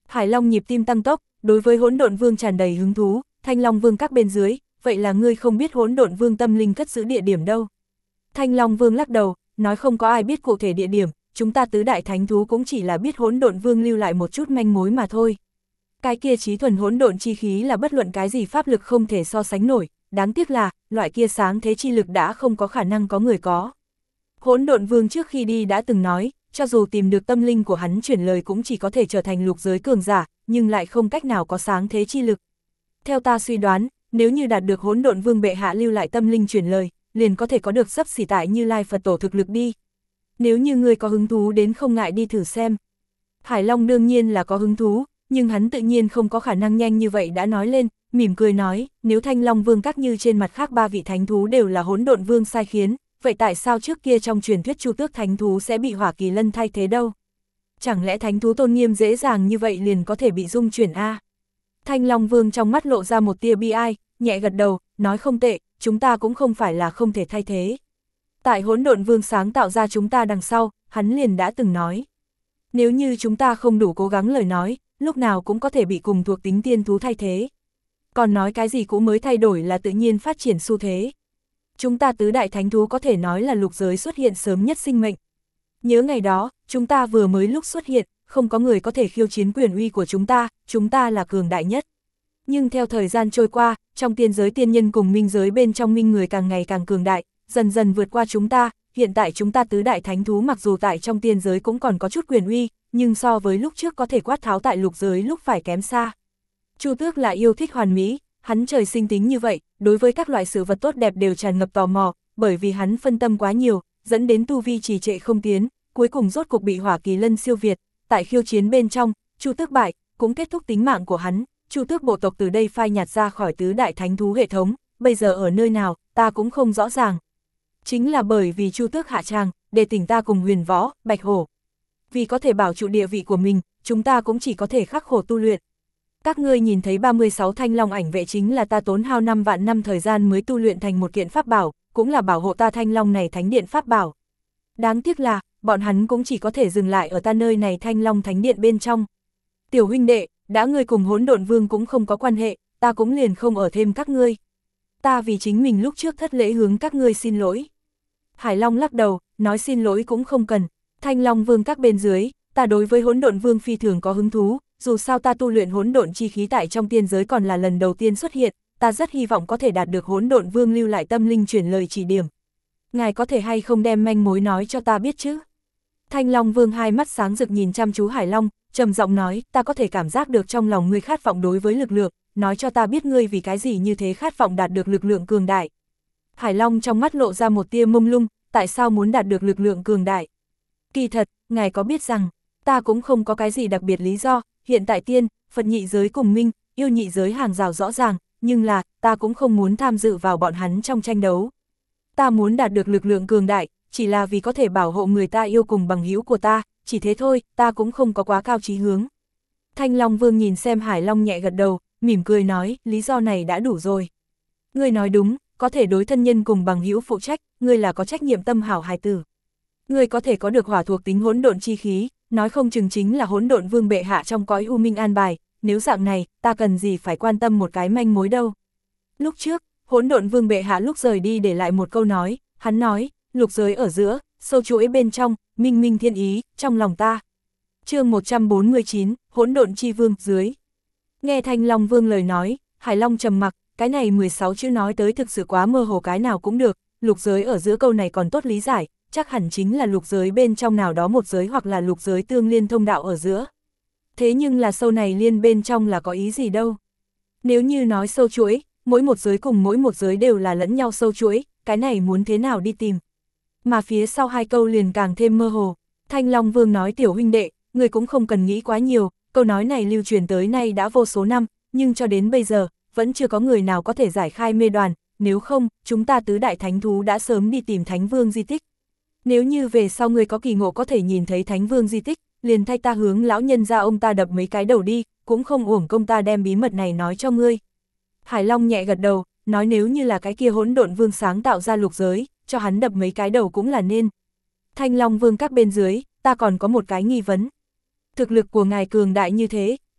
Hải Long nhịp tim tăng tốc, đối với Hỗn Độn Vương tràn đầy hứng thú, Thanh Long Vương các bên dưới, vậy là ngươi không biết Hỗn Độn Vương tâm linh cất giữ địa điểm đâu. Thanh Long Vương lắc đầu, nói không có ai biết cụ thể địa điểm, chúng ta tứ đại thánh thú cũng chỉ là biết Hỗn Độn Vương lưu lại một chút manh mối mà thôi. Cái kia chí thuần hỗn độn chi khí là bất luận cái gì pháp lực không thể so sánh nổi, đáng tiếc là, loại kia sáng thế chi lực đã không có khả năng có người có. Hỗn Độn Vương trước khi đi đã từng nói, cho dù tìm được tâm linh của hắn chuyển lời cũng chỉ có thể trở thành lục giới cường giả, nhưng lại không cách nào có sáng thế chi lực. Theo ta suy đoán, nếu như đạt được Hỗn Độn Vương bệ hạ lưu lại tâm linh chuyển lời, liền có thể có được xấp xỉ tại Như Lai Phật tổ thực lực đi. Nếu như ngươi có hứng thú đến không ngại đi thử xem. Hải Long đương nhiên là có hứng thú, nhưng hắn tự nhiên không có khả năng nhanh như vậy đã nói lên, mỉm cười nói, nếu Thanh Long Vương các như trên mặt khác ba vị thánh thú đều là Hỗn Độn Vương sai khiến, vậy tại sao trước kia trong truyền thuyết Chu Tước thánh thú sẽ bị Hỏa Kỳ Lân thay thế đâu? Chẳng lẽ thánh thú tôn nghiêm dễ dàng như vậy liền có thể bị dung chuyển a? Thanh Long Vương trong mắt lộ ra một tia bi ai, nhẹ gật đầu, nói không tệ, chúng ta cũng không phải là không thể thay thế. Tại Hỗn Độn Vương sáng tạo ra chúng ta đằng sau, hắn liền đã từng nói. Nếu như chúng ta không đủ cố gắng lời nói, lúc nào cũng có thể bị cùng thuộc tính tiên thú thay thế. Còn nói cái gì cũng mới thay đổi là tự nhiên phát triển xu thế. Chúng ta tứ đại thánh thú có thể nói là lục giới xuất hiện sớm nhất sinh mệnh. Nhớ ngày đó, chúng ta vừa mới lúc xuất hiện, không có người có thể khiêu chiến quyền uy của chúng ta là cường đại nhất. Nhưng theo thời gian trôi qua, trong tiên giới tiên nhân cùng minh giới bên trong minh người càng ngày càng cường đại, dần dần vượt qua chúng ta, hiện tại chúng ta tứ đại thánh thú mặc dù tại trong tiên giới cũng còn có chút quyền uy, nhưng so với lúc trước có thể quát tháo tại lục giới lúc phải kém xa. Chu Tước là yêu thích hoàn mỹ, hắn trời sinh tính như vậy, đối với các loại sự vật tốt đẹp đều tràn ngập tò mò, bởi vì hắn phân tâm quá nhiều, dẫn đến tu vi trì trệ không tiến, cuối cùng rốt cục bị Hỏa Kỳ Lân siêu việt, tại khiêu chiến bên trong, Chu Tước bại, cũng kết thúc tính mạng của hắn, Chu Tước bộ tộc từ đây phai nhạt ra khỏi tứ đại thánh thú hệ thống, bây giờ ở nơi nào, ta cũng không rõ ràng. Chính là bởi vì Chu Tước hạ tràng, để tỉnh ta cùng Huyền Võ, Bạch Hổ. Vì có thể bảo trụ địa vị của mình, chúng ta cũng chỉ có thể khắc khổ tu luyện. Các ngươi nhìn thấy 36 thanh long ảnh vệ chính là ta tốn hao 5 vạn năm thời gian mới tu luyện thành một kiện pháp bảo, cũng là bảo hộ ta thanh long này thánh điện pháp bảo. Đáng tiếc là, bọn hắn cũng chỉ có thể dừng lại ở ta nơi này thanh long thánh điện bên trong. Tiểu huynh đệ, đã ngươi cùng Hỗn Độn Vương cũng không có quan hệ, ta cũng liền không ở thêm các ngươi. Ta vì chính mình lúc trước thất lễ hướng các ngươi xin lỗi. Hải Long lắc đầu, nói xin lỗi cũng không cần. Thanh Long Vương các bên dưới, ta đối với Hỗn Độn Vương phi thường có hứng thú, dù sao ta tu luyện hỗn độn chi khí tại trong tiên giới còn là lần đầu tiên xuất hiện, ta rất hy vọng có thể đạt được Hỗn Độn Vương lưu lại tâm linh chuyển lời chỉ điểm. Ngài có thể hay không đem manh mối nói cho ta biết chứ? Thanh Long Vương hai mắt sáng rực nhìn chăm chú Hải Long, trầm giọng nói, ta có thể cảm giác được trong lòng ngươi khát vọng đối với lực lượng, nói cho ta biết ngươi vì cái gì như thế khát vọng đạt được lực lượng cường đại. Hải Long trong mắt lộ ra một tia mông lung, tại sao muốn đạt được lực lượng cường đại? Kỳ thật, ngài có biết rằng, ta cũng không có cái gì đặc biệt lý do, hiện tại tiên, Phật nhị giới cùng minh, yêu nhị giới hàng rào rõ ràng, nhưng là, ta cũng không muốn tham dự vào bọn hắn trong tranh đấu. Ta muốn đạt được lực lượng cường đại, chỉ là vì có thể bảo hộ người ta yêu cùng bằng hữu của ta, chỉ thế thôi, ta cũng không có quá cao chí hướng. Thanh Long Vương nhìn xem Hải Long nhẹ gật đầu, mỉm cười nói, lý do này đã đủ rồi. Ngươi nói đúng, có thể đối thân nhân cùng bằng hữu phụ trách, ngươi là có trách nhiệm tâm hảo hài tử. Ngươi có thể có được hỏa thuộc tính hỗn độn chi khí, nói không chừng chính là Hỗn Độn Vương bệ hạ trong cõi u minh an bài, nếu dạng này, ta cần gì phải quan tâm một cái manh mối đâu. Lúc trước, Hỗn Độn Vương bệ hạ lúc rời đi để lại một câu nói, hắn nói, lục giới ở giữa, sâu chuỗi bên trong, minh minh thiên ý, trong lòng ta. Chương 149, Hỗn Độn Chi Vương dưới. Nghe Thanh Long Vương lời nói, Hải Long trầm mặc, cái này 16 chữ nói tới thực sự quá mơ hồ, cái nào cũng được, lục giới ở giữa câu này còn tốt lý giải, chắc hẳn chính là lục giới bên trong nào đó một giới hoặc là lục giới tương liên thông đạo ở giữa. Thế nhưng là sâu này liên bên trong là có ý gì đâu? Nếu như nói sâu chuỗi, mỗi một giới cùng mỗi một giới đều là lẫn nhau sâu chuỗi, cái này muốn thế nào đi tìm? Mà phía sau hai câu liền càng thêm mơ hồ. Thanh Long Vương nói, tiểu huynh đệ, người cũng không cần nghĩ quá nhiều, câu nói này lưu truyền tới nay đã vô số năm, nhưng cho đến bây giờ, vẫn chưa có người nào có thể giải khai mê đoàn, nếu không, chúng ta tứ đại thánh thú đã sớm đi tìm Thánh Vương di tích. Nếu như về sau người có kỳ ngộ có thể nhìn thấy Thánh Vương di tích, liền thay ta hướng lão nhân ra ông ta đập mấy cái đầu đi, cũng không uổng công ta đem bí mật này nói cho ngươi. Hải Long nhẹ gật đầu, nói nếu như là cái kia Hỗn Độn Vương sáng tạo ra lục giới, cho hắn đập mấy cái đầu cũng là nên. Thanh Long Vương các bên dưới, ta còn có một cái nghi vấn. Thực lực của ngài cường đại như thế,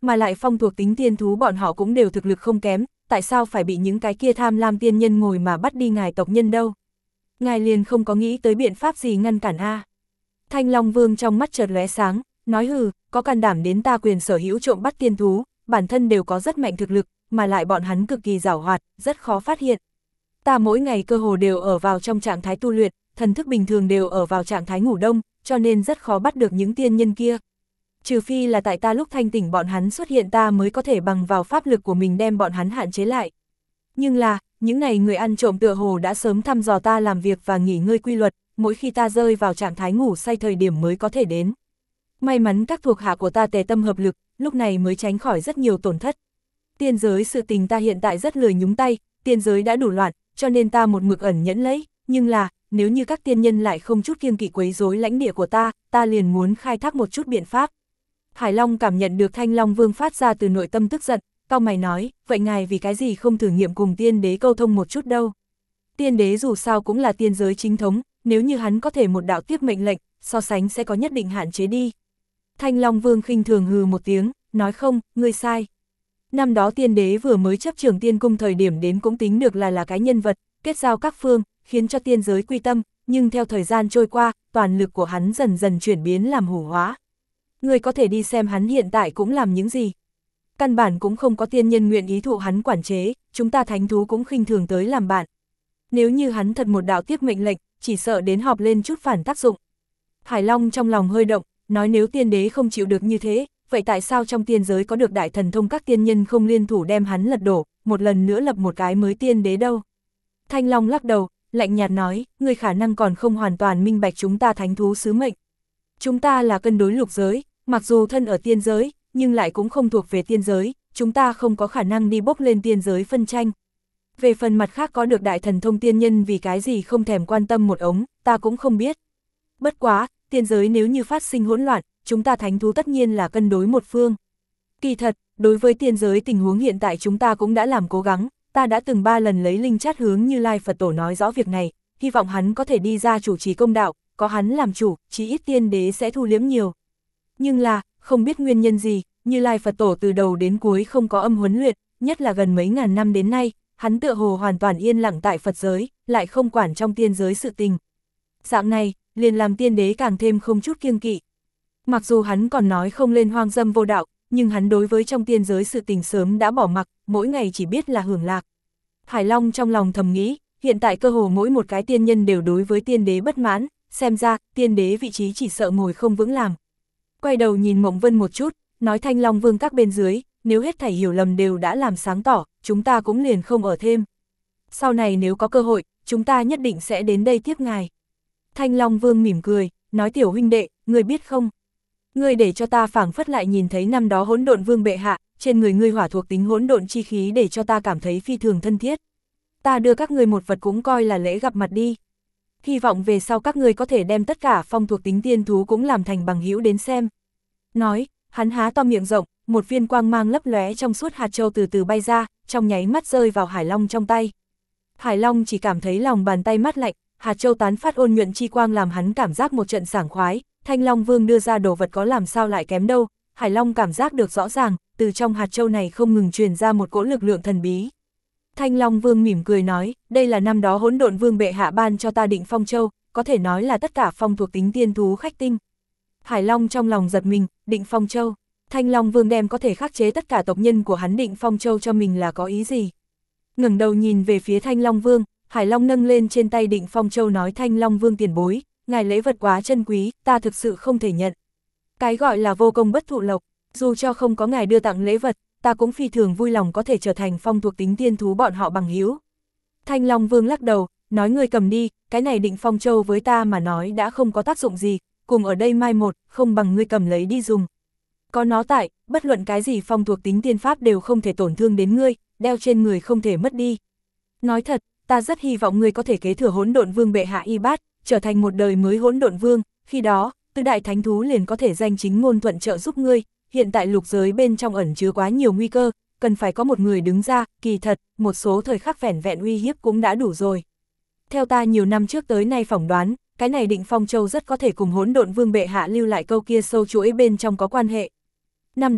mà lại phong thuộc tính tiên thú bọn họ cũng đều thực lực không kém, tại sao phải bị những cái kia tham lam tiên nhân ngồi mà bắt đi ngài tộc nhân đâu? Ngài liền không có nghĩ tới biện pháp gì ngăn cản a? Thanh Long Vương trong mắt chợt lóe sáng, nói hừ, có can đảm đến ta quyền sở hữu trộm bắt tiên thú, bản thân đều có rất mạnh thực lực, mà lại bọn hắn cực kỳ giàu hoạt, rất khó phát hiện. Ta mỗi ngày cơ hồ đều ở vào trong trạng thái tu luyện, thần thức bình thường đều ở vào trạng thái ngủ đông, cho nên rất khó bắt được những tiên nhân kia. Trừ phi là tại ta lúc thanh tỉnh bọn hắn xuất hiện ta mới có thể bằng vào pháp lực của mình đem bọn hắn hạn chế lại. Nhưng là, những này người ăn trộm tựa hồ đã sớm thăm dò ta làm việc và nghỉ ngơi quy luật, mỗi khi ta rơi vào trạng thái ngủ say thời điểm mới có thể đến. May mắn các thuộc hạ của ta tề tâm hợp lực, lúc này mới tránh khỏi rất nhiều tổn thất. Tiên giới sự tình ta hiện tại rất lười nhúng tay, tiên giới đã đủ loạn, cho nên ta một mực ẩn nhẫn lấy, nhưng là, nếu như các tiên nhân lại không chút kiêng kỵ quấy rối lãnh địa của ta liền muốn khai thác một chút biện pháp. Hải Long cảm nhận được Thanh Long Vương phát ra từ nội tâm tức giận, cau mày nói, vậy ngài vì cái gì không thử nghiệm cùng tiên đế câu thông một chút đâu? Tiên đế dù sao cũng là tiên giới chính thống, nếu như hắn có thể một đạo tiếp mệnh lệnh, so sánh sẽ có nhất định hạn chế đi. Thanh Long Vương khinh thường hừ một tiếng, nói không, ngươi sai. Năm đó tiên đế vừa mới chấp trưởng tiên cung thời điểm đến cũng tính được là cái nhân vật, kết giao các phương, khiến cho tiên giới quy tâm, nhưng theo thời gian trôi qua, toàn lực của hắn dần dần chuyển biến làm hủ hóa. Ngươi có thể đi xem hắn hiện tại cũng làm những gì. Căn bản cũng không có tiên nhân nguyện ý thụ hắn quản chế, chúng ta thánh thú cũng khinh thường tới làm bạn. Nếu như hắn thật một đạo tiếp mệnh lệnh, chỉ sợ đến họp lên chút phản tác dụng. Hải Long trong lòng hơi động, nói nếu tiên đế không chịu được như thế, vậy tại sao trong tiên giới có được đại thần thông các tiên nhân không liên thủ đem hắn lật đổ, một lần nữa lập một cái mới tiên đế đâu? Thanh Long lắc đầu, lạnh nhạt nói, người khả năng còn không hoàn toàn minh bạch chúng ta thánh thú sứ mệnh. Chúng ta là cân đối lục giới, mặc dù thân ở tiên giới, nhưng lại cũng không thuộc về tiên giới, chúng ta không có khả năng đi bốc lên tiên giới phân tranh. Về phần mặt khác có được đại thần thông tiên nhân vì cái gì không thèm quan tâm một ống, ta cũng không biết. Bất quá, tiên giới nếu như phát sinh hỗn loạn, chúng ta thánh thú tất nhiên là cân đối một phương. Kỳ thật, đối với tiên giới tình huống hiện tại chúng ta cũng đã làm cố gắng, ta đã từng 3 lần lấy linh chát hướng Như Lai Phật Tổ nói rõ việc này, hy vọng hắn có thể đi ra chủ trì công đạo, có hắn làm chủ, chí ít tiên đế sẽ thu liếm nhiều. Nhưng là, không biết nguyên nhân gì, Như Lai Phật Tổ từ đầu đến cuối không có âm huấn luyện, nhất là gần mấy ngàn năm đến nay, hắn tựa hồ hoàn toàn yên lặng tại Phật giới, lại không quản trong tiên giới sự tình. Dạng này, liền làm tiên đế càng thêm không chút kiêng kỵ. Mặc dù hắn còn nói không lên hoang dâm vô đạo, nhưng hắn đối với trong tiên giới sự tình sớm đã bỏ mặc, mỗi ngày chỉ biết là hưởng lạc. Hải Long trong lòng thầm nghĩ, hiện tại cơ hồ mỗi một cái tiên nhân đều đối với tiên đế bất mãn, xem ra, tiên đế vị trí chỉ sợ ngồi không vững làm. Quay đầu nhìn Mộng Vân một chút, nói Thanh Long Vương các bên dưới, nếu hết thảy hiểu lầm đều đã làm sáng tỏ, chúng ta cũng liền không ở thêm. Sau này nếu có cơ hội, chúng ta nhất định sẽ đến đây tiếp ngài. Thanh Long Vương mỉm cười, nói tiểu huynh đệ, ngươi biết không? Ngươi để cho ta phảng phất lại nhìn thấy năm đó Hỗn Độn Vương bệ hạ, trên người ngươi hỏa thuộc tính hỗn độn chi khí để cho ta cảm thấy phi thường thân thiết. Ta đưa các ngươi một vật cũng coi là lễ gặp mặt đi. Hy vọng về sau các ngươi có thể đem tất cả phong thuộc tính tiên thú cũng làm thành bằng hữu đến xem. Nói, hắn há to miệng rộng, một viên quang mang lấp lóe trong suốt hạt châu từ từ bay ra, trong nháy mắt rơi vào Hải Long trong tay. Hải Long chỉ cảm thấy lòng bàn tay mát lạnh, hạt châu tán phát ôn nhuận chi quang làm hắn cảm giác một trận sảng khoái, Thanh Long Vương đưa ra đồ vật có làm sao lại kém đâu, Hải Long cảm giác được rõ ràng, từ trong hạt châu này không ngừng truyền ra một cỗ lực lượng thần bí. Thanh Long Vương mỉm cười nói, đây là năm đó Hỗn Độn Vương bệ hạ ban cho ta Định Phong Châu, có thể nói là tất cả phong thuộc tính tiên thú khách tinh. Hải Long trong lòng giật mình, Định Phong Châu, Thanh Long Vương đem có thể khắc chế tất cả tộc nhân của hắn Định Phong Châu cho mình là có ý gì? Ngẩng đầu nhìn về phía Thanh Long Vương, Hải Long nâng lên trên tay Định Phong Châu nói Thanh Long Vương tiền bối, ngài lễ vật quá chân quý, ta thực sự không thể nhận. Cái gọi là vô công bất thụ lộc, dù cho không có ngài đưa tặng lễ vật, ta cũng phi thường vui lòng có thể trở thành phong thuộc tính tiên thú bọn họ bằng hữu. Thanh Long Vương lắc đầu, nói ngươi cầm đi, cái này Định Phong Châu với ta mà nói đã không có tác dụng gì, cùng ở đây mai một, không bằng ngươi cầm lấy đi dùng. Có nó tại, bất luận cái gì phong thuộc tính tiên pháp đều không thể tổn thương đến ngươi, đeo trên người không thể mất đi. Nói thật, ta rất hy vọng ngươi có thể kế thừa Hỗn Độn Vương bệ hạ y bát, trở thành một đời mới Hỗn Độn Vương, khi đó, tứ đại thánh thú liền có thể danh chính ngôn thuận trợ giúp ngươi, hiện tại lục giới bên trong ẩn chứa quá nhiều nguy cơ, cần phải có một người đứng ra, kỳ thật, một số thời khắc vẻn vẹn uy hiếp cũng đã đủ rồi. Theo ta nhiều năm trước tới nay phỏng đoán, cái này Định Phong Châu rất có thể cùng Hỗn Độn Vương bệ hạ lưu lại câu kia sâu chuỗi bên trong có quan hệ. Năm đó,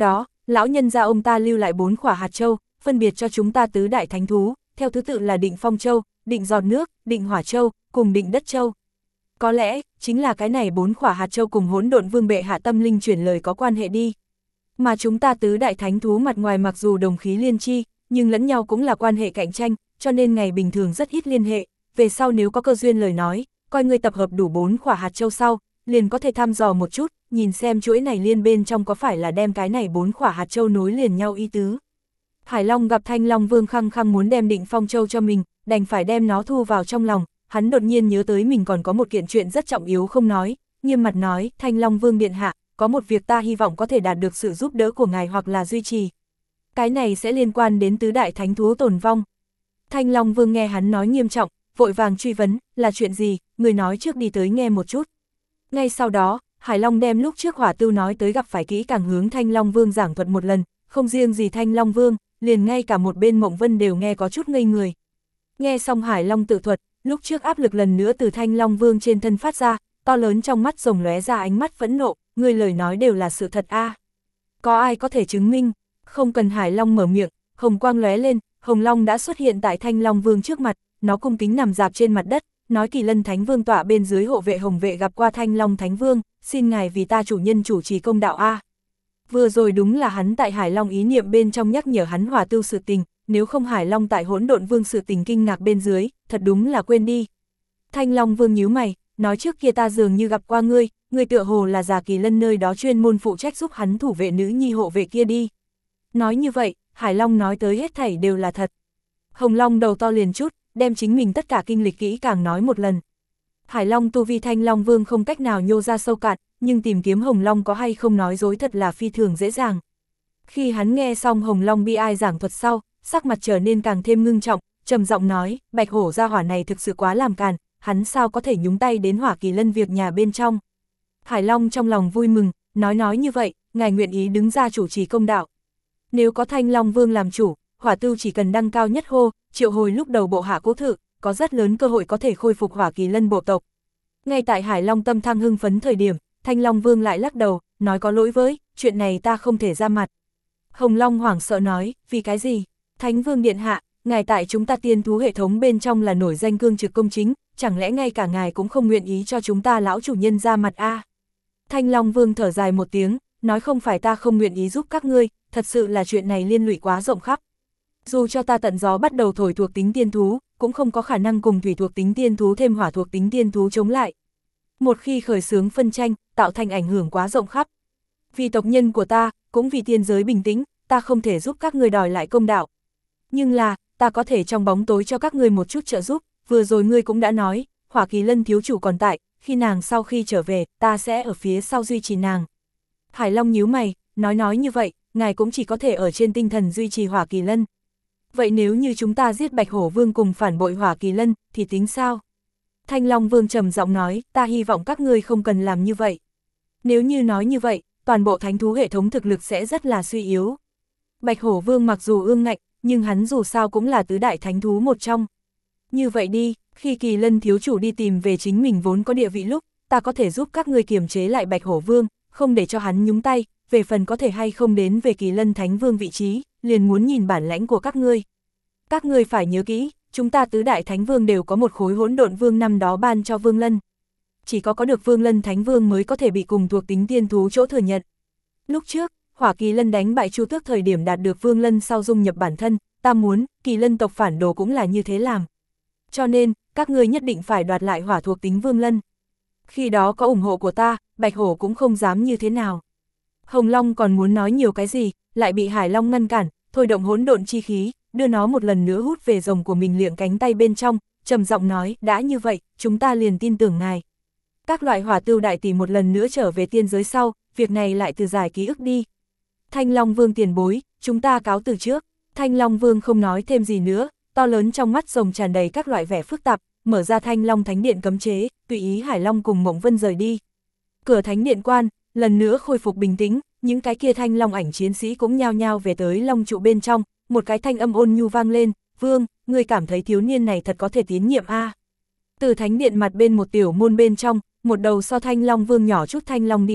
lão nhân gia ông ta lưu lại 4 quả hạt châu, phân biệt cho chúng ta tứ đại thánh thú, theo thứ tự là Định Phong Châu, Định Giọt Nước, Định Hỏa Châu, cùng Định Đất Châu. Có lẽ, chính là cái này 4 quả hạt châu cùng Hỗn Độn Vương bệ hạ tâm linh chuyển lời có quan hệ đi. Mà chúng ta tứ đại thánh thú mặt ngoài mặc dù đồng khí liên chi, nhưng lẫn nhau cũng là quan hệ cạnh tranh, cho nên ngày bình thường rất ít liên hệ, về sau nếu có cơ duyên lời nói, coi ngươi tập hợp đủ 4 quả hạt châu sau, liền có thể thăm dò một chút, nhìn xem chuỗi này liên bên trong có phải là đem cái này 4 quả hạt châu nối liền nhau ý tứ. Hải Long gặp Thanh Long Vương khăng khăng muốn đem Định Phong Châu cho mình, đành phải đem nó thu vào trong lòng, hắn đột nhiên nhớ tới mình còn có một kiện chuyện rất trọng yếu không nói, nghiêm mặt nói, Thanh Long Vương điện hạ, có một việc ta hy vọng có thể đạt được sự giúp đỡ của ngài hoặc là duy trì. Cái này sẽ liên quan đến tứ đại thánh thú tồn vong. Thanh Long Vương nghe hắn nói nghiêm trọng, vội vàng truy vấn, là chuyện gì, người nói trước đi tới nghe một chút. Ngay sau đó, Hải Long đem lúc trước Hỏa Tưu nói tới gặp phải kỹ càng hướng Thanh Long Vương giảng thuật một lần, không riêng gì Thanh Long Vương, liền ngay cả một bên Mộng Vân đều nghe có chút ngây người. Nghe xong Hải Long tự thuật, lúc trước áp lực lần nữa từ Thanh Long Vương trên thân phát ra, to lớn trong mắt rồng lóe ra ánh mắt phẫn nộ, người lời nói đều là sự thật a. Có ai có thể chứng minh? Không cần Hải Long mở miệng, hồng quang lóe lên, Hồng Long đã xuất hiện tại Thanh Long Vương trước mặt, nó cung kính nằm dạp trên mặt đất, nói Kỳ Lân Thánh Vương tọa bên dưới hộ vệ Hồng vệ gặp qua Thanh Long Thánh Vương, xin ngài vì ta chủ nhân chủ trì công đạo a. Vừa rồi đúng là hắn tại Hải Long ý niệm bên trong nhắc nhở hắn Hỏa Tưu sự tình, nếu không Hải Long tại Hỗn Độn Vương sự tình kinh ngạc bên dưới, thật đúng là quên đi. Thanh Long Vương nhíu mày, nói trước kia ta dường như gặp qua ngươi tựa hồ là già Kỳ Lân nơi đó chuyên môn phụ trách giúp hắn thủ vệ nữ nhi hộ vệ kia đi. Nói như vậy, Hải Long nói tới hết thảy đều là thật. Hồng Long đầu to liền chút, đem chính mình tất cả kinh lịch kỹ càng nói một lần. Hải Long tu vi Thanh Long Vương không cách nào nhô ra sâu cạn, nhưng tìm kiếm Hồng Long có hay không nói dối thật là phi thường dễ dàng. Khi hắn nghe xong Hồng Long bi ai giảng thuật sau, sắc mặt trở nên càng thêm ngưng trọng, trầm giọng nói, Bạch Hổ gia hỏa này thực sự quá làm càn, hắn sao có thể nhúng tay đến Hỏa Kỳ Lân việc nhà bên trong. Hải Long trong lòng vui mừng, nói như vậy, ngài nguyện ý đứng ra chủ trì công đạo. Nếu có Thanh Long Vương làm chủ, Hỏa Tưu chỉ cần đăng cao nhất hô, triệu hồi lúc đầu bộ hạ cố thự, có rất lớn cơ hội có thể khôi phục Hỏa Kỳ Lân bộ tộc. Ngay tại Hải Long tâm thăng hưng phấn thời điểm, Thanh Long Vương lại lắc đầu, nói có lỗi với, chuyện này ta không thể ra mặt. Hồng Long hoảng sợ nói, vì cái gì? Thánh Vương điện hạ, ngài tại chúng ta tiên thú hệ thống bên trong là nổi danh cương trực công chính, chẳng lẽ ngay cả ngài cũng không nguyện ý cho chúng ta lão chủ nhân ra mặt a? Thanh Long Vương thở dài một tiếng, nói không phải ta không nguyện ý giúp các ngươi, thật sự là chuyện này liên lụy quá rộng khắp. Dù cho ta tận gió bắt đầu thổi thuộc tính tiên thú, cũng không có khả năng cùng thủy thuộc tính tiên thú thêm hỏa thuộc tính tiên thú chống lại. Một khi khởi xướng phân tranh, tạo thành ảnh hưởng quá rộng khắp. Vì tộc nhân của ta, cũng vì tiên giới bình tĩnh, ta không thể giúp các ngươi đòi lại công đạo. Nhưng là, ta có thể trong bóng tối cho các ngươi một chút trợ giúp, vừa rồi ngươi cũng đã nói, Hỏa Kỳ Lân thiếu chủ còn tại, khi nàng sau khi trở về, ta sẽ ở phía sau duy trì nàng. Hải Long nhíu mày, nói như vậy, ngài cũng chỉ có thể ở trên tinh thần duy trì Hỏa Kỳ Lân. Vậy nếu như chúng ta giết Bạch Hổ Vương cùng phản bội Hỏa Kỳ Lân, thì tính sao? Thanh Long Vương trầm giọng nói, ta hy vọng các ngươi không cần làm như vậy. Nếu như nói như vậy, toàn bộ thánh thú hệ thống thực lực sẽ rất là suy yếu. Bạch Hổ Vương mặc dù ương ngạnh, nhưng hắn dù sao cũng là tứ đại thánh thú một trong. Như vậy đi, khi Kỳ Lân thiếu chủ đi tìm về chính mình vốn có địa vị lúc, ta có thể giúp các ngươi kiềm chế lại Bạch Hổ Vương, không để cho hắn nhúng tay, về phần có thể hay không đến về Kỳ Lân Thánh Vương vị trí, liền muốn nhìn bản lãnh của các ngươi. Các ngươi phải nhớ kỹ, chúng ta tứ đại thánh vương đều có một khối Hỗn Độn Vương năm đó ban cho Vương Lân. Chỉ có được Vương Lân Thánh Vương mới có thể bị cùng thuộc tính tiên thú chỗ thừa nhận. Lúc trước, Hỏa Kỳ Lân đánh bại Chu Tước thời điểm đạt được Vương Lân sau dung nhập bản thân, ta muốn, Kỳ Lân tộc phản đồ cũng là như thế làm. Cho nên, các ngươi nhất định phải đoạt lại hỏa thuộc tính Vương Lân. Khi đó có ủng hộ của ta, Bạch Hổ cũng không dám như thế nào. Hồng Long còn muốn nói nhiều cái gì, lại bị Hải Long ngăn cản, thôi động hỗn độn chi khí, đưa nó một lần nữa hút về rồng của mình liệng cánh tay bên trong, trầm giọng nói, đã như vậy, chúng ta liền tin tưởng ngài. Các loại Hỏa Tưu đại tỷ một lần nữa trở về tiên giới sau, việc này lại từ giải ký ức đi. Thanh Long Vương tiền bối, chúng ta cáo từ trước. Thanh Long Vương không nói thêm gì nữa, to lớn trong mắt rồng tràn đầy các loại vẻ phức tạp, mở ra Thanh Long Thánh Điện cấm chế, tùy ý Hải Long cùng Mộng Vân rời đi. Cửa Thánh Điện quan, lần nữa khôi phục bình tĩnh, những cái kia Thanh Long ảnh chiến sĩ cũng nhao nhao về tới Long trụ bên trong, một cái thanh âm ôn nhu vang lên, Vương, ngươi cảm thấy thiếu niên này thật có thể tín nhiệm a? Từ Thánh Điện mặt bên một tiểu môn bên trong, một đầu so Thanh Long Vương nhỏ chút Thanh Long đi đến,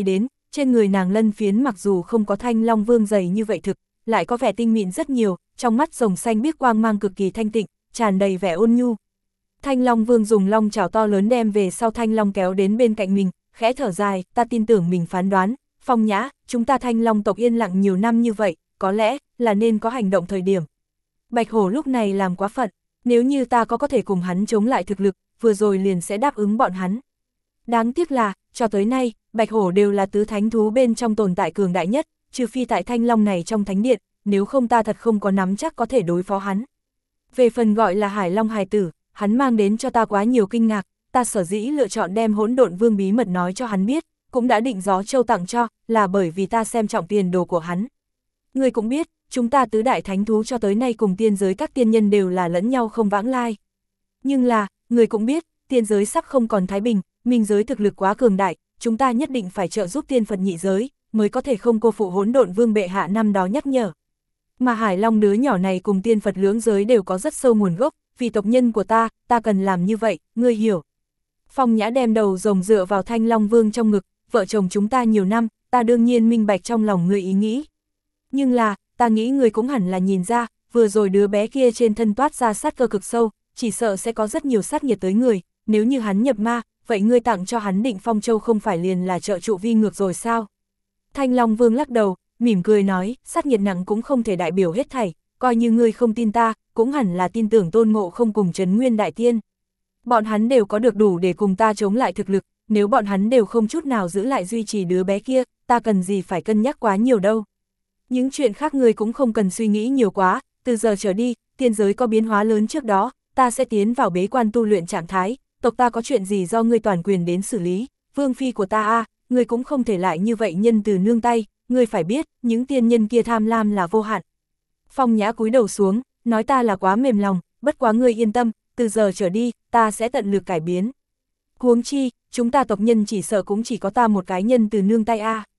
trên người nàng lân phiến mặc dù không có Thanh Long Vương dày như vậy thực, lại có vẻ tinh mịn rất nhiều, trong mắt rồng xanh biếc quang mang cực kỳ thanh tịnh, tràn đầy vẻ ôn nhu. Thanh Long Vương dùng long chảo to lớn đem về sau Thanh Long kéo đến bên cạnh mình, khẽ thở dài, ta tin tưởng mình phán đoán, Phong Nhã, chúng ta Thanh Long tộc yên lặng nhiều năm như vậy, có lẽ là nên có hành động thời điểm. Bạch Hổ lúc này làm quá phận, nếu như ta có thể cùng hắn chống lại thực lực, vừa rồi liền sẽ đáp ứng bọn hắn. Đáng tiếc là, cho tới nay, Bạch Hổ đều là tứ thánh thú bên trong tồn tại cường đại nhất, trừ phi tại Thanh Long này trong thánh điện, nếu không ta thật không có nắm chắc có thể đối phó hắn. Về phần gọi là Hải Long hài tử, hắn mang đến cho ta quá nhiều kinh ngạc, ta sở dĩ lựa chọn đem Hỗn Độn Vương bí mật nói cho hắn biết, cũng đã định Gió Châu tặng cho, là bởi vì ta xem trọng tiền đồ của hắn. Ngươi cũng biết, chúng ta tứ đại thánh thú cho tới nay cùng tiên giới các tiên nhân đều là lẫn nhau không vãng lai. Nhưng là, ngươi cũng biết, tiên giới sắp không còn thái bình, minh giới thực lực quá cường đại, chúng ta nhất định phải trợ giúp tiên Phật nhị giới, mới có thể không cô phụ Hỗn Độn Vương bệ hạ năm đó nhắc nhở. Mà Hải Long đứa nhỏ này cùng tiên Phật lưỡng giới đều có rất sâu nguồn gốc, vì tộc nhân của ta cần làm như vậy, ngươi hiểu. Phong Nhã đem đầu rồng dựa vào Thanh Long Vương trong ngực, vợ chồng chúng ta nhiều năm, ta đương nhiên minh bạch trong lòng ngươi ý nghĩ. Nhưng là, ta nghĩ ngươi cũng hẳn là nhìn ra, vừa rồi đứa bé kia trên thân toát ra sát cơ cực sâu, chỉ sợ sẽ có rất nhiều sát nhiệt tới người, nếu như hắn nhập ma, vậy ngươi tặng cho hắn Định Phong Châu không phải liền là trợ trụ vi ngược rồi sao? Thanh Long Vương lắc đầu, mỉm cười nói, sát nhiệt nặng cũng không thể đại biểu hết thảy, coi như ngươi không tin ta, cũng hẳn là tin tưởng Tôn Ngộ Không cùng Trấn Nguyên Đại Tiên. Bọn hắn đều có được đủ để cùng ta chống lại thực lực, nếu bọn hắn đều không chút nào giữ lại duy trì đứa bé kia, ta cần gì phải cân nhắc quá nhiều đâu. Những chuyện khác ngươi cũng không cần suy nghĩ nhiều quá, từ giờ trở đi, tiên giới có biến hóa lớn trước đó, ta sẽ tiến vào bế quan tu luyện trạng thái, tộc ta có chuyện gì do ngươi toàn quyền đến xử lý, vương phi của ta ngươi cũng không thể lại như vậy nhân từ nương tay, ngươi phải biết, những tiên nhân kia tham lam là vô hạn. Phong Nhã cúi đầu xuống, nói ta là quá mềm lòng, bất quá ngươi yên tâm, từ giờ trở đi, ta sẽ tận lực cải biến. Huống chi, chúng ta tộc nhân chỉ sợ cũng chỉ có ta một cái nhân từ nương tay